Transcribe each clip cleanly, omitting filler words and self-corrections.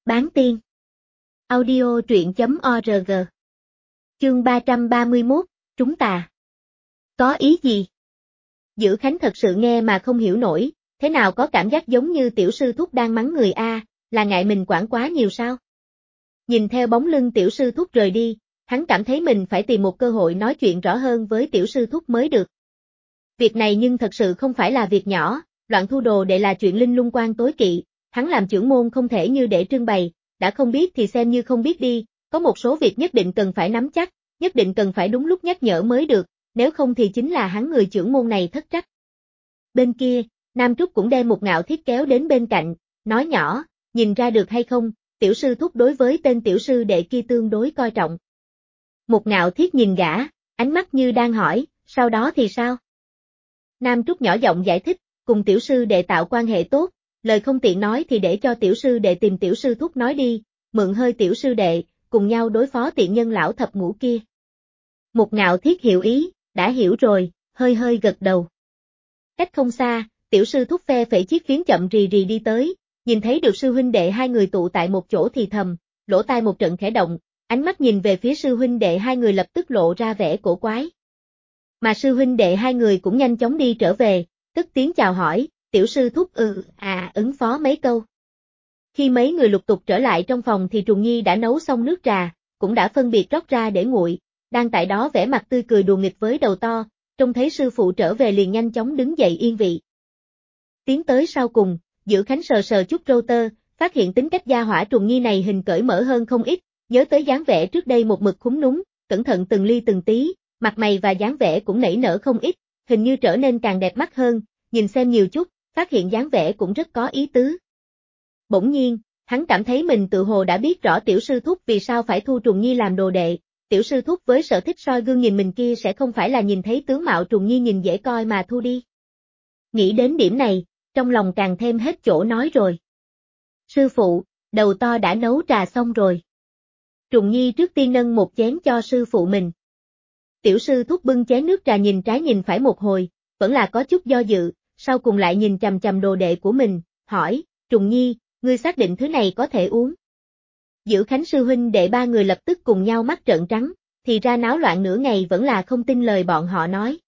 Bán tiên. Audio truyện.org. Chương 331, trúng tà. Có ý gì? Dữ Khánh thật sự nghe mà không hiểu nổi, thế nào có cảm giác giống như tiểu sư thúc đang mắng người A, là ngại mình quản quá nhiều sao? Nhìn theo bóng lưng tiểu sư thúc rời đi, hắn cảm thấy mình phải tìm một cơ hội nói chuyện rõ hơn với tiểu sư thúc mới được. Việc này nhưng thật sự không phải là việc nhỏ, loạn thu đồ đệ là chuyện linh lung quan tối kỵ, hắn làm trưởng môn không thể như để trưng bày, đã không biết thì xem như không biết đi, có một số việc nhất định cần phải nắm chắc, nhất định cần phải đúng lúc nhắc nhở mới được, nếu không thì chính là hắn người trưởng môn này thất trách. Bên kia, Nam Trúc cũng đem một Ngạo Thiết kéo đến bên cạnh, nói nhỏ, nhìn ra được hay không, tiểu sư thúc đối với tên tiểu sư đệ kia tương đối coi trọng. Một Ngạo Thiết nhìn gã, ánh mắt như đang hỏi, sau đó thì sao? Nam Trúc nhỏ giọng giải thích, cùng tiểu sư đệ tạo quan hệ tốt, lời không tiện nói thì để cho tiểu sư đệ tìm tiểu sư thúc nói đi, mượn hơi tiểu sư đệ, cùng nhau đối phó tiện nhân lão thập ngũ kia. Một Ngạo Thiết hiểu ý, đã hiểu rồi, hơi hơi gật đầu. Cách không xa, tiểu sư thúc phe phẩy chiếc phiến chậm rì rì đi tới, nhìn thấy được sư huynh đệ hai người tụ tại một chỗ thì thầm, lỗ tai một trận khẽ động, ánh mắt nhìn về phía sư huynh đệ hai người lập tức lộ ra vẻ cổ quái. Mà sư huynh đệ hai người cũng nhanh chóng đi trở về, cất tiếng chào hỏi, tiểu sư thúc ứng phó mấy câu. Khi mấy người lục tục trở lại trong phòng thì Trùng Nhi đã nấu xong nước trà, cũng đã phân biệt rót ra để nguội, đang tại đó vẻ mặt tươi cười đùa nghịch với đầu to, trông thấy sư phụ trở về liền nhanh chóng đứng dậy yên vị. Tiến tới sau cùng, Dữ Khánh sờ sờ chút râu tơ, phát hiện tính cách gia hỏa Trùng Nhi này hình cởi mở hơn không ít, nhớ tới dáng vẻ trước đây một mực khúm núm, cẩn thận từng ly từng tí, mặt mày và dáng vẻ cũng nảy nở không ít, hình như trở nên càng đẹp mắt hơn, nhìn xem nhiều chút, phát hiện dáng vẻ cũng rất có ý tứ. Bỗng nhiên, hắn cảm thấy mình tự hồ đã biết rõ tiểu sư thúc vì sao phải thu Trùng Nhi làm đồ đệ, tiểu sư thúc với sở thích soi gương nhìn mình kia sẽ không phải là nhìn thấy tướng mạo Trùng Nhi nhìn dễ coi mà thu đi. Nghĩ đến điểm này, trong lòng càng thêm hết chỗ nói rồi. Sư phụ, đầu to đã nấu trà xong rồi. Trùng Nhi trước tiên nâng một chén cho sư phụ mình. Tiểu sư thúc bưng chén nước trà nhìn trái nhìn phải một hồi, vẫn là có chút do dự, sau cùng lại nhìn chằm chằm đồ đệ của mình, hỏi, Trùng Nhi, ngươi xác định thứ này có thể uống? Dữ Khánh sư huynh đệ ba người lập tức cùng nhau mắt trợn trắng, thì ra náo loạn nửa ngày vẫn là không tin lời bọn họ nói.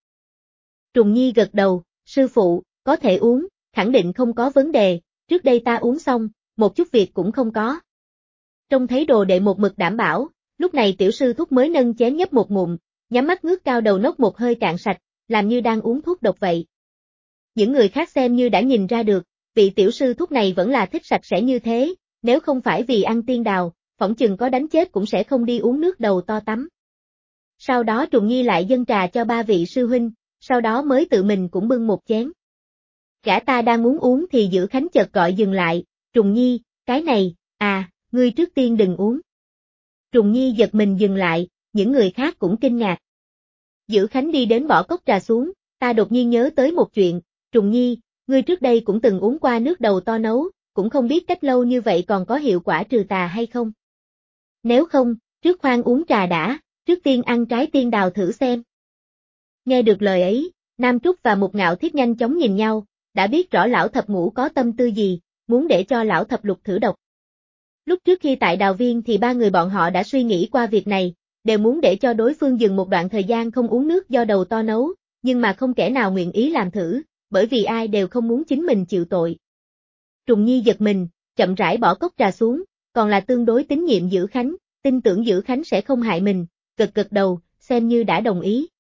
Trùng Nhi gật đầu, sư phụ, có thể uống, khẳng định không có vấn đề, trước đây ta uống xong, một chút việc cũng không có. Trông thấy đồ đệ một mực đảm bảo, lúc này tiểu sư thúc mới nâng chén nhấp một ngụm, nhắm mắt ngước cao đầu nốc một hơi cạn sạch, làm như đang uống thuốc độc vậy. Những người khác xem như đã nhìn ra được, vị tiểu sư thúc này vẫn là thích sạch sẽ như thế, nếu không phải vì ăn tiên đào, phỏng chừng có đánh chết cũng sẽ không đi uống nước đầu to tắm. Sau đó Trùng Nhi lại dâng trà cho ba vị sư huynh, sau đó mới tự mình cũng bưng một chén. Gã ta đang muốn uống thì Dữ Khánh chợt gọi dừng lại, Trùng Nhi, cái này, ngươi trước tiên đừng uống. Trùng Nhi giật mình dừng lại, những người khác cũng kinh ngạc. Dữ Khánh đi đến bỏ cốc trà xuống, ta đột nhiên nhớ tới một chuyện, Trùng Nhi, ngươi trước đây cũng từng uống qua nước đầu to nấu, cũng không biết cách lâu như vậy còn có hiệu quả trừ tà hay không. Nếu không, trước khoan uống trà đã, trước tiên ăn trái tiên đào thử xem. Nghe được lời ấy, Nam Trúc và một Ngạo Thiết nhanh chóng nhìn nhau, đã biết rõ lão thập ngũ có tâm tư gì, muốn để cho lão thập lục thử độc. Lúc trước khi tại đào viên thì ba người bọn họ đã suy nghĩ qua việc này, đều muốn để cho đối phương dừng một đoạn thời gian không uống nước do đầu to nấu, nhưng mà không kẻ nào nguyện ý làm thử, bởi vì ai đều không muốn chính mình chịu tội. Trùng Nhi giật mình, chậm rãi bỏ cốc trà xuống, còn là tương đối tín nhiệm Dữ Khánh, tin tưởng Dữ Khánh sẽ không hại mình, gật gật đầu, xem như đã đồng ý.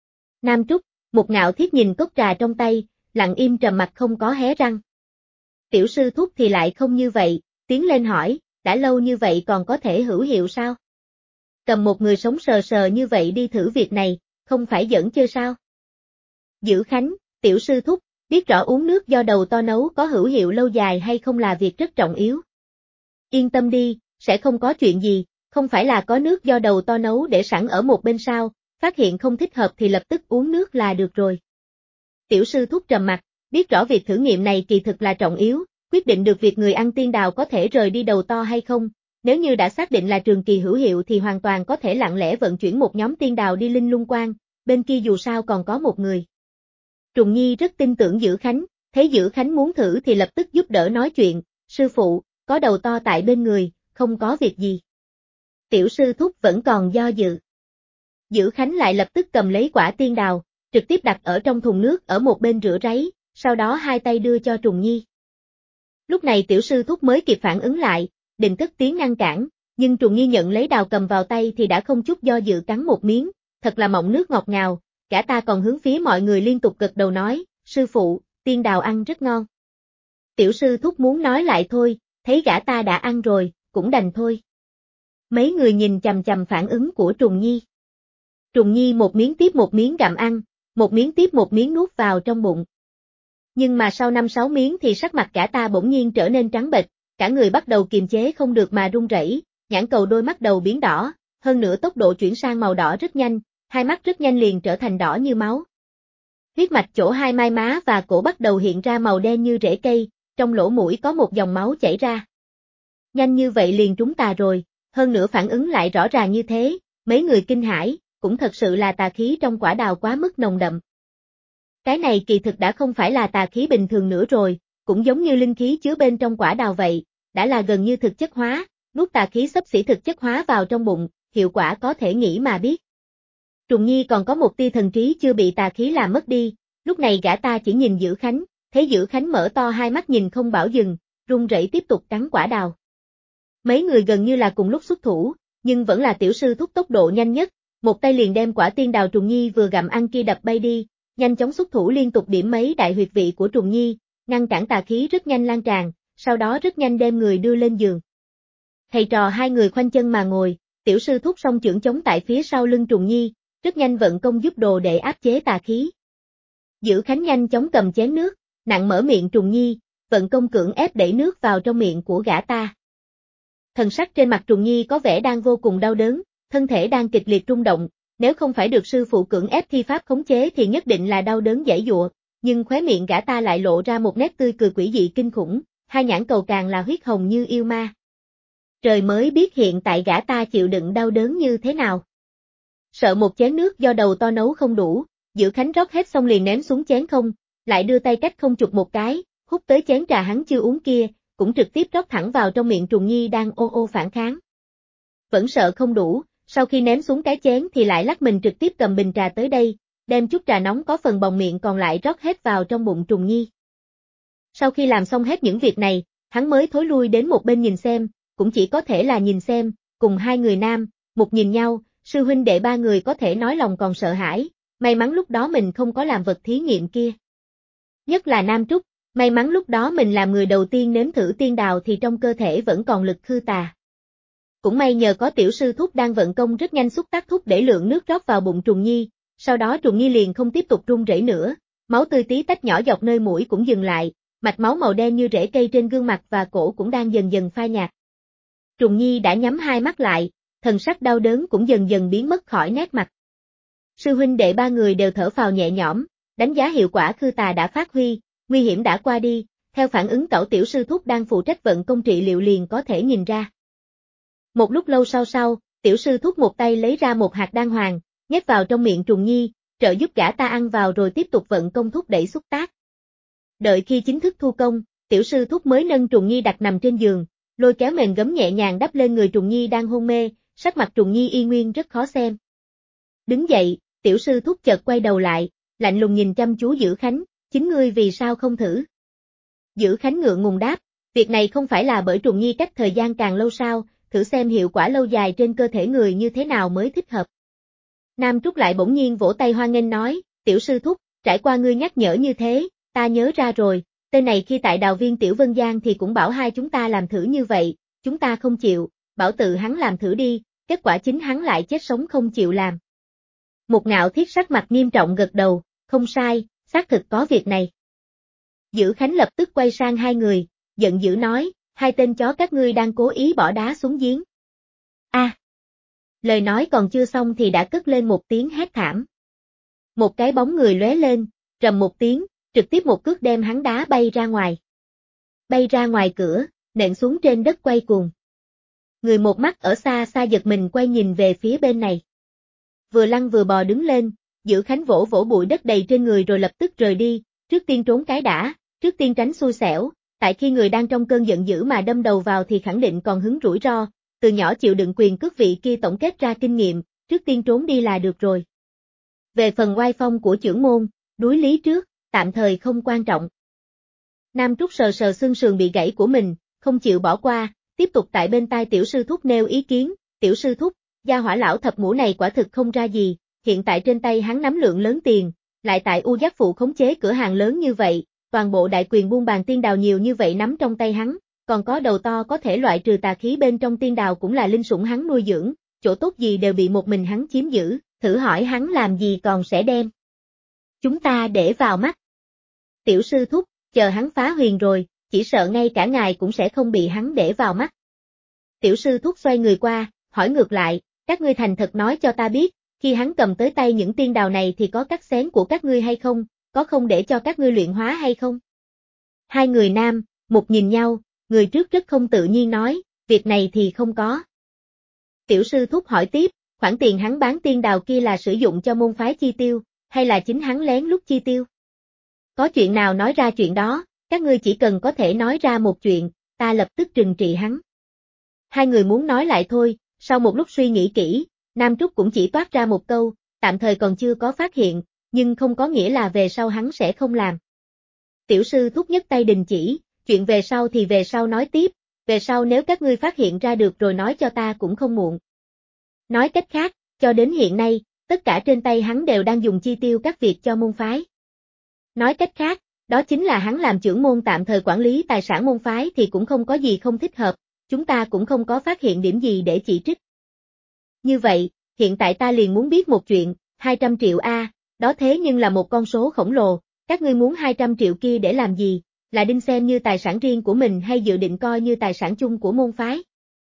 Nam Trúc, một Ngạo Thiết nhìn cốc trà trong tay, lặng im trầm mặt không có hé răng. Tiểu sư thúc thì lại không như vậy, tiến lên hỏi, đã lâu như vậy còn có thể hữu hiệu sao? Cầm một người sống sờ sờ như vậy đi thử việc này, không phải giỡn chơi sao? Dữ Khánh, tiểu sư thúc, biết rõ uống nước do đầu to nấu có hữu hiệu lâu dài hay không là việc rất trọng yếu. Yên tâm đi, sẽ không có chuyện gì, không phải là có nước do đầu to nấu để sẵn ở một bên sao, phát hiện không thích hợp thì lập tức uống nước là được rồi. Tiểu sư thúc trầm mặt, biết rõ việc thử nghiệm này kỳ thực là trọng yếu, quyết định được việc người ăn tiên đào có thể rời đi đầu to hay không, nếu như đã xác định là trường kỳ hữu hiệu thì hoàn toàn có thể lặng lẽ vận chuyển một nhóm tiên đào đi Linh Lung Quan, bên kia dù sao còn có một người. Trùng Nhi rất tin tưởng Dữ Khánh, thấy Dữ Khánh muốn thử thì lập tức giúp đỡ nói chuyện, sư phụ, có đầu to tại bên người, không có việc gì. Tiểu sư thúc vẫn còn do dự. Dữ Khánh lại lập tức cầm lấy quả tiên đào, trực tiếp đặt ở trong thùng nước ở một bên rửa ráy, sau đó hai tay đưa cho Trùng Nhi. Lúc này tiểu sư thúc mới kịp phản ứng lại, định cất tiếng ngăn cản, nhưng Trùng Nhi nhận lấy đào cầm vào tay thì đã không chút do dự cắn một miếng, thật là mọng nước ngọt ngào, cả ta còn hướng phía mọi người liên tục gật đầu nói, sư phụ, tiên đào ăn rất ngon. Tiểu sư thúc muốn nói lại thôi, thấy gã ta đã ăn rồi, cũng đành thôi. Mấy người nhìn chằm chằm phản ứng của Trùng Nhi. Trùng Nhi một miếng tiếp một miếng gặm ăn, một miếng tiếp một miếng nuốt vào trong bụng. Nhưng mà sau 5-6 miếng thì sắc mặt gã ta bỗng nhiên trở nên trắng bệch, cả người bắt đầu kiềm chế không được mà run rẩy, nhãn cầu đôi mắt đầu biến đỏ, hơn nữa tốc độ chuyển sang màu đỏ rất nhanh, hai mắt rất nhanh liền trở thành đỏ như máu. Huyết mạch chỗ hai mai má và cổ bắt đầu hiện ra màu đen như rễ cây, trong lỗ mũi có một dòng máu chảy ra. Nhanh như vậy liền trúng tà rồi, hơn nữa phản ứng lại rõ ràng như thế, mấy người kinh hãi, cũng thật sự là tà khí trong quả đào quá mức nồng đậm. Cái này kỳ thực đã không phải là tà khí bình thường nữa rồi, cũng giống như linh khí chứa bên trong quả đào vậy, đã là gần như thực chất hóa, nuốt tà khí xấp xỉ thực chất hóa vào trong bụng, hiệu quả có thể nghĩ mà biết. Trùng Nhi còn có một tia thần trí chưa bị tà khí làm mất đi, lúc này gã ta chỉ nhìn Dữ Khánh, thấy Dữ Khánh mở to hai mắt nhìn không bảo dừng, run rẩy tiếp tục cắn quả đào. Mấy người gần như là cùng lúc xuất thủ, nhưng vẫn là tiểu sư thúc tốc độ nhanh nhất, một tay liền đem quả tiên đào Trùng Nhi vừa gặm ăn kia đập bay đi, nhanh chóng xuất thủ liên tục điểm mấy đại huyệt vị của Trùng Nhi, ngăn cản tà khí rất nhanh lan tràn, sau đó rất nhanh đem người đưa lên giường. Thầy trò hai người khoanh chân mà ngồi, tiểu sư thúc song chưởng chống tại phía sau lưng Trùng Nhi, rất nhanh vận công giúp đồ để áp chế tà khí. Dữ Khánh nhanh chóng cầm chén nước, nặng mở miệng Trùng Nhi, vận công cưỡng ép đẩy nước vào trong miệng của gã ta. Thần sắc trên mặt Trùng Nhi có vẻ đang vô cùng đau đớn, thân thể đang kịch liệt rung động, nếu không phải được sư phụ cưỡng ép thi pháp khống chế thì nhất định là đau đớn giãy giụa, nhưng khóe miệng gã ta lại lộ ra một nét tươi cười quỷ dị kinh khủng, hai nhãn cầu càng là huyết hồng như yêu ma. Trời mới biết hiện tại gã ta chịu đựng đau đớn như thế nào. Sợ một chén nước do đầu to nấu không đủ, Dữ Khánh rót hết xong liền ném xuống chén không, lại đưa tay cách không chụp một cái, hút tới chén trà hắn chưa uống kia, cũng trực tiếp rót thẳng vào trong miệng Trùng Nhi đang ô ô phản kháng. Vẫn sợ không đủ, sau khi ném xuống cái chén thì lại lắc mình trực tiếp cầm bình trà tới đây, đem chút trà nóng có phần bòng miệng còn lại rót hết vào trong bụng Trùng Nhi. Sau khi làm xong hết những việc này, hắn mới thối lui đến một bên nhìn xem, cũng chỉ có thể là nhìn xem, cùng hai người nam, một nhìn nhau, sư huynh đệ ba người có thể nói lòng còn sợ hãi, may mắn lúc đó mình không có làm vật thí nghiệm kia. Nhất là Nam Trúc, may mắn lúc đó mình làm người đầu tiên nếm thử tiên đào thì trong cơ thể vẫn còn lực khư tà. Cũng may nhờ có tiểu sư thúc đang vận công rất nhanh xúc tác thúc để lượng nước rót vào bụng Trùng Nhi, sau đó Trùng Nhi liền không tiếp tục run rẩy nữa, máu tươi tí tách nhỏ dọc nơi mũi cũng dừng lại, mạch máu màu đen như rễ cây trên gương mặt và cổ cũng đang dần dần phai nhạt. Trùng Nhi đã nhắm hai mắt lại, thần sắc đau đớn cũng dần dần biến mất khỏi nét mặt. Sư huynh đệ ba người đều thở phào nhẹ nhõm, đánh giá hiệu quả khư tà đã phát huy, nguy hiểm đã qua đi, theo phản ứng cẩu tiểu sư thúc đang phụ trách vận công trị liệu liền có thể nhìn ra. Một lúc lâu sau, tiểu sư thúc một tay lấy ra một hạt đan hoàng, nhét vào trong miệng Trùng Nhi, trợ giúp gã ta ăn vào rồi tiếp tục vận công thúc đẩy xúc tác. Đợi khi chính thức thu công, tiểu sư thúc mới nâng Trùng Nhi đặt nằm trên giường, lôi kéo mền gấm nhẹ nhàng đắp lên người Trùng Nhi đang hôn mê, sắc mặt Trùng Nhi y nguyên rất khó xem. Đứng dậy, tiểu sư thúc chợt quay đầu lại, lạnh lùng nhìn chăm chú Dữ Khánh, chính ngươi vì sao không thử? Dữ Khánh ngượng ngùng đáp, việc này không phải là bởi Trùng Nhi cách thời gian càng lâu sao, thử xem hiệu quả lâu dài trên cơ thể người như thế nào mới thích hợp. Nam Trúc lại bỗng nhiên vỗ tay hoan nghênh nói, tiểu sư thúc, trải qua ngươi nhắc nhở như thế, ta nhớ ra rồi, tên này khi tại Đào Viên Tiểu Vân Giang thì cũng bảo hai chúng ta làm thử như vậy, chúng ta không chịu, bảo tự hắn làm thử đi, kết quả chính hắn lại chết sống không chịu làm. Một Ngạo Thiết sắc mặt nghiêm trọng gật đầu, không sai, xác thực có việc này. Dữ Khánh lập tức quay sang hai người, giận dữ nói, hai tên chó các ngươi đang cố ý bỏ đá xuống giếng. Lời nói còn chưa xong thì đã cất lên một tiếng hét thảm. Một cái bóng người lóe lên, rầm một tiếng, trực tiếp một cước đem hắn đá bay ra ngoài. Bay ra ngoài cửa, nện xuống trên đất quay cuồng. Người một mắt ở xa xa giật mình quay nhìn về phía bên này. Vừa lăn vừa bò đứng lên, Dữ Khánh vỗ vỗ bụi đất đầy trên người rồi lập tức rời đi, trước tiên trốn cái đã, trước tiên tránh xui xẻo, tại khi người đang trong cơn giận dữ mà đâm đầu vào thì khẳng định còn hứng rủi ro, từ nhỏ chịu đựng quyền cước vị kia tổng kết ra kinh nghiệm, trước tiên trốn đi là được rồi. Về phần oai phong của chưởng môn, đối lý trước, tạm thời không quan trọng. Nam Trúc sờ sờ xương sườn bị gãy của mình, không chịu bỏ qua, tiếp tục tại bên tai tiểu sư thúc nêu ý kiến, tiểu sư thúc, gia hỏa lão thập ngũ này quả thực không ra gì, hiện tại trên tay hắn nắm lượng lớn tiền, lại tại U Giác Phụ khống chế cửa hàng lớn như vậy, toàn bộ đại quyền buôn bàn tiên đào nhiều như vậy nắm trong tay hắn, còn có đầu to có thể loại trừ tà khí bên trong tiên đào cũng là linh sủng hắn nuôi dưỡng, chỗ tốt gì đều bị một mình hắn chiếm giữ, thử hỏi hắn làm gì còn sẽ đem chúng ta để vào mắt. Tiểu sư thúc, chờ hắn phá huyền rồi, chỉ sợ ngay cả ngài cũng sẽ không bị hắn để vào mắt. Tiểu sư thúc xoay người qua, hỏi ngược lại, các ngươi thành thật nói cho ta biết, khi hắn cầm tới tay những tiên đào này thì có cắt xén của các ngươi hay không, có không để cho các ngươi luyện hóa hay không? Hai người nam, một nhìn nhau, người trước rất không tự nhiên nói, việc này thì không có. Tiểu sư thúc hỏi tiếp, khoản tiền hắn bán tiên đào kia là sử dụng cho môn phái chi tiêu, hay là chính hắn lén lút chi tiêu? Có chuyện nào nói ra chuyện đó, các ngươi chỉ cần có thể nói ra một chuyện, ta lập tức trừng trị hắn. Hai người muốn nói lại thôi, sau một lúc suy nghĩ kỹ, Nam Trúc cũng chỉ toát ra một câu, tạm thời còn chưa có phát hiện, nhưng không có nghĩa là về sau hắn sẽ không làm. Tiểu sư thúc nhấc tay đình chỉ, chuyện về sau thì về sau nói tiếp, về sau nếu các ngươi phát hiện ra được rồi nói cho ta cũng không muộn. Nói cách khác, cho đến hiện nay, tất cả trên tay hắn đều đang dùng chi tiêu các việc cho môn phái. Nói cách khác, đó chính là hắn làm trưởng môn tạm thời quản lý tài sản môn phái thì cũng không có gì không thích hợp, chúng ta cũng không có phát hiện điểm gì để chỉ trích. Như vậy, hiện tại ta liền muốn biết một chuyện, 200 triệu A, đó thế nhưng là một con số khổng lồ, các ngươi muốn 200 triệu kia để làm gì, là đinh xem như tài sản riêng của mình hay dự định coi như tài sản chung của môn phái?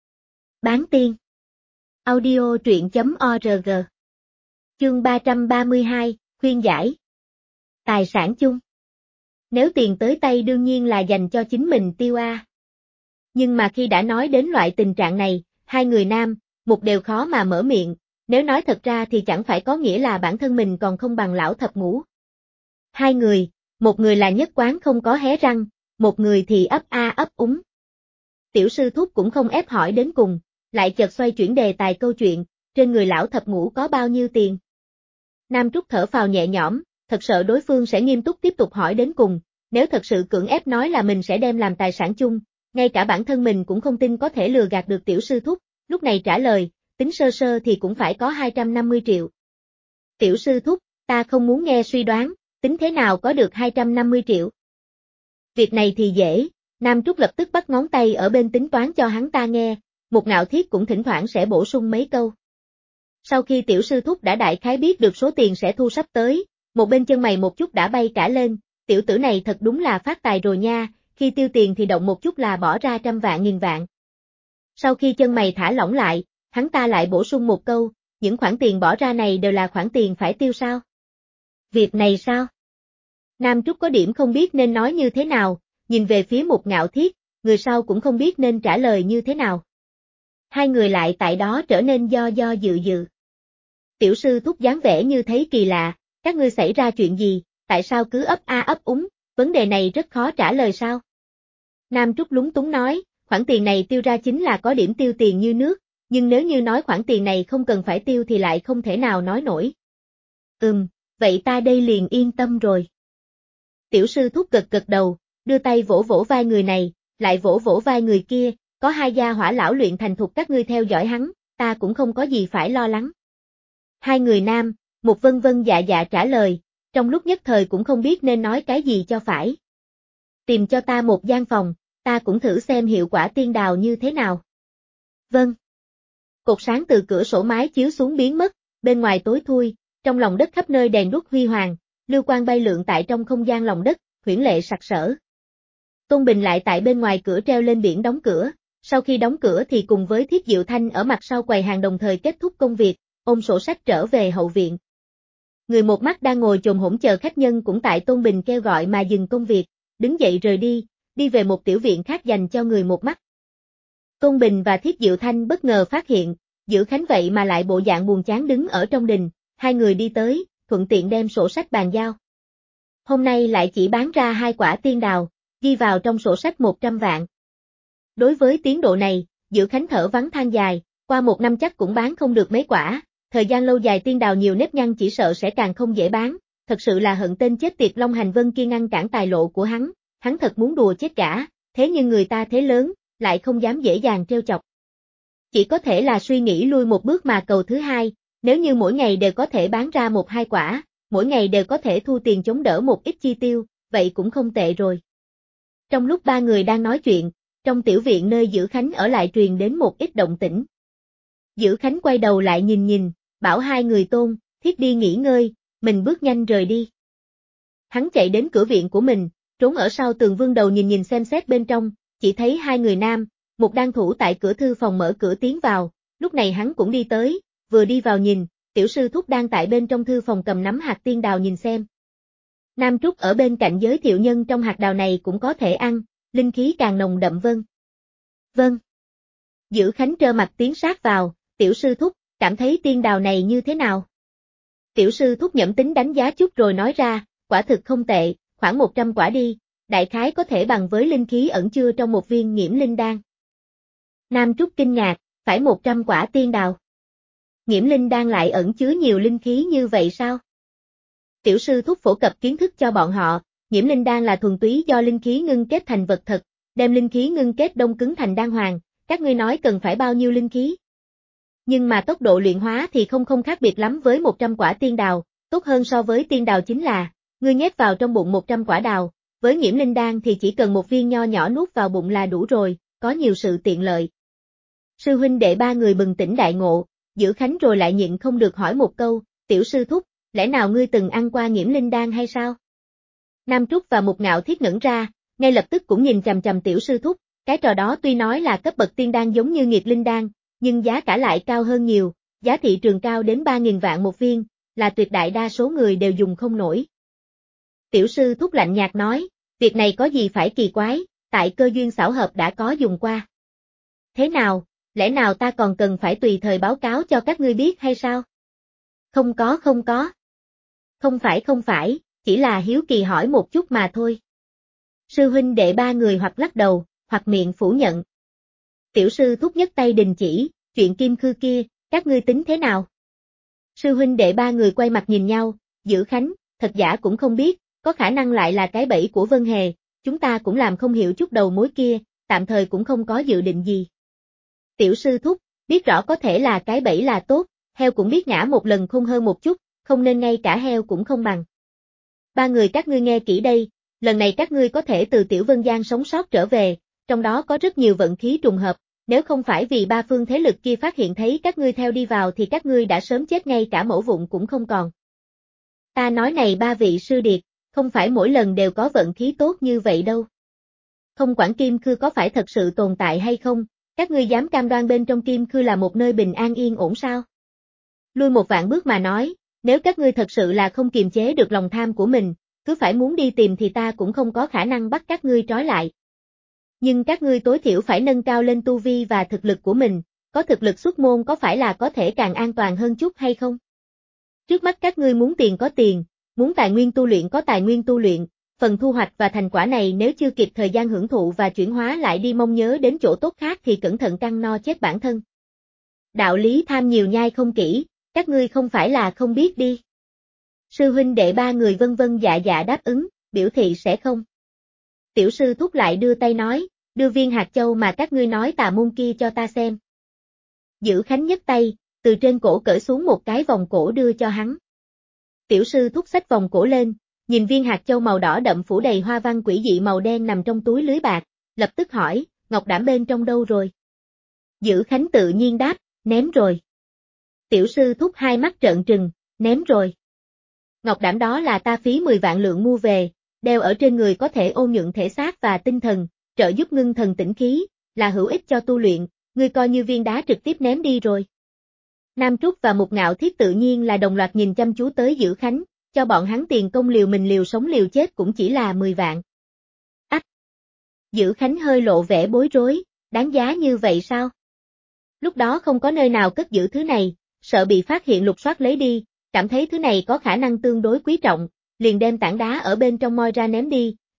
Bán tiên. Audio truyện.org. Chương 332, khuyên giải. Tài sản chung. Nếu tiền tới tay đương nhiên là dành cho chính mình tiêu A. Nhưng mà khi đã nói đến loại tình trạng này, hai người nam, một đều khó mà mở miệng, nếu nói thật ra thì chẳng phải có nghĩa là bản thân mình còn không bằng lão thập ngũ. Hai người, một người là nhất quán không có hé răng, một người thì ấp a ấp úng. Tiểu sư thúc cũng không ép hỏi đến cùng, lại chợt xoay chuyển đề tài câu chuyện, trên người lão thập ngũ có bao nhiêu tiền. Nam Trúc thở phào nhẹ nhõm, thật sợ đối phương sẽ nghiêm túc tiếp tục hỏi đến cùng, nếu thật sự cưỡng ép nói là mình sẽ đem làm tài sản chung, ngay cả bản thân mình cũng không tin có thể lừa gạt được tiểu sư thúc, lúc này trả lời, tính sơ sơ thì cũng phải có 250 triệu. Tiểu sư thúc, ta không muốn nghe suy đoán, tính thế nào có được 250 triệu. Việc này thì dễ, Nam Trúc lập tức bắt ngón tay ở bên tính toán cho hắn ta nghe, một Ngạo Thiết cũng thỉnh thoảng sẽ bổ sung mấy câu. Sau khi tiểu sư thúc đã đại khái biết được số tiền sẽ thu sắp tới, một bên chân mày một chút đã bay cả lên, tiểu tử này thật đúng là phát tài rồi nha, khi tiêu tiền thì động một chút là bỏ ra trăm vạn nghìn vạn. Sau khi chân mày thả lỏng lại, hắn ta lại bổ sung một câu, những khoản tiền bỏ ra này đều là khoản tiền phải tiêu sao? Việc này sao? Nam Trúc có điểm không biết nên nói như thế nào, nhìn về phía một Ngạo Thiết, người sau cũng không biết nên trả lời như thế nào. Hai người lại tại đó trở nên do dự dự. Tiểu sư thúc dáng vẻ như thấy kỳ lạ, các ngươi xảy ra chuyện gì, tại sao cứ ấp a ấp úng, vấn đề này rất khó trả lời sao? Nam Trúc lúng túng nói, khoản tiền này tiêu ra chính là có điểm tiêu tiền như nước, nhưng nếu như nói khoản tiền này không cần phải tiêu thì lại không thể nào nói nổi. Vậy ta đây liền yên tâm rồi. Tiểu sư thúc gật đầu, đưa tay vỗ vỗ vai người này, lại vỗ vỗ vai người kia, có hai gia hỏa lão luyện thành thục các ngươi theo dõi hắn, ta cũng không có gì phải lo lắng. Hai người nam, một vân vân dạ dạ trả lời, trong lúc nhất thời cũng không biết nên nói cái gì cho phải. Tìm cho ta một gian phòng, ta cũng thử xem hiệu quả tiên đào như thế nào. Vâng. Cột sáng từ cửa sổ mái chiếu xuống biến mất, bên ngoài tối thui, trong lòng đất khắp nơi đèn đuốc huy hoàng, lưu quang bay lượn tại trong không gian lòng đất, huyễn lệ sặc sỡ. Tôn Bình lại tại bên ngoài cửa treo lên biển đóng cửa, sau khi đóng cửa thì cùng với Thiết Diệu Thanh ở mặt sau quầy hàng đồng thời kết thúc công việc, ôm sổ sách trở về hậu viện. Người một mắt đang ngồi chồm hổm chờ khách nhân cũng tại Tôn Bình kêu gọi mà dừng công việc, đứng dậy rời đi về một tiểu viện khác dành cho người một mắt. Tôn Bình và Thiết Diệu Thanh bất ngờ phát hiện, Giữ Khánh vậy mà lại bộ dạng buồn chán đứng ở trong đình, hai người đi tới, thuận tiện đem sổ sách bàn giao. Hôm nay lại chỉ bán ra 2 quả tiên đào, ghi vào trong sổ sách 100 vạn. Đối với tiến độ này, Dữ Khánh thở vắng than dài, qua 1 năm chắc cũng bán không được mấy quả, thời gian lâu dài tiên đào nhiều nếp nhăn chỉ sợ sẽ càng không dễ bán, thật sự là hận tên chết tiệt Long Hành Vân kia ngăn cản tài lộ của hắn thật muốn đùa chết gã, thế nhưng người ta thế lớn, lại không dám dễ dàng trêu chọc. Chỉ có thể là suy nghĩ lui một bước mà cầu thứ hai, nếu như mỗi ngày đều có thể bán ra 1-2 quả, mỗi ngày đều có thể thu tiền chống đỡ một ít chi tiêu, vậy cũng không tệ rồi. Trong lúc ba người đang nói chuyện, trong tiểu viện nơi Dữ Khánh ở lại truyền đến một ít động tĩnh. Dữ Khánh quay đầu lại nhìn, bảo hai người Tôn, Thiết đi nghỉ ngơi, mình bước nhanh rời đi. Hắn chạy đến cửa viện của mình, trốn ở sau tường vương đầu nhìn xem xét bên trong, chỉ thấy hai người nam, một đang thủ tại cửa thư phòng mở cửa tiến vào, lúc này hắn cũng đi tới, vừa đi vào nhìn, tiểu sư thúc đang tại bên trong thư phòng cầm nắm hạt tiên đào nhìn xem. Nam Trúc ở bên cạnh giới thiệu nhân trong hạt đào này cũng có thể ăn, linh khí càng nồng đậm vâng. Vâng. Dữ Khánh trơ mặt tiến sát vào, tiểu sư thúc, cảm thấy tiên đào này như thế nào? Tiểu sư thúc nhẩm tính đánh giá chút rồi nói ra, quả thực không tệ, khoảng 100 quả đi, đại khái có thể bằng với linh khí ẩn chứa trong một viên nghiễm linh đan. Nam Trúc kinh ngạc, phải 100 quả tiên đào. Nghiễm linh đan lại ẩn chứa nhiều linh khí như vậy sao? Tiểu sư thúc phổ cập kiến thức cho bọn họ, nghiễm linh đan là thuần túy do linh khí ngưng kết thành vật thật, đem linh khí ngưng kết đông cứng thành đan hoàng, các ngươi nói cần phải bao nhiêu linh khí? Nhưng mà tốc độ luyện hóa thì không khác biệt lắm với 100 quả tiên đào, tốt hơn so với tiên đào chính là, ngươi nhét vào trong bụng 100 quả đào, với nghiễm linh đan thì chỉ cần một viên nho nhỏ nuốt vào bụng là đủ rồi, có nhiều sự tiện lợi. Sư huynh đệ ba người bừng tỉnh đại ngộ, Dữ Khánh rồi lại nhịn không được hỏi một câu, tiểu sư thúc, lẽ nào ngươi từng ăn qua nghiễm linh đan hay sao? Nam Trúc và Mục Ngạo Thiết ngẩn ra, ngay lập tức cũng nhìn chằm chằm tiểu sư thúc, cái trò đó tuy nói là cấp bậc tiên đan giống như nghiệt linh đan, nhưng giá cả lại cao hơn nhiều, giá thị trường cao đến 3.000 vạn một viên, là tuyệt đại đa số người đều dùng không nổi. Tiểu sư thúc lạnh nhạt nói, việc này có gì phải kỳ quái, tại cơ duyên xảo hợp đã có dùng qua. Thế nào, lẽ nào ta còn cần phải tùy thời báo cáo cho các ngươi biết hay sao? Không có. Không phải, chỉ là hiếu kỳ hỏi một chút mà thôi. Sư huynh đệ ba người hoặc lắc đầu, hoặc miệng phủ nhận. Tiểu sư thúc nhất tay đình chỉ, chuyện kim khư kia, các ngươi tính thế nào? Sư huynh đệ ba người quay mặt nhìn nhau, Dữ Khánh, thật giả cũng không biết, có khả năng lại là cái bẫy của Vân Hề, chúng ta cũng làm không hiểu chút đầu mối kia, tạm thời cũng không có dự định gì. Tiểu sư thúc, biết rõ có thể là cái bẫy là tốt, heo cũng biết ngã một lần khôn hơn một chút, không nên ngay cả heo cũng không bằng. Ba người các ngươi nghe kỹ đây, lần này các ngươi có thể từ Tiểu Vân Giang sống sót trở về, trong đó có rất nhiều vận khí trùng hợp, nếu không phải vì ba phương thế lực kia phát hiện thấy các ngươi theo đi vào thì các ngươi đã sớm chết ngay cả mẫu vụn cũng không còn. Ta nói này ba vị sư điệt, không phải mỗi lần đều có vận khí tốt như vậy đâu. Không quản kim khư có phải thật sự tồn tại hay không, các ngươi dám cam đoan bên trong kim khư là một nơi bình an yên ổn sao? Lui một vạn bước mà nói, nếu các ngươi thật sự là không kiềm chế được lòng tham của mình, cứ phải muốn đi tìm thì ta cũng không có khả năng bắt các ngươi trói lại. Nhưng các ngươi tối thiểu phải nâng cao lên tu vi và thực lực của mình, có thực lực xuất môn có phải là có thể càng an toàn hơn chút hay không? Trước mắt các ngươi muốn tiền có tiền, muốn tài nguyên tu luyện có tài nguyên tu luyện, phần thu hoạch và thành quả này nếu chưa kịp thời gian hưởng thụ và chuyển hóa lại đi mong nhớ đến chỗ tốt khác thì cẩn thận căng no chết bản thân. Đạo lý tham nhiều nhai không kỹ, các ngươi không phải là không biết đi. Sư huynh đệ ba người vân vân dạ dạ đáp ứng, biểu thị sẽ không. Tiểu sư thúc lại đưa tay nói, đưa viên hạt châu mà các ngươi nói tà môn kia cho ta xem. Dữ Khánh nhấc tay, từ trên cổ cởi xuống một cái vòng cổ đưa cho hắn. Tiểu sư thúc xách vòng cổ lên, nhìn viên hạt châu màu đỏ đậm phủ đầy hoa văn quỷ dị màu đen nằm trong túi lưới bạc, lập tức hỏi, ngọc đảm bên trong đâu rồi? Dữ Khánh tự nhiên đáp, ném rồi. Tiểu sư thúc hai mắt trợn trừng, ném rồi. Ngọc đảm đó là ta phí 10 vạn lượng mua về, đeo ở trên người có thể ôn nhuận thể xác và tinh thần, trợ giúp ngưng thần tĩnh khí, là hữu ích cho tu luyện, ngươi coi như viên đá trực tiếp ném đi rồi. Nam Trúc và Mục Ngạo Thiết tự nhiên là đồng loạt nhìn chăm chú tới Dữ Khánh, cho bọn hắn tiền công liều mình liều sống liều chết cũng chỉ là 10 vạn. Ách! Dữ Khánh hơi lộ vẻ bối rối, đáng giá như vậy sao? Lúc đó không có nơi nào cất giữ thứ này, sợ bị phát hiện lục soát lấy đi, cảm thấy thứ này có khả năng tương đối quý trọng, liền đem tảng đá ở bên trong moi ra ném đi,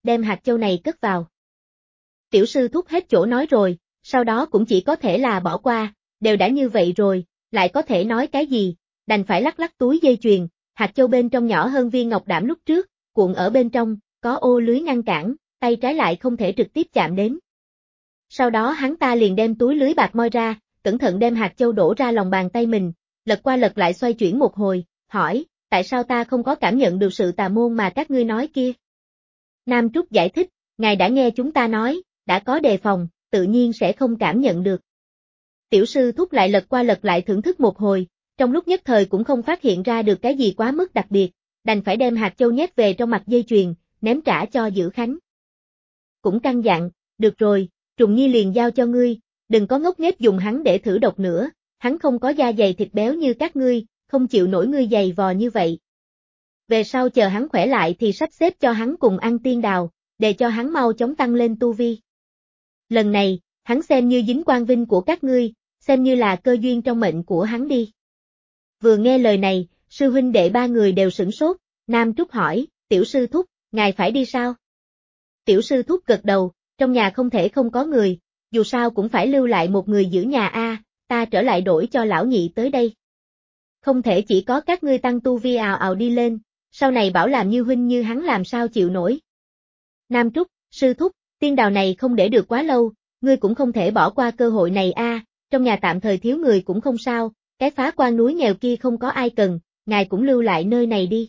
đem hạt châu này cất vào. Tiểu sư thúc hết chỗ nói rồi, sau đó cũng chỉ có thể là bỏ qua, đều đã như vậy rồi, lại có thể nói cái gì, đành phải lắc lắc túi dây chuyền, hạt châu bên trong nhỏ hơn viên ngọc đảm lúc trước, cuộn ở bên trong, có ô lưới ngăn cản, tay trái lại không thể trực tiếp chạm đến. Sau đó hắn ta liền đem túi lưới bạc moi ra, cẩn thận đem hạt châu đổ ra lòng bàn tay mình, lật qua lật lại xoay chuyển một hồi, hỏi, tại sao ta không có cảm nhận được sự tà môn mà các ngươi nói kia? Nam Trúc giải thích, ngài đã nghe chúng ta nói, đã có đề phòng, tự nhiên sẽ không cảm nhận được. Tiểu sư thúc lại lật qua lật lại thưởng thức một hồi, trong lúc nhất thời cũng không phát hiện ra được cái gì quá mức đặc biệt, đành phải đem hạt châu nhét về trong mặt dây chuyền, ném trả cho Dữ Khánh. Cũng căn dặn, được rồi, Trùng Nhi liền giao cho ngươi, đừng có ngốc nghếch dùng hắn để thử độc nữa, hắn không có da dày thịt béo như các ngươi, không chịu nổi ngươi giày vò như vậy. Về sau chờ hắn khỏe lại thì sắp xếp cho hắn cùng ăn tiên đào, để cho hắn mau chóng tăng lên tu vi. Lần này, hắn xem như dính quang vinh của các ngươi, xem như là cơ duyên trong mệnh của hắn đi. Vừa nghe lời này, sư huynh đệ ba người đều sửng sốt, Nam Trúc hỏi, tiểu sư thúc, ngài phải đi sao? Tiểu sư thúc gật đầu, trong nhà không thể không có người, dù sao cũng phải lưu lại một người giữ nhà a, ta trở lại đổi cho lão nhị tới đây. Không thể chỉ có các ngươi tăng tu vi ào ào đi lên, sau này bảo làm như huynh như hắn làm sao chịu nổi. Nam Trúc, sư thúc, tiên đào này không để được quá lâu, ngươi cũng không thể bỏ qua cơ hội này a, trong nhà tạm thời thiếu người cũng không sao, cái phá quan núi nghèo kia không có ai cần, ngài cũng lưu lại nơi này đi.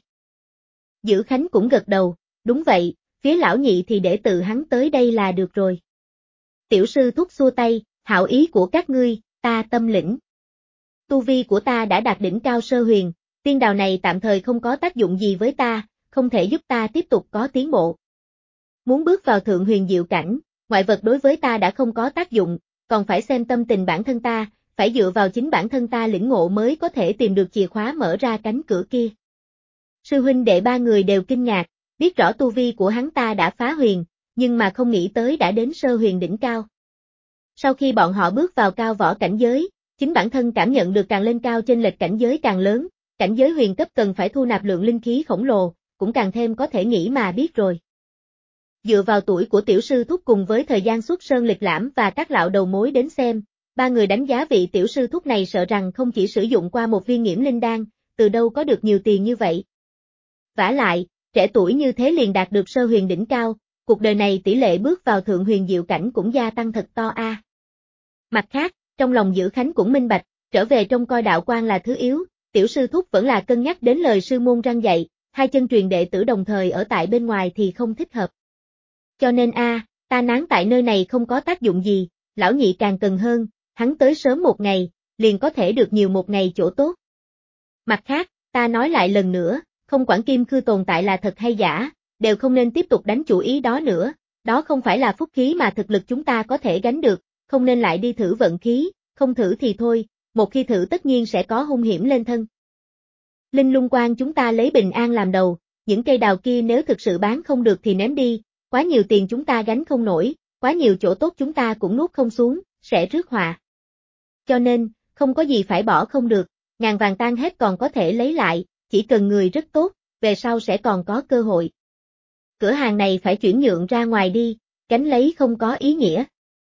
Dữ Khánh cũng gật đầu, đúng vậy, phía lão nhị thì để tự hắn tới đây là được rồi. Tiểu sư thúc xua tay, hảo ý của các ngươi, ta tâm lĩnh. Tu vi của ta đã đạt đỉnh cao sơ huyền, tiên đào này tạm thời không có tác dụng gì với ta, không thể giúp ta tiếp tục có tiến bộ. Muốn bước vào thượng huyền diệu cảnh, ngoại vật đối với ta đã không có tác dụng, còn phải xem tâm tình bản thân ta, phải dựa vào chính bản thân ta lĩnh ngộ mới có thể tìm được chìa khóa mở ra cánh cửa kia. Sư huynh đệ ba người đều kinh ngạc, biết rõ tu vi của hắn ta đã phá huyền, nhưng mà không nghĩ tới đã đến sơ huyền đỉnh cao. Sau khi bọn họ bước vào cao võ cảnh giới, chính bản thân cảm nhận được càng lên cao chênh lệch cảnh giới càng lớn, cảnh giới huyền cấp cần phải thu nạp lượng linh khí khổng lồ, cũng càng thêm có thể nghĩ mà biết rồi. Dựa vào tuổi của tiểu sư thúc cùng với thời gian xuất sơn lịch lãm và các lão đầu mối đến xem, ba người đánh giá vị tiểu sư thúc này sợ rằng không chỉ sử dụng qua một viên nghiễm linh đan, từ đâu có được nhiều tiền như vậy. Vả lại, trẻ tuổi như thế liền đạt được sơ huyền đỉnh cao, cuộc đời này tỷ lệ bước vào thượng huyền diệu cảnh cũng gia tăng thật to a. Mặt khác, trong lòng Dữ Khánh cũng minh bạch, trở về trong coi đạo quan là thứ yếu, tiểu sư thúc vẫn là cân nhắc đến lời sư môn răn dạy, hai chân truyền đệ tử đồng thời ở tại bên ngoài thì không thích hợp. Cho nên ta nán tại nơi này không có tác dụng gì, lão nhị càng cần hơn, hắn tới sớm một ngày, liền có thể được nhiều một ngày chỗ tốt. Mặt khác, ta nói lại lần nữa, không quản kim khư tồn tại là thật hay giả, đều không nên tiếp tục đánh chủ ý đó nữa, đó không phải là phúc khí mà thực lực chúng ta có thể gánh được, không nên lại đi thử vận khí, không thử thì thôi, một khi thử tất nhiên sẽ có hung hiểm lên thân. Linh lung quan chúng ta lấy bình an làm đầu, những cây đào kia nếu thực sự bán không được thì ném đi, quá nhiều tiền chúng ta gánh không nổi, quá nhiều chỗ tốt chúng ta cũng nuốt không xuống, sẽ rước họa. Cho nên, không có gì phải bỏ không được, ngàn vàng tan hết còn có thể lấy lại, chỉ cần người rất tốt, về sau sẽ còn có cơ hội. Cửa hàng này phải chuyển nhượng ra ngoài đi, gánh lấy không có ý nghĩa.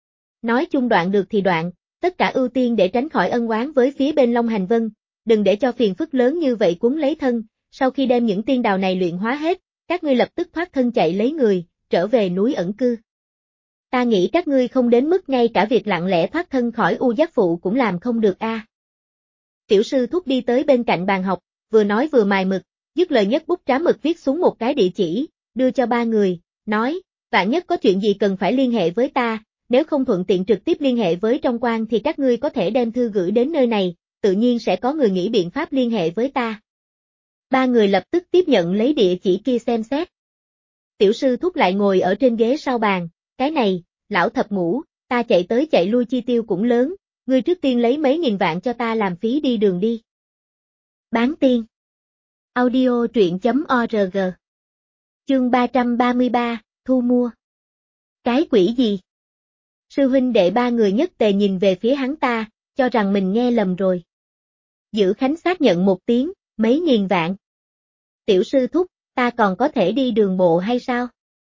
Nói chung đoạn được thì đoạn, tất cả ưu tiên để tránh khỏi ân oán với phía bên Long Hành Vân, đừng để cho phiền phức lớn như vậy cuốn lấy thân, sau khi đem những tiên đào này luyện hóa hết, các ngươi lập tức thoát thân chạy lấy người, trở về núi ẩn cư. Ta nghĩ các ngươi không đến mức ngay cả việc lặng lẽ thoát thân khỏi U Giác Phụ cũng làm không được a. Tiểu sư thúc đi tới bên cạnh bàn học, vừa nói vừa mài mực, dứt lời nhất bút trám mực viết xuống một cái địa chỉ, đưa cho ba người, nói, vạn nhất có chuyện gì cần phải liên hệ với ta, nếu không thuận tiện trực tiếp liên hệ với trong quan thì các ngươi có thể đem thư gửi đến nơi này, tự nhiên sẽ có người nghĩ biện pháp liên hệ với ta. Ba người lập tức tiếp nhận lấy địa chỉ kia xem xét. Tiểu sư thúc lại ngồi ở trên ghế sau bàn, cái này, lão thập ngũ, ta chạy tới chạy lui chi tiêu cũng lớn, ngươi trước tiên lấy mấy nghìn vạn cho ta làm phí đi đường đi. Bán tiên. Audio truyện.org. Chương 333, thu mua. Cái quỷ gì? Sư huynh đệ ba người nhất tề nhìn về phía hắn ta, cho rằng mình nghe lầm rồi. Dữ Khánh xác nhận một tiếng, mấy nghìn vạn. Tiểu sư thúc, ta còn có thể đi đường bộ hay sao?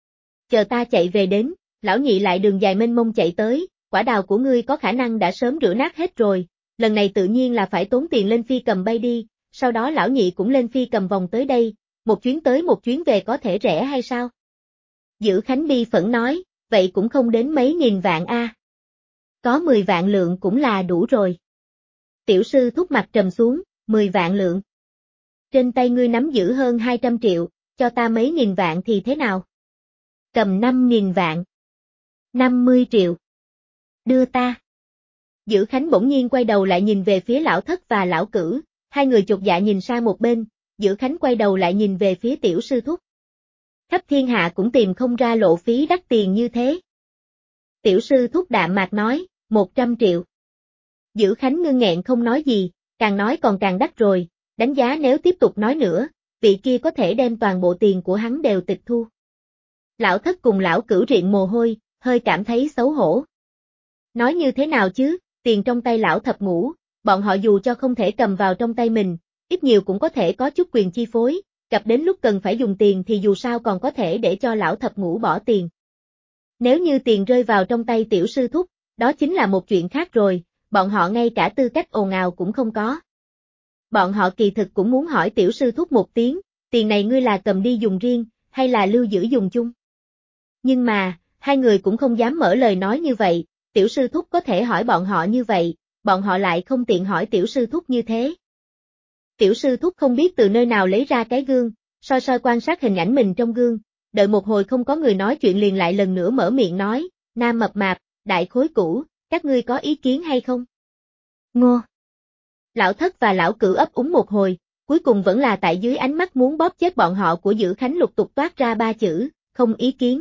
Chờ ta chạy về đến, lão nhị lại đường dài mênh mông chạy tới, quả đào của ngươi có khả năng đã sớm rửa nát hết rồi, lần này tự nhiên là phải tốn tiền lên phi cầm bay đi, sau đó lão nhị cũng lên phi cầm vòng tới đây, một chuyến tới một chuyến về có thể rẻ hay sao? Dữ Khánh bi phẫn nói, vậy cũng không đến mấy nghìn vạn a. Có 10 vạn lượng cũng là đủ rồi. Tiểu sư thúc mặt trầm xuống, 10 vạn lượng. Trên tay ngươi nắm giữ hơn 200 triệu, cho ta mấy nghìn vạn thì thế nào? Cầm 5.000 vạn. 50 triệu. Đưa ta. Dữ Khánh bỗng nhiên quay đầu lại nhìn về phía lão thất và lão cử, hai người chột dạ nhìn sang một bên, Dữ Khánh quay đầu lại nhìn về phía tiểu sư thúc. Khắp thiên hạ cũng tìm không ra lộ phí đắt tiền như thế. Tiểu sư thúc đạm mạc nói, 100 triệu. Dữ Khánh ngưng nghẹn không nói gì, càng nói còn càng đắt rồi, đánh giá nếu tiếp tục nói nữa, vị kia có thể đem toàn bộ tiền của hắn đều tịch thu. Lão thất cùng lão cửu riện mồ hôi, hơi cảm thấy xấu hổ. Nói như thế nào chứ, tiền trong tay lão thập ngũ, bọn họ dù cho không thể cầm vào trong tay mình, ít nhiều cũng có thể có chút quyền chi phối, gặp đến lúc cần phải dùng tiền thì dù sao còn có thể để cho lão thập ngũ bỏ tiền. Nếu như tiền rơi vào trong tay tiểu sư thúc, đó chính là một chuyện khác rồi, bọn họ ngay cả tư cách ồn ào cũng không có. Bọn họ kỳ thực cũng muốn hỏi tiểu sư thúc một tiếng, tiền này ngươi là cầm đi dùng riêng, hay là lưu giữ dùng chung? Nhưng mà, hai người cũng không dám mở lời nói như vậy, tiểu sư thúc có thể hỏi bọn họ như vậy, bọn họ lại không tiện hỏi tiểu sư thúc như thế. Tiểu sư thúc không biết từ nơi nào lấy ra cái gương, soi soi quan sát hình ảnh mình trong gương, đợi một hồi không có người nói chuyện liền lại lần nữa mở miệng nói, nam mập mạp, đại khối cũ, các ngươi có ý kiến hay không? Ngô. Lão thất và lão cửu ấp úng một hồi, cuối cùng vẫn là tại dưới ánh mắt muốn bóp chết bọn họ của Dữ Khánh lục tục toát ra ba chữ, không ý kiến.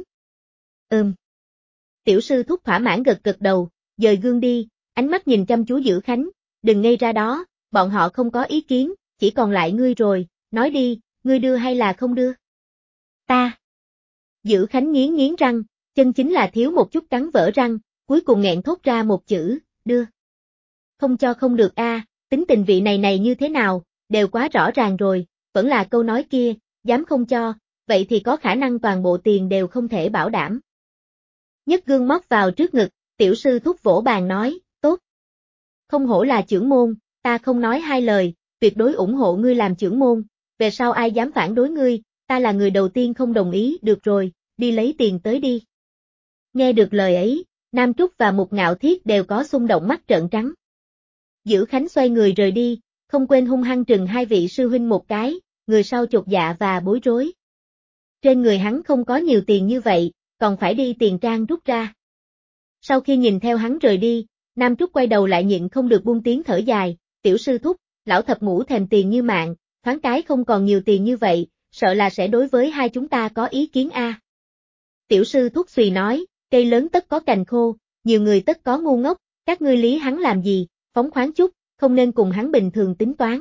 Tiểu sư thúc thỏa mãn gật gật đầu, dời gương đi, ánh mắt nhìn chăm chú Dữ Khánh, đừng ngây ra đó, bọn họ không có ý kiến, chỉ còn lại ngươi rồi, nói đi, ngươi đưa hay là không đưa? Ta. Dữ Khánh nghiến nghiến răng, chân chính là thiếu một chút cắn vỡ răng, cuối cùng nghẹn thốt ra một chữ, đưa. Không cho không được a, tính tình vị này như thế nào, đều quá rõ ràng rồi, vẫn là câu nói kia, dám không cho, vậy thì có khả năng toàn bộ tiền đều không thể bảo đảm. Nhất gương móc vào trước ngực, tiểu sư thúc vỗ bàn nói, tốt. Không hổ là trưởng môn, ta không nói hai lời, tuyệt đối ủng hộ ngươi làm trưởng môn, về sau ai dám phản đối ngươi, ta là người đầu tiên không đồng ý, được rồi, đi lấy tiền tới đi. Nghe được lời ấy, Nam Trúc và Mục Ngạo Thiết đều có xung động mắt trợn trắng. Dữ Khánh xoay người rời đi, không quên hung hăng trừng hai vị sư huynh một cái, người sau chột dạ và bối rối. Trên người hắn không có nhiều tiền như vậy, còn phải đi tiền trang rút ra. Sau khi nhìn theo hắn rời đi, Nam Trúc quay đầu lại nhịn không được buông tiếng thở dài, tiểu sư thúc, lão thập ngũ thèm tiền như mạng, thoáng cái không còn nhiều tiền như vậy, sợ là sẽ đối với hai chúng ta có ý kiến a. Tiểu sư thúc xùy nói, cây lớn tất có cành khô, nhiều người tất có ngu ngốc, các ngươi lý hắn làm gì, phóng khoáng chút, không nên cùng hắn bình thường tính toán.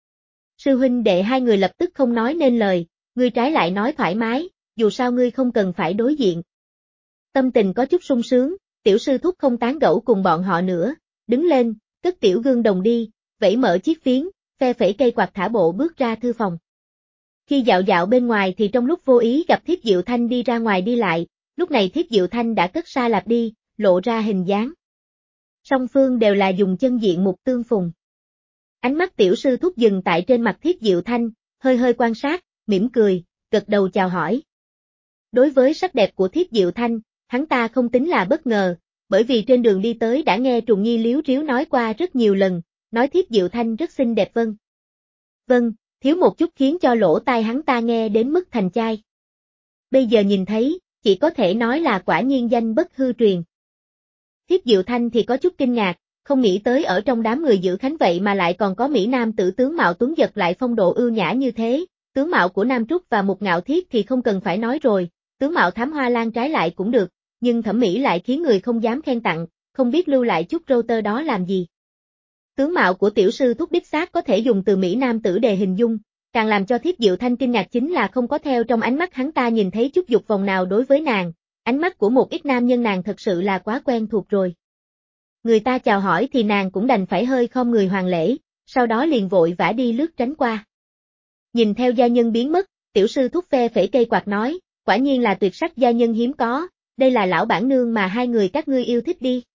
Sư huynh đệ hai người lập tức không nói nên lời, ngươi trái lại nói thoải mái, dù sao ngươi không cần phải đối diện. Tâm tình có chút sung sướng, tiểu sư thúc không tán gẫu cùng bọn họ nữa, đứng lên, cất tiểu gương đồng đi, vẫy mở chiếc phiến, phe phẩy cây quạt thả bộ bước ra thư phòng. Khi dạo dạo bên ngoài thì trong lúc vô ý gặp Thiếp Diệu Thanh đi ra ngoài đi lại, lúc này Thiếp Diệu Thanh đã cất xa lạp đi, lộ ra hình dáng. Song phương đều là dùng chân diện mục tương phùng. Ánh mắt tiểu sư thúc dừng tại trên mặt Thiếp Diệu Thanh, hơi hơi quan sát, mỉm cười, gật đầu chào hỏi. Đối với sắc đẹp của Thiếp Diệu Thanh, hắn ta không tính là bất ngờ, bởi vì trên đường đi tới đã nghe Trùng Nhi líu ríu nói qua rất nhiều lần, nói Thiếp Diệu Thanh rất xinh đẹp vâng. Vâng, thiếu một chút khiến cho lỗ tai hắn ta nghe đến mức thành chai. Bây giờ nhìn thấy, chỉ có thể nói là quả nhiên danh bất hư truyền. Thiếp Diệu Thanh thì có chút kinh ngạc, không nghĩ tới ở trong đám người Dữ Khánh vậy mà lại còn có Mỹ Nam tử tướng mạo tuấn giật lại phong độ ưu nhã như thế, tướng mạo của Nam Trúc và Mục Ngạo Thiết thì không cần phải nói rồi, tướng mạo Thám Hoa Lan trái lại cũng được, nhưng thẩm mỹ lại khiến người không dám khen tặng, không biết lưu lại chút râu tơ đó làm gì. Tướng mạo của tiểu sư thúc đích xác có thể dùng từ Mỹ Nam tử để hình dung, càng làm cho Thiếp Diệu Thanh kinh ngạc chính là không có theo trong ánh mắt hắn ta nhìn thấy chút dục vọng nào đối với nàng, ánh mắt của một ít nam nhân nàng thật sự là quá quen thuộc rồi. Người ta chào hỏi thì nàng cũng đành phải hơi khom người hoàn lễ, sau đó liền vội vã đi lướt tránh qua. Nhìn theo gia nhân biến mất, tiểu sư thúc phe phẩy cây quạt nói, quả nhiên là tuyệt sắc gia nhân hiếm có, đây là lão bản nương mà hai người các ngươi yêu thích đi.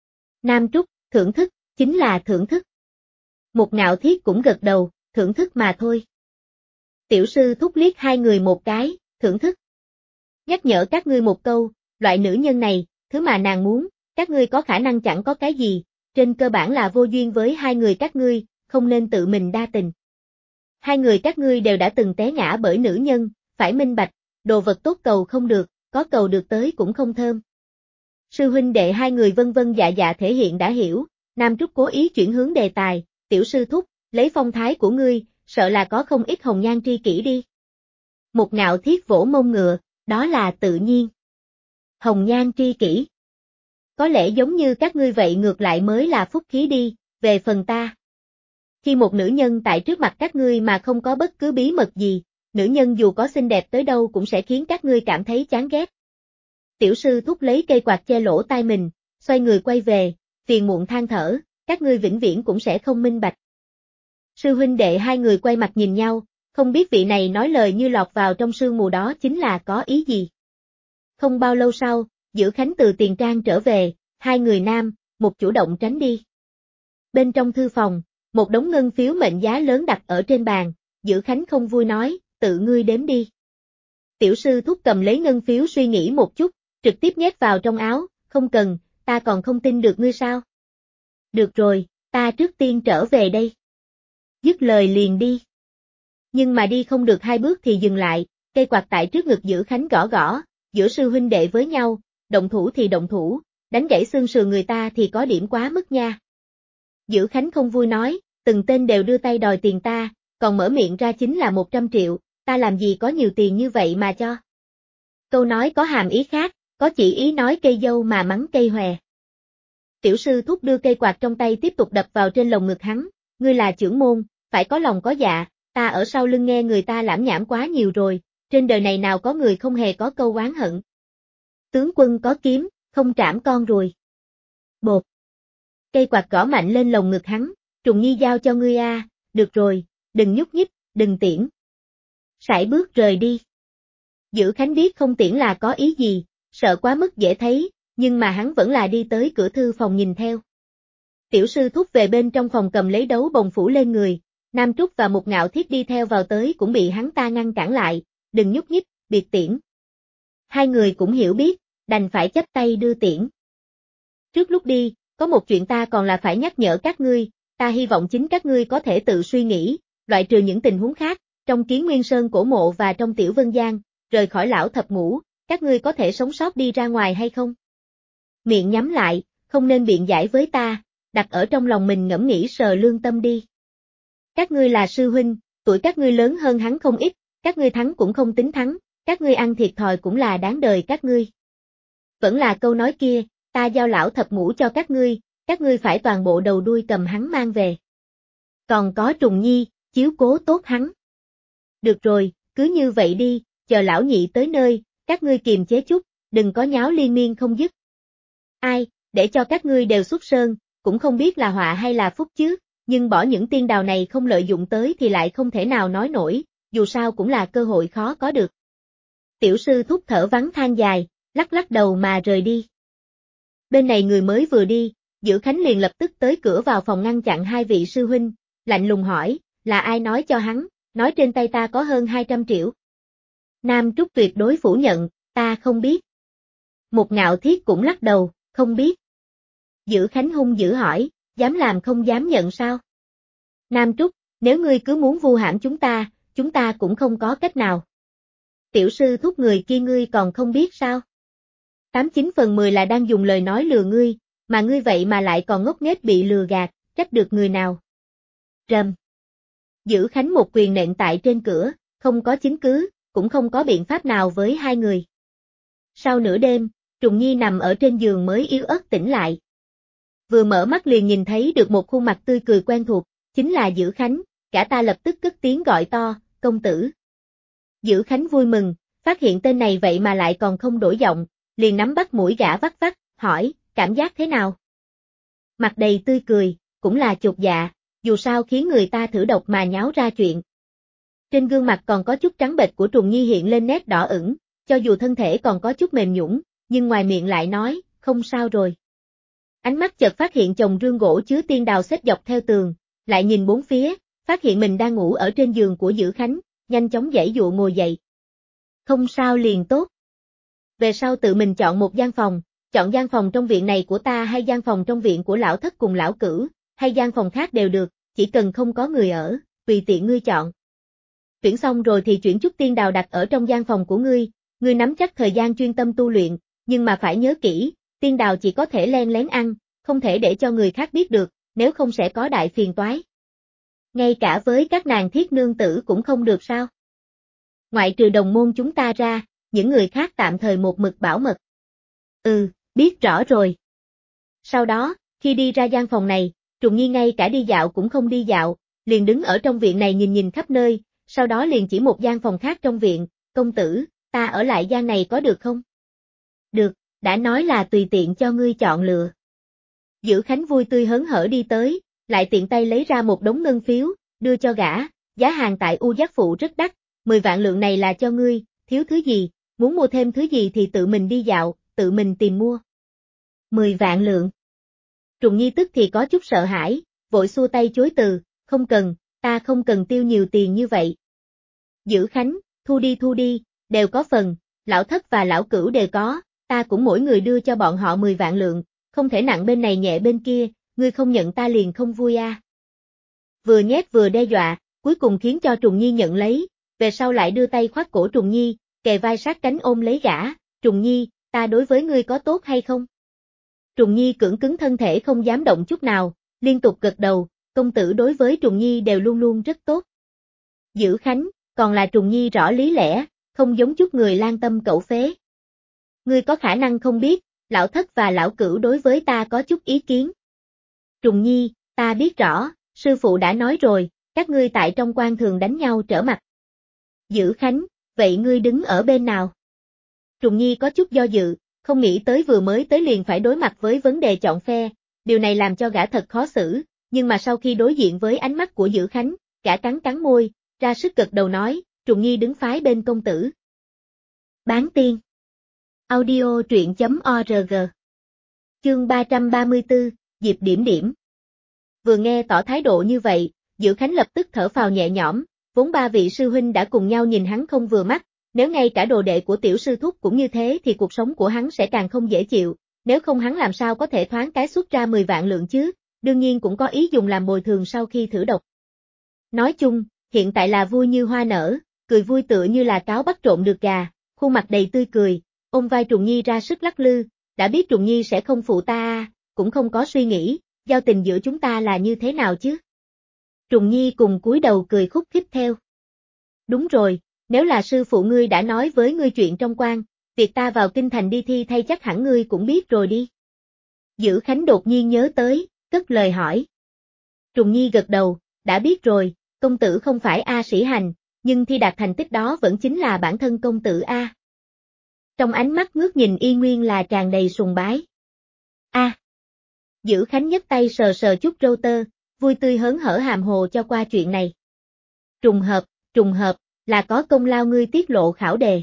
Nam Trúc, thưởng thức, chính là thưởng thức. Một Ngạo Thiết cũng gật đầu, thưởng thức mà thôi. Tiểu sư thúc liếc hai người một cái, thưởng thức. Nhắc nhở các ngươi một câu, loại nữ nhân này, thứ mà nàng muốn, các ngươi có khả năng chẳng có cái gì, trên cơ bản là vô duyên với hai người các ngươi, không nên tự mình đa tình. Hai người các ngươi đều đã từng té ngã bởi nữ nhân, phải minh bạch, đồ vật tốt cầu không được, có cầu được tới cũng không thơm. Sư huynh đệ hai người vân vân dạ dạ thể hiện đã hiểu, Nam Trúc cố ý chuyển hướng đề tài, tiểu sư thúc, lấy phong thái của ngươi, sợ là có không ít hồng nhan tri kỷ đi. Một Ngạo Thiết vỗ mông ngựa, đó là tự nhiên. Hồng nhan tri kỷ. Có lẽ giống như các ngươi vậy ngược lại mới là phúc khí đi, về phần ta. Khi một nữ nhân tại trước mặt các ngươi mà không có bất cứ bí mật gì, nữ nhân dù có xinh đẹp tới đâu cũng sẽ khiến các ngươi cảm thấy chán ghét. Tiểu sư thúc lấy cây quạt che lỗ tai mình, xoay người quay về, phiền muộn than thở, các ngươi vĩnh viễn cũng sẽ không minh bạch. Sư huynh đệ hai người quay mặt nhìn nhau, không biết vị này nói lời như lọt vào trong sương mù đó chính là có ý gì. Không bao lâu sau, Dữ Khánh từ tiền trang trở về, hai người nam, một chủ động tránh đi. Bên trong thư phòng, một đống ngân phiếu mệnh giá lớn đặt ở trên bàn, Dữ Khánh không vui nói, tự ngươi đếm đi. Tiểu sư thúc cầm lấy ngân phiếu suy nghĩ một chút, trực tiếp nhét vào trong áo, không cần, ta còn không tin được ngươi sao. Được rồi, ta trước tiên trở về đây. Dứt lời liền đi. Nhưng mà đi không được hai bước thì dừng lại, cây quạt tại trước ngực Dữ Khánh gõ gõ, giữa sư huynh đệ với nhau, động thủ thì động thủ, đánh gãy xương sườn người ta thì có điểm quá mức nha. Dữ Khánh không vui nói, từng tên đều đưa tay đòi tiền ta, còn mở miệng ra chính là 100 triệu, ta làm gì có nhiều tiền như vậy mà cho. Câu nói có hàm ý khác, có chỉ ý nói cây dâu mà mắng cây hòe. Tiểu sư thúc đưa cây quạt trong tay tiếp tục đập vào trên lồng ngực hắn, ngươi là trưởng môn, phải có lòng có dạ, ta ở sau lưng nghe người ta lảm nhảm quá nhiều rồi, trên đời này nào có người không hề có câu oán hận. Tướng quân có kiếm, không trảm con ruồi. Bột. Cây quạt gõ mạnh lên lồng ngực hắn, Trùng Nhi giao cho ngươi a, được rồi, đừng nhúc nhích, đừng tiễn. Sải bước rời đi. Dữ Khánh biết không tiễn là có ý gì, sợ quá mức dễ thấy, nhưng mà hắn vẫn là đi tới cửa thư phòng nhìn theo. Tiểu sư thúc về bên trong phòng cầm lấy đấu bồng phủ lên người, Nam Trúc và một Ngạo Thiết đi theo vào tới cũng bị hắn ta ngăn cản lại, đừng nhúc nhích, biệt tiễn. Hai người cũng hiểu biết, đành phải chắp tay đưa tiễn. Trước lúc đi, có một chuyện ta còn là phải nhắc nhở các ngươi, ta hy vọng chính các ngươi có thể tự suy nghĩ, loại trừ những tình huống khác, trong Kiến Nguyên Sơn cổ mộ và trong Tiểu Vân Giang, rời khỏi lão thập ngũ, các ngươi có thể sống sót đi ra ngoài hay không? Miệng nhắm lại, không nên biện giải với ta, đặt ở trong lòng mình ngẫm nghĩ sờ lương tâm đi. Các ngươi là sư huynh, tuổi các ngươi lớn hơn hắn không ít, các ngươi thắng cũng không tính thắng, các ngươi ăn thiệt thòi cũng là đáng đời các ngươi. Vẫn là câu nói kia, ta giao lão thập ngũ cho các ngươi phải toàn bộ đầu đuôi cầm hắn mang về. Còn có Trùng Nhi, chiếu cố tốt hắn. Được rồi, cứ như vậy đi, chờ lão nhị tới nơi, các ngươi kiềm chế chút, đừng có nháo liên miên không dứt. Ai, để cho các ngươi đều xuất sơn, cũng không biết là họa hay là phúc chứ, nhưng bỏ những tiên đào này không lợi dụng tới thì lại không thể nào nói nổi, dù sao cũng là cơ hội khó có được. Tiểu sư thúc thở vắng than dài, lắc lắc đầu mà rời đi. Bên này người mới vừa đi, Dữ Khánh liền lập tức tới cửa vào phòng ngăn chặn hai vị sư huynh, lạnh lùng hỏi, là ai nói cho hắn, nói trên tay ta có hơn 200 triệu. Nam Trúc tuyệt đối phủ nhận, ta không biết. Một Ngạo Thiết cũng lắc đầu, không biết. Dữ Khánh hung dữ hỏi, dám làm không dám nhận sao? Nam Trúc, nếu ngươi cứ muốn vu hãm chúng ta cũng không có cách nào. Tiểu sư thúc người kia ngươi còn không biết sao? 89/10 là đang dùng lời nói lừa ngươi, mà ngươi vậy mà lại còn ngốc nghếch bị lừa gạt, trách được người nào? Rầm. Dữ Khánh một quyền nện tại trên cửa, không có chứng cứ, cũng không có biện pháp nào với hai người. Sau nửa đêm, Trùng Nhi nằm ở trên giường mới yếu ớt tỉnh lại. Vừa mở mắt liền nhìn thấy được một khuôn mặt tươi cười quen thuộc, chính là Dữ Khánh, cả ta lập tức cất tiếng gọi to, công tử. Dữ Khánh vui mừng, phát hiện tên này vậy mà lại còn không đổi giọng, liền nắm bắt mũi gã vắt vắt, hỏi, cảm giác thế nào? Mặt đầy tươi cười, cũng là chột dạ, dù sao khiến người ta thử độc mà nháo ra chuyện. Trên gương mặt còn có chút trắng bệch của Trùng Nhi hiện lên nét đỏ ửng, cho dù thân thể còn có chút mềm nhũn, nhưng ngoài miệng lại nói, không sao rồi. Ánh mắt chợt phát hiện chồng rương gỗ chứa tiên đào xếp dọc theo tường, lại nhìn bốn phía, phát hiện mình đang ngủ ở trên giường của Dữ Khánh, nhanh chóng giãy dụa ngồi dậy. Không sao liền tốt. Về sau tự mình chọn một gian phòng, chọn gian phòng trong viện này của ta hay gian phòng trong viện của lão thất cùng lão cửu, hay gian phòng khác đều được, chỉ cần không có người ở, tùy tiện ngươi chọn. Tuyển xong rồi thì chuyển chút tiên đào đặt ở trong gian phòng của ngươi nắm chắc thời gian chuyên tâm tu luyện, nhưng mà phải nhớ kỹ, tiên đào chỉ có thể len lén ăn, không thể để cho người khác biết được, nếu không sẽ có đại phiền toái. Ngay cả với các nàng thiết nương tử cũng không được sao? Ngoại trừ đồng môn chúng ta ra, những người khác tạm thời một mực bảo mật. Biết rõ rồi. Sau đó, khi đi ra gian phòng này, Trùng Nhi ngay cả đi dạo cũng không đi dạo, liền đứng ở trong viện này nhìn khắp nơi, sau đó liền chỉ một gian phòng khác trong viện, công tử, ta ở lại gian này có được không? Được, đã nói là tùy tiện cho ngươi chọn lựa. Dữ Khánh vui tươi hớn hở đi tới, lại tiện tay lấy ra một đống ngân phiếu, đưa cho gã, giá hàng tại U Giác Phụ rất đắt, 10 vạn lượng này là cho ngươi, thiếu thứ gì, muốn mua thêm thứ gì thì tự mình đi dạo, tự mình tìm mua. 10 vạn lượng. Trùng Nhi tức thì có chút sợ hãi, vội xua tay chối từ, không cần, ta không cần tiêu nhiều tiền như vậy. Dữ Khánh, thu đi, đều có phần, lão thất và lão cửu đều có, ta cũng mỗi người đưa cho bọn họ 10 vạn lượng, không thể nặng bên này nhẹ bên kia, ngươi không nhận ta liền không vui a. Vừa nhét vừa đe dọa, cuối cùng khiến cho Trùng Nhi nhận lấy, về sau lại đưa tay khoác cổ Trùng Nhi, kề vai sát cánh ôm lấy gã, Trùng Nhi, ta đối với ngươi có tốt hay không? Trùng Nhi cưỡng cứng thân thể không dám động chút nào, liên tục gật đầu, công tử đối với Trùng Nhi đều luôn luôn rất tốt. Dữ Khánh, còn là Trùng Nhi rõ lý lẽ, không giống chút người lang tâm cẩu phế. Ngươi có khả năng không biết, lão thất và lão cửu đối với ta có chút ý kiến. Trùng Nhi, ta biết rõ, sư phụ đã nói rồi, các ngươi tại trong quan thường đánh nhau trở mặt. Dữ Khánh, vậy ngươi đứng ở bên nào? Trùng Nhi có chút do dự, không nghĩ tới vừa mới tới liền phải đối mặt với vấn đề chọn phe, điều này làm cho gã thật khó xử, nhưng mà sau khi đối diện với ánh mắt của Dữ Khánh, gã cắn môi, ra sức gật đầu nói, Trùng Nhi đứng phái bên công tử. Bán tiên. Audio truyện.org. Chương 334, Diệp Điểm Điểm. Vừa nghe tỏ thái độ như vậy, Dữ Khánh lập tức thở phào nhẹ nhõm, vốn ba vị sư huynh đã cùng nhau nhìn hắn không vừa mắt, nếu ngay cả đồ đệ của tiểu sư thúc cũng như thế thì cuộc sống của hắn sẽ càng không dễ chịu, nếu không hắn làm sao có thể thoáng cái xuất ra 10 vạn lượng chứ, đương nhiên cũng có ý dùng làm bồi thường sau khi thử độc. Nói chung, hiện tại là vui như hoa nở, cười vui tựa như là cáo bắt trộm được gà, khuôn mặt đầy tươi cười, ôm vai Trùng Nhi ra sức lắc lư, đã biết Trùng Nhi sẽ không phụ ta cũng không có suy nghĩ, giao tình giữa chúng ta là như thế nào chứ. Trùng Nhi cùng cúi đầu cười khúc khích theo. Đúng rồi, nếu là sư phụ ngươi đã nói với ngươi chuyện trong quan, việc ta vào kinh thành đi thi thay chắc hẳn ngươi cũng biết rồi đi. Dữ Khánh đột nhiên nhớ tới, cất lời hỏi. Trùng Nhi gật đầu, đã biết rồi, công tử không phải A Sĩ Hành, nhưng thi đạt thành tích đó vẫn chính là bản thân công tử A. Trong ánh mắt ngước nhìn y nguyên là tràn đầy sùng bái. A. Dữ Khánh nhấc tay sờ sờ chút râu tơ, vui tươi hớn hở hàm hồ cho qua chuyện này. Trùng hợp, là có công lao ngươi tiết lộ khảo đề.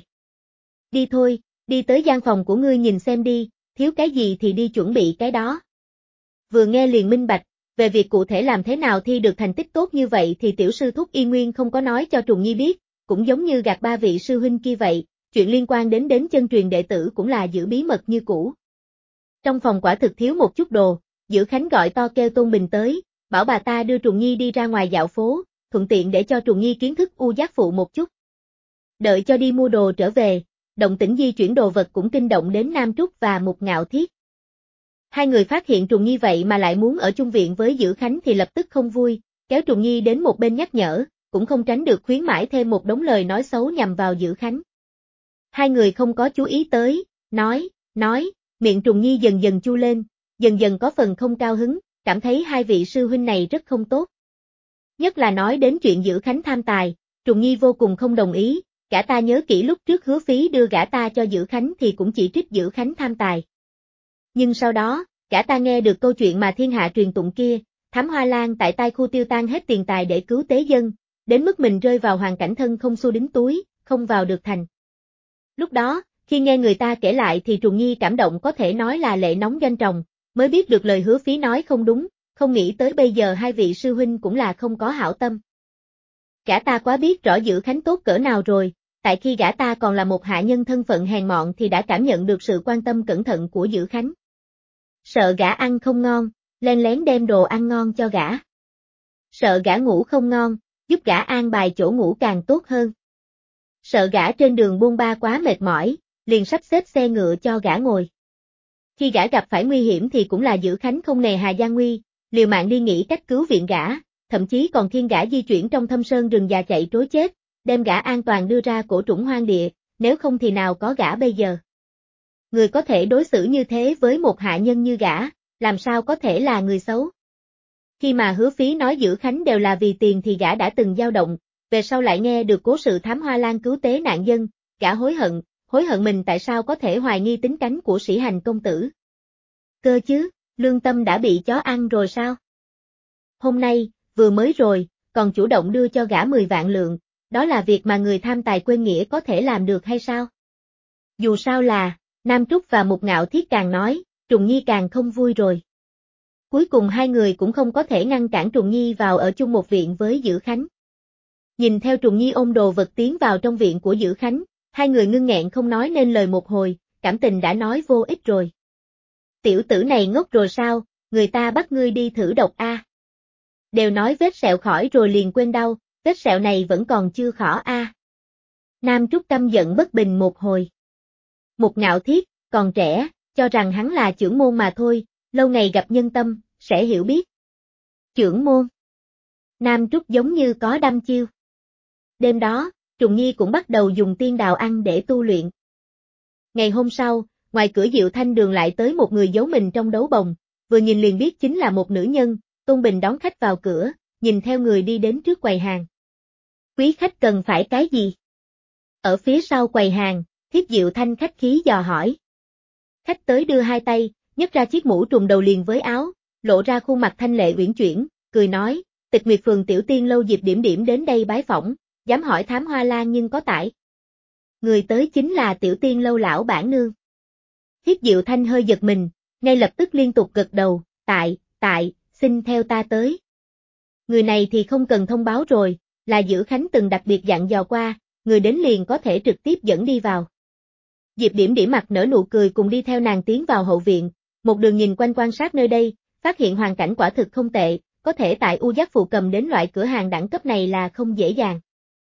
Đi thôi, đi tới gian phòng của ngươi nhìn xem đi, thiếu cái gì thì đi chuẩn bị cái đó. Vừa nghe liền minh bạch, về việc cụ thể làm thế nào thi được thành tích tốt như vậy thì tiểu sư thúc y nguyên không có nói cho Trùng Nhi biết, cũng giống như gạt ba vị sư huynh kia vậy, chuyện liên quan đến chân truyền đệ tử cũng là giữ bí mật như cũ. Trong phòng quả thực thiếu một chút đồ, Dữ Khánh gọi to kêu Tôn Bình tới, bảo bà ta đưa Trùng Nhi đi ra ngoài dạo phố, thuận tiện để cho Trùng Nhi kiến thức U Giác Phụ một chút. Đợi cho đi mua đồ trở về, động tĩnh di chuyển đồ vật cũng kinh động đến Nam Trúc và Mục Ngạo Thiết. Hai người phát hiện Trùng Nhi vậy mà lại muốn ở chung viện với Dữ Khánh thì lập tức không vui, kéo Trùng Nhi đến một bên nhắc nhở, cũng không tránh được khuyến mãi thêm một đống lời nói xấu nhằm vào Dữ Khánh. Hai người không có chú ý tới, nói, miệng Trùng Nhi dần dần chu lên, dần dần có phần không cao hứng, cảm thấy hai vị sư huynh này rất không tốt. Nhất là nói đến chuyện Dữ Khánh tham tài, Trùng Nhi vô cùng không đồng ý, gã ta nhớ kỹ lúc trước Hứa Phí đưa gã ta cho Dữ Khánh thì cũng chỉ trích Dữ Khánh tham tài. Nhưng sau đó, gã ta nghe được câu chuyện mà thiên hạ truyền tụng kia, Thám Hoa Lan tại tai khu tiêu tan hết tiền tài để cứu tế dân, đến mức mình rơi vào hoàn cảnh thân không xu dính túi, không vào được thành. Lúc đó, khi nghe người ta kể lại thì Trùng Nhi cảm động có thể nói là lệ nóng doanh tròng, mới biết được lời Hứa Phí nói không đúng, không nghĩ tới bây giờ hai vị sư huynh cũng là không có hảo tâm. Gã ta quá biết rõ Dữ Khánh tốt cỡ nào rồi, tại khi gã ta còn là một hạ nhân thân phận hèn mọn thì đã cảm nhận được sự quan tâm cẩn thận của Dữ Khánh. Sợ gã ăn không ngon, len lén đem đồ ăn ngon cho gã. Sợ gã ngủ không ngon, giúp gã an bài chỗ ngủ càng tốt hơn. Sợ gã trên đường buôn ba quá mệt mỏi, liền sắp xếp xe ngựa cho gã ngồi. Khi gã gặp phải nguy hiểm thì cũng là Dữ Khánh không nề hà gian nguy, liều mạng đi nghĩ cách cứu viện gã, thậm chí còn khiêng gã di chuyển trong thâm sơn rừng già chạy trối chết, đem gã an toàn đưa ra cổ trũng hoang địa, nếu không thì nào có gã bây giờ. Người có thể đối xử như thế với một hạ nhân như gã, làm sao có thể là người xấu. Khi mà Hứa Phí nói Dữ Khánh đều là vì tiền thì gã đã từng dao động, về sau lại nghe được cố sự Thám Hoa Lan cứu tế nạn dân, gã hối hận mình tại sao có thể hoài nghi tính cánh của Sĩ Hành công tử. Cơ chứ, lương tâm đã bị chó ăn rồi sao? Hôm nay, vừa mới rồi, còn chủ động đưa cho gã 10 vạn lượng, đó là việc mà người tham tài quên nghĩa có thể làm được hay sao? Dù sao là, Nam Trúc và Mục Ngạo Thiết càng nói, Trùng Nhi càng không vui rồi. Cuối cùng hai người cũng không có thể ngăn cản Trùng Nhi vào ở chung một viện với Dữ Khánh. Nhìn theo Trùng Nhi ôm đồ vật tiến vào trong viện của Dữ Khánh, hai người ngưng nghẹn không nói nên lời một hồi, cảm tình đã nói vô ích rồi. Tiểu tử này ngốc rồi sao, người ta bắt ngươi đi thử độc a. Đều nói vết sẹo khỏi rồi liền quên đau, vết sẹo này vẫn còn chưa khỏi a. Nam Trúc căm giận bất bình một hồi. Mục Ngạo Thiết, còn trẻ, cho rằng hắn là chưởng môn mà thôi, lâu ngày gặp nhân tâm, sẽ hiểu biết. Chưởng môn. Nam Trúc giống như có đăm chiêu. Đêm đó, Trùng Nhi cũng bắt đầu dùng tiên đào ăn để tu luyện. Ngày hôm sau, ngoài cửa Diệu Thanh Đường lại tới một người giấu mình trong đấu bồng, vừa nhìn liền biết chính là một nữ nhân, Tôn Bình đón khách vào cửa, nhìn theo người đi đến trước quầy hàng. Quý khách cần phải cái gì? Ở phía sau quầy hàng, Thiếp Diệu Thanh khách khí dò hỏi. Khách tới đưa hai tay, nhấc ra chiếc mũ trùm đầu liền với áo, lộ ra khuôn mặt thanh lệ uyển chuyển, cười nói, Tịch Nguyệt Phường tiểu tiên lâu Diệp Điểm Điểm đến đây bái phỏng, dám hỏi Thám Hoa Lan nhưng có tại. Người tới chính là tiểu tiên lâu lão bản nương. Thiếp Diệu Thanh hơi giật mình, ngay lập tức liên tục gật đầu, tại, xin theo ta tới. Người này thì không cần thông báo rồi, là Dữ Khánh từng đặc biệt dặn dò qua, người đến liền có thể trực tiếp dẫn đi vào. Diệp Điểm Điểm mặt nở nụ cười cùng đi theo nàng tiến vào hậu viện, một đường nhìn quanh quan sát nơi đây, phát hiện hoàn cảnh quả thực không tệ, có thể tại U Giác Phụ cầm đến loại cửa hàng đẳng cấp này là không dễ dàng.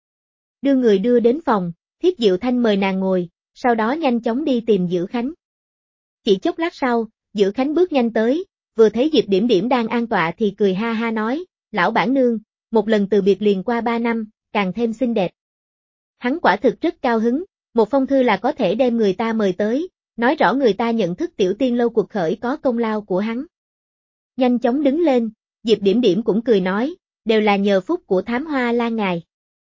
Đưa người đưa đến phòng, Thiếp Diệu Thanh mời nàng ngồi, sau đó nhanh chóng đi tìm Dữ Khánh. Chỉ chốc lát sau, Dữ Khánh bước nhanh tới, vừa thấy Diệp Điểm Điểm đang an tọa thì cười ha ha nói, lão bản nương, một lần từ biệt liền qua 3 năm, càng thêm xinh đẹp. Hắn quả thực rất cao hứng, một phong thư là có thể đem người ta mời tới, nói rõ người ta nhận thức tiểu tiên lâu cuộc khởi có công lao của hắn. Nhanh chóng đứng lên, Diệp Điểm Điểm cũng cười nói, đều là nhờ phúc của Thám Hoa Lan ngài.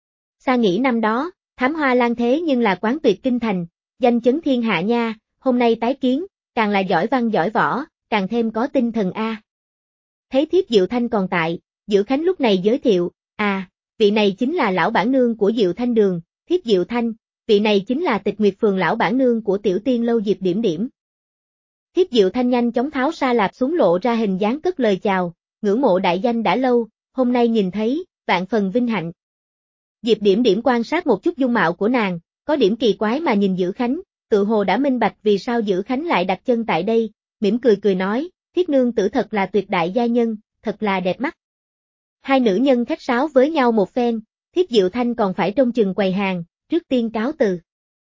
Xa nghĩ năm đó, Thám Hoa Lan thế nhưng là quán tuyệt kinh thành, danh chấn thiên hạ nha, hôm nay tái kiến, càng là giỏi văn giỏi võ, càng thêm có tinh thần a. Thấy Thiếp Diệu Thanh còn tại, Dữ Khánh lúc này giới thiệu, vị này chính là lão bản nương của Diệu Thanh Đường, Thiếp Diệu Thanh, vị này chính là Tịch Nguyệt Phường lão bản nương của tiểu tiên lâu Diệp Điểm Điểm. Thiếp Diệu Thanh nhanh chóng tháo sa lạp xuống lộ ra hình dáng cất lời chào, ngưỡng mộ đại danh đã lâu, hôm nay nhìn thấy, vạn phần vinh hạnh. Diệp Điểm Điểm quan sát một chút dung mạo của nàng, có điểm kỳ quái mà nhìn Dữ Khánh, tự hồ đã minh bạch vì sao Dữ Khánh lại đặt chân tại đây, mỉm cười nói, Thiết nương tử thật là tuyệt đại gia nhân, thật là đẹp mắt. Hai nữ nhân khách sáo với nhau một phen, Thiếp Diệu Thanh còn phải trông chừng quầy hàng, trước tiên cáo từ.